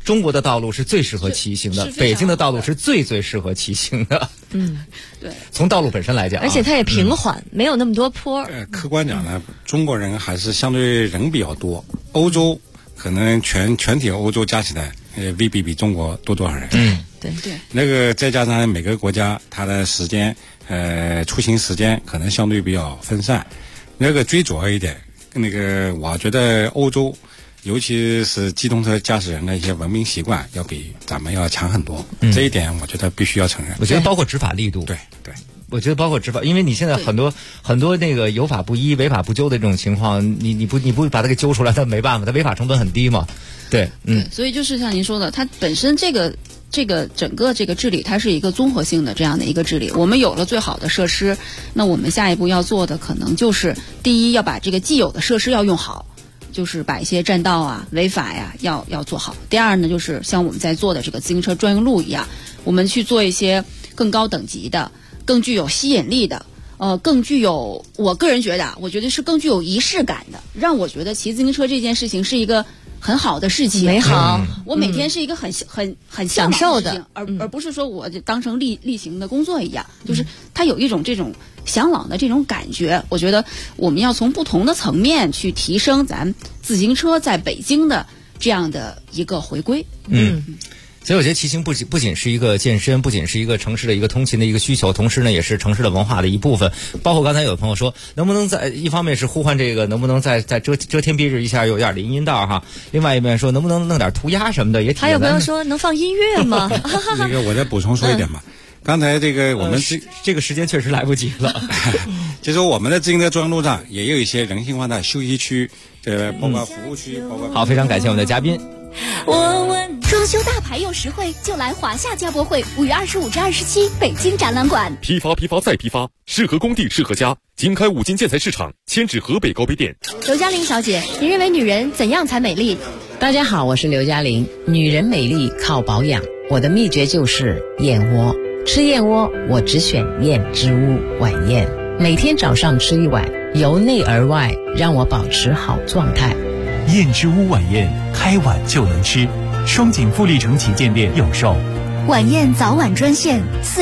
中国的道路是最适合骑行的，北京的道路是最适合骑行的。 对。 从道路本身来讲， 而且它也平缓，没有那么多坡。 客观讲呢，中国人还是相对人比较多，欧洲可能全体欧洲加起来，未必比中国多多少人。 对。 那个再加上每个国家它的时间，出行时间可能相对比较分散。那个最主要一点，那个我觉得欧洲，尤其是机动车驾驶人的一些文明习惯，要比咱们要强很多。这一点我觉得必须要承认。 我觉得包括执法力度。 对。 我觉得包括执法，因为你现在很多那个有法不依、违法不究的这种情况，你不把它给揪出来，它没办法，它违法成本很低嘛。对。 所以就是像您说的，它本身这个整个这个治理，它是一个综合性的这样的一个治理。我们有了最好的设施，那我们下一步要做的可能就是第一，要把这个既有的设施要用好，就是把一些占道啊、违法呀要做好。第二呢，就是像我们在做的这个自行车专用路一样，我们去做一些更高等级的、更具有吸引力的。更具有，我个人觉得，我觉得是更具有仪式感的，让我觉得骑自行车这件事情是一个很好的事情， 美好。 我每天是一个很享受的， 而不是说我就当成例行的工作一样，就是它有一种这种向往的这种感觉。我觉得我们要从不同的层面去提升咱自行车在北京的这样的一个回归。 所以我觉得骑行不仅是一个健身，不仅是一个城市的一个通勤的一个需求，同时呢也是城市的文化的一部分。包括刚才有的朋友说，能不能在一方面是呼唤这个，能不能在遮天蔽日一下有点林荫道哈？另外一面说能不能弄点涂鸦什么的也挺。 还有朋友说能放音乐吗？ 那个我再补充说一点吧。刚才这个我们这个时间确实来不及了。 其实我们的自行车专用路上也有一些人性化的休息区，包括服务区，包括。 好，非常感谢我们的嘉宾。 装修大牌又实惠，就来华夏家博会，5月25至27，北京展览馆。 批发再批发，适合工地适合家。经开五金建材市场，迁至河北高碑店。 刘嘉玲小姐，你认为女人怎样才美丽？ 大家好，我是刘嘉玲。女人美丽靠保养，我的秘诀就是燕窝。吃燕窝，我只选燕之屋晚宴，每天早上吃1碗，由内而外让我保持好状态。 燕之屋晚宴，开碗就能吃。双井富力城旗舰店有售。 晚宴早晚专线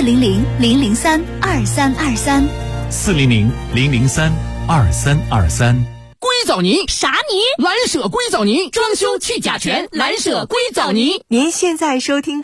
400-003-2323。 400-003-2323。 硅藻泥啥泥？ 蓝舍硅藻泥，装修去甲醛，蓝舍硅藻泥。 您现在收听